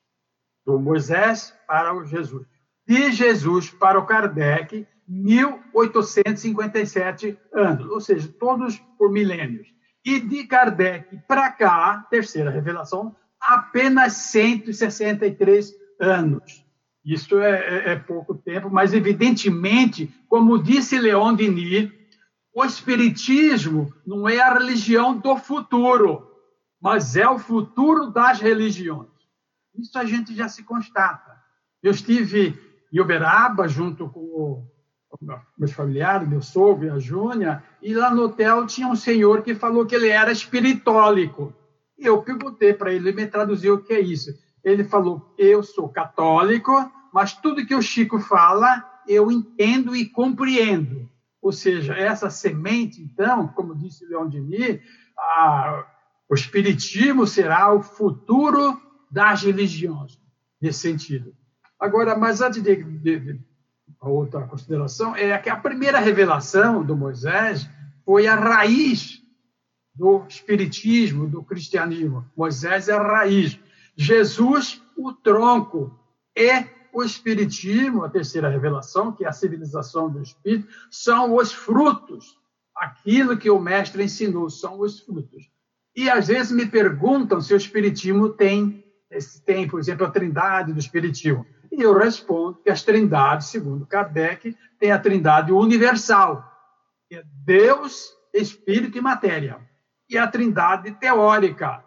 do Moisés para o Jesus. De Jesus para o Kardec, mil oitocentos e cinquenta e sete anos, ou seja, todos por milênios. E de Kardec para cá, terceira revelação, apenas cento e sessenta e três anos. Isso é, é, é pouco tempo, mas evidentemente, como disse Leon Denis, o Espiritismo não é a religião do futuro, mas é o futuro das religiões. Isso a gente já se constata. Eu estive em Uberaba, junto com meus familiares, meu sogro e a Júnia, e lá no hotel tinha um senhor que falou que ele era espiritólico. E eu perguntei para ele, ele me traduziu o que é isso. Ele falou, eu sou católico, mas tudo que o Chico fala, eu entendo e compreendo. Ou seja, essa semente, então, como disse Leon Denis, a, o espiritismo será o futuro das religiões, nesse sentido. Agora, mas antes de, de, de a outra consideração, é que a primeira revelação do Moisés foi a raiz do espiritismo, do cristianismo. Moisés é a raiz. Jesus, o tronco. E o espiritismo, a terceira revelação, que é a civilização do espírito, são os frutos. Aquilo que o mestre ensinou são os frutos. E, às vezes, me perguntam se o espiritismo tem tem, por exemplo, a trindade do Espiritismo. E eu respondo que as trindades, segundo Kardec, tem a trindade universal, que é Deus, Espírito e Matéria. E a trindade teórica,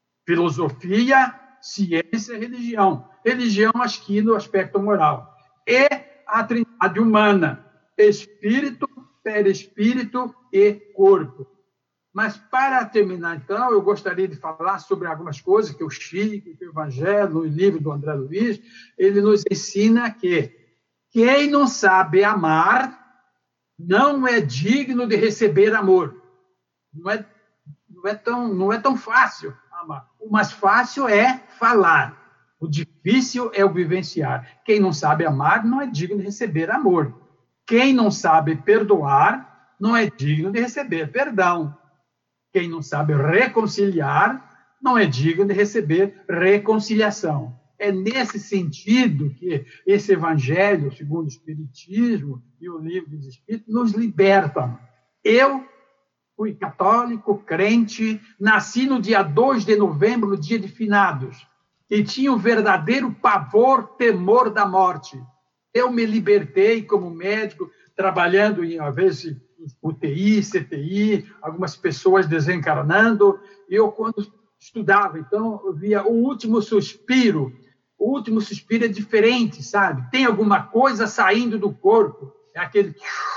filosofia, ciência e religião. Religião, aqui no aspecto moral. E a trindade humana, Espírito, perispírito e corpo. Mas, para terminar, então, eu gostaria de falar sobre algumas coisas que o Chico, que o Evangelho, o livro do André Luiz, ele nos ensina que quem não sabe amar não é digno de receber amor. Não é, não é, tão, não é tão fácil amar. O mais fácil é falar. O difícil é o vivenciar. Quem não sabe amar não é digno de receber amor. Quem não sabe perdoar não é digno de receber perdão. Quem não sabe reconciliar não é digno de receber reconciliação. É nesse sentido que esse Evangelho, segundo o Espiritismo e o Livro dos Espíritos, nos libertam. Eu fui católico, crente, nasci no dia dois de novembro, no dia de finados, e tinha um verdadeiro pavor, temor da morte. Eu me libertei como médico, trabalhando em, às vezes, U T I, C T I, algumas pessoas desencarnando. Eu, quando estudava, então, eu via o último suspiro. O último suspiro é diferente, sabe? Tem alguma coisa saindo do corpo. É aquele,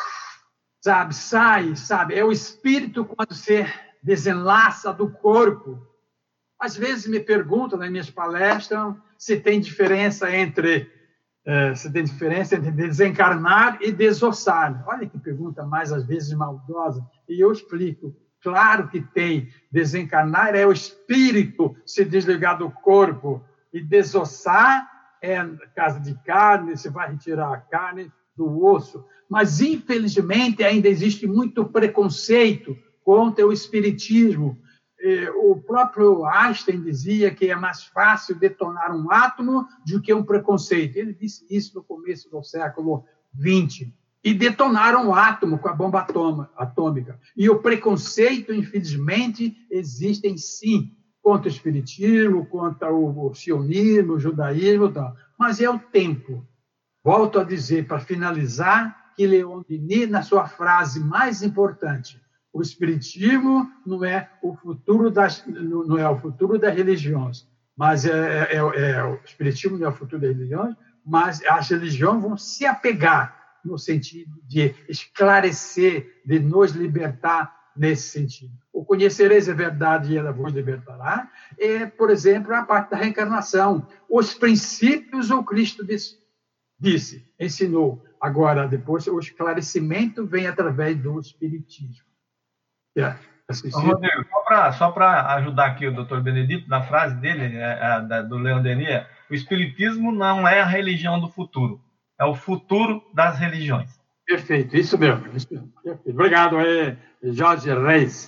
sabe, sai, sabe? É o espírito quando se desenlaça do corpo. Às vezes me perguntam nas minhas palestras se tem diferença entre é, se tem diferença entre desencarnar e desossar. Olha que pergunta mais, às vezes, maldosa. E eu explico. Claro que tem. Desencarnar é o espírito se desligar do corpo. E desossar é casa de carne, você vai retirar a carne do osso. Mas, infelizmente, ainda existe muito preconceito contra o espiritismo. O próprio Einstein dizia que é mais fácil detonar um átomo do que um preconceito. Ele disse isso no começo do século vinte. E detonaram o átomo com a bomba atômica. E o preconceito, infelizmente, existem sim, contra o espiritismo, contra o sionismo, o judaísmo, tal. Mas é o tempo. Volto a dizer, para finalizar, que Leon Denis, na sua frase mais importante, o espiritismo não é o futuro das, não é o futuro das religiões, mas é, é, é, o espiritismo não é o futuro das religiões, mas as religiões vão se apegar no sentido de esclarecer, de nos libertar nesse sentido. O conhecereis a verdade e ela vos libertará é, por exemplo, a parte da reencarnação. Os princípios o Cristo disse, disse ensinou. Agora, depois, o esclarecimento vem através do espiritismo. Yeah. Ô, Rodrigo, só para ajudar aqui o doutor Benedito, na frase dele, é, é, do Leon Denis, o espiritismo não é a religião do futuro, é o futuro das religiões. Perfeito, isso mesmo. Isso mesmo. Obrigado, é, Jorge Reis.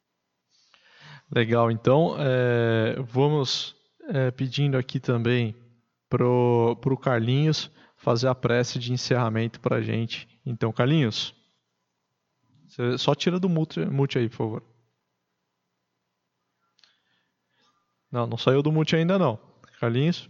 Legal, então, é, vamos é, pedindo aqui também para o Carlinhos fazer a prece de encerramento para a gente. Então, Carlinhos, você só tira do mute, mute aí, por favor. Não, não saiu do mute ainda não. Carlinhos.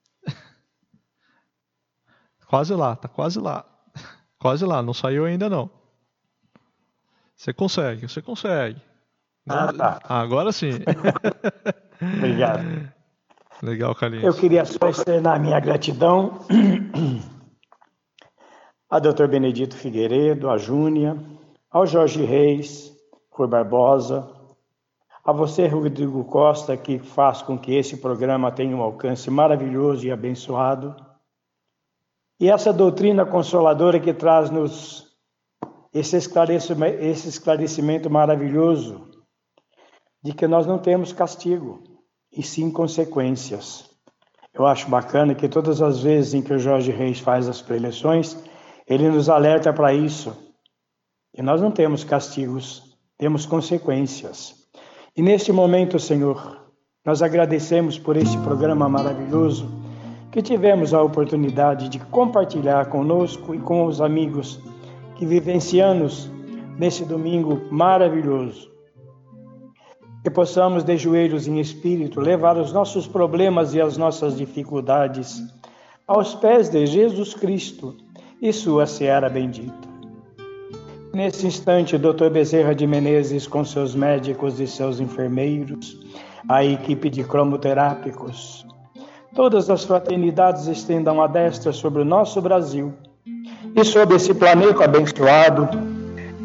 Quase lá, tá quase lá. Quase lá, não saiu ainda não. Você consegue, você consegue. Ah, tá. Ah, agora sim. Obrigado. Legal, Carlinhos. Eu queria só externar minha gratidão a doutor Benedito Figueiredo, a Júnia, ao Jorge Reis, Rui Barbosa, a você, Rodrigo Costa, que faz com que esse programa tenha um alcance maravilhoso e abençoado, e essa doutrina consoladora que traz-nos esse esclarecimento, esse esclarecimento maravilhoso de que nós não temos castigo, e sim consequências. Eu acho bacana que todas as vezes em que o Jorge Reis faz as preleções, ele nos alerta para isso. E nós não temos castigos, temos consequências. E neste momento, Senhor, nós agradecemos por esse programa maravilhoso que tivemos a oportunidade de compartilhar conosco e com os amigos que vivenciamos nesse domingo maravilhoso. Que possamos, de joelhos em espírito, levar os nossos problemas e as nossas dificuldades aos pés de Jesus Cristo e sua seara bendita. Nesse instante, doutor Bezerra de Menezes, com seus médicos e seus enfermeiros, a equipe de cromoterápicos, todas as fraternidades estendam a destra sobre o nosso Brasil e sobre esse planeta abençoado,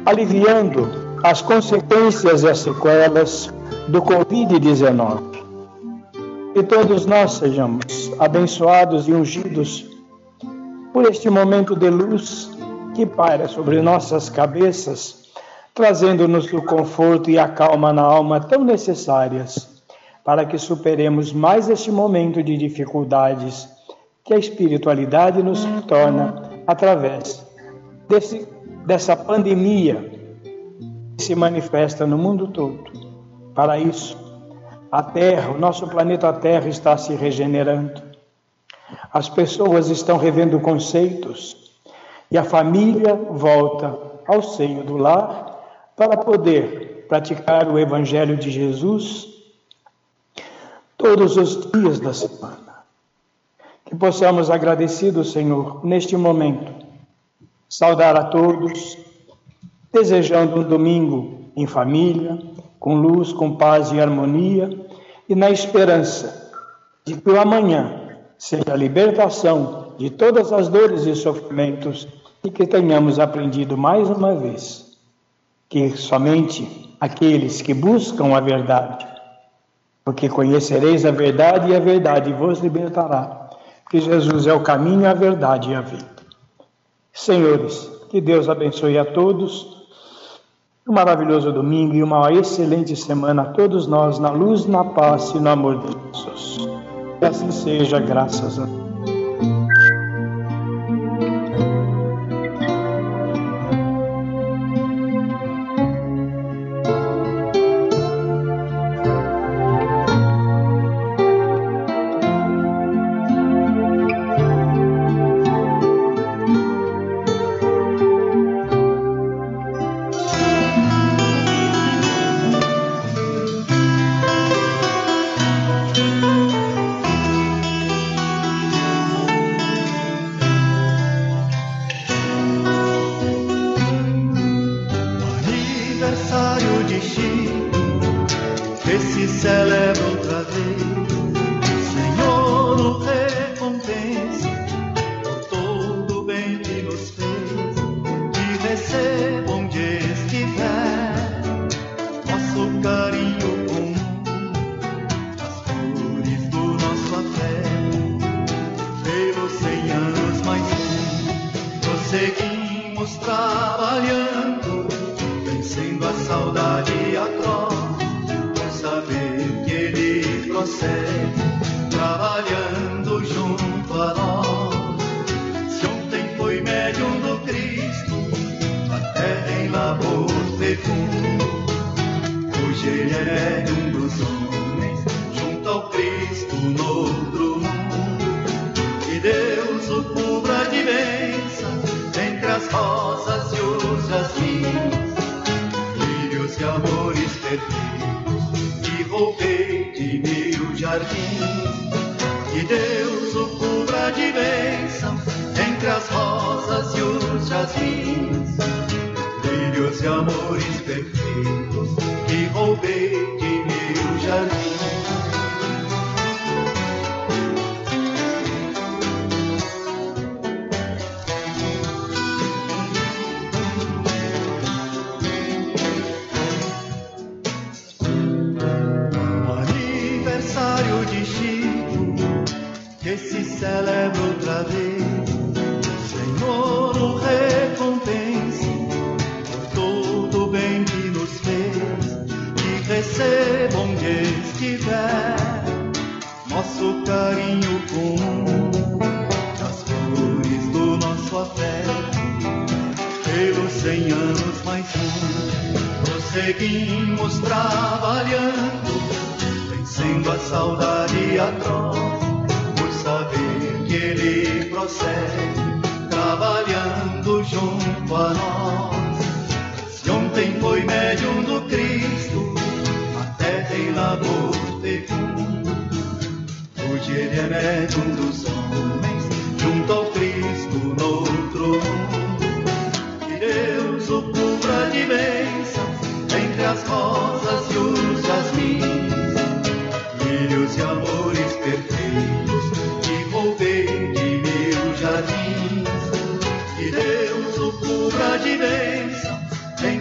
aliviando as consequências e as sequelas do covid dezenove. Que todos nós sejamos abençoados e ungidos por este momento de luz que paira sobre nossas cabeças, trazendo-nos o conforto e a calma na alma tão necessárias para que superemos mais este momento de dificuldades que a espiritualidade nos torna através desse, dessa pandemia que se manifesta no mundo todo. Para isso, a Terra, o nosso planeta Terra está se regenerando. As pessoas estão revendo conceitos e a família volta ao seio do lar para poder praticar o Evangelho de Jesus todos os dias da semana. Que possamos, agradecidos, Senhor, neste momento, saudar a todos, desejando um domingo em família, com luz, com paz e harmonia, e na esperança de que o amanhã seja a libertação de todas as dores e sofrimentos e que tenhamos aprendido mais uma vez que somente aqueles que buscam a verdade, porque conhecereis a verdade e a verdade vos libertará, que Jesus é o caminho, a verdade e a vida. Senhores, que Deus abençoe a todos, um maravilhoso domingo e uma excelente semana a todos nós, na luz, na paz e no amor de Jesus. Que assim seja, graças a Deus.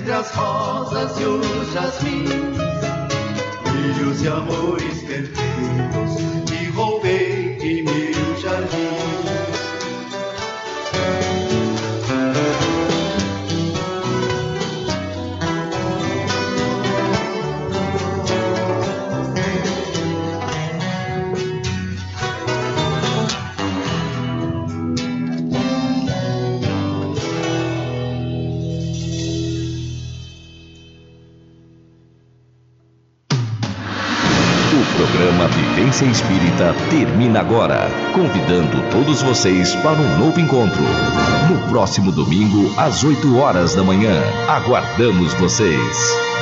entre as rosas e os jasmins, brilhos e amores perfeitos que roubei de mil jardins. O programa Vivência Espírita termina agora, convidando todos vocês para um novo encontro. No próximo domingo, às oito horas da manhã. Aguardamos vocês!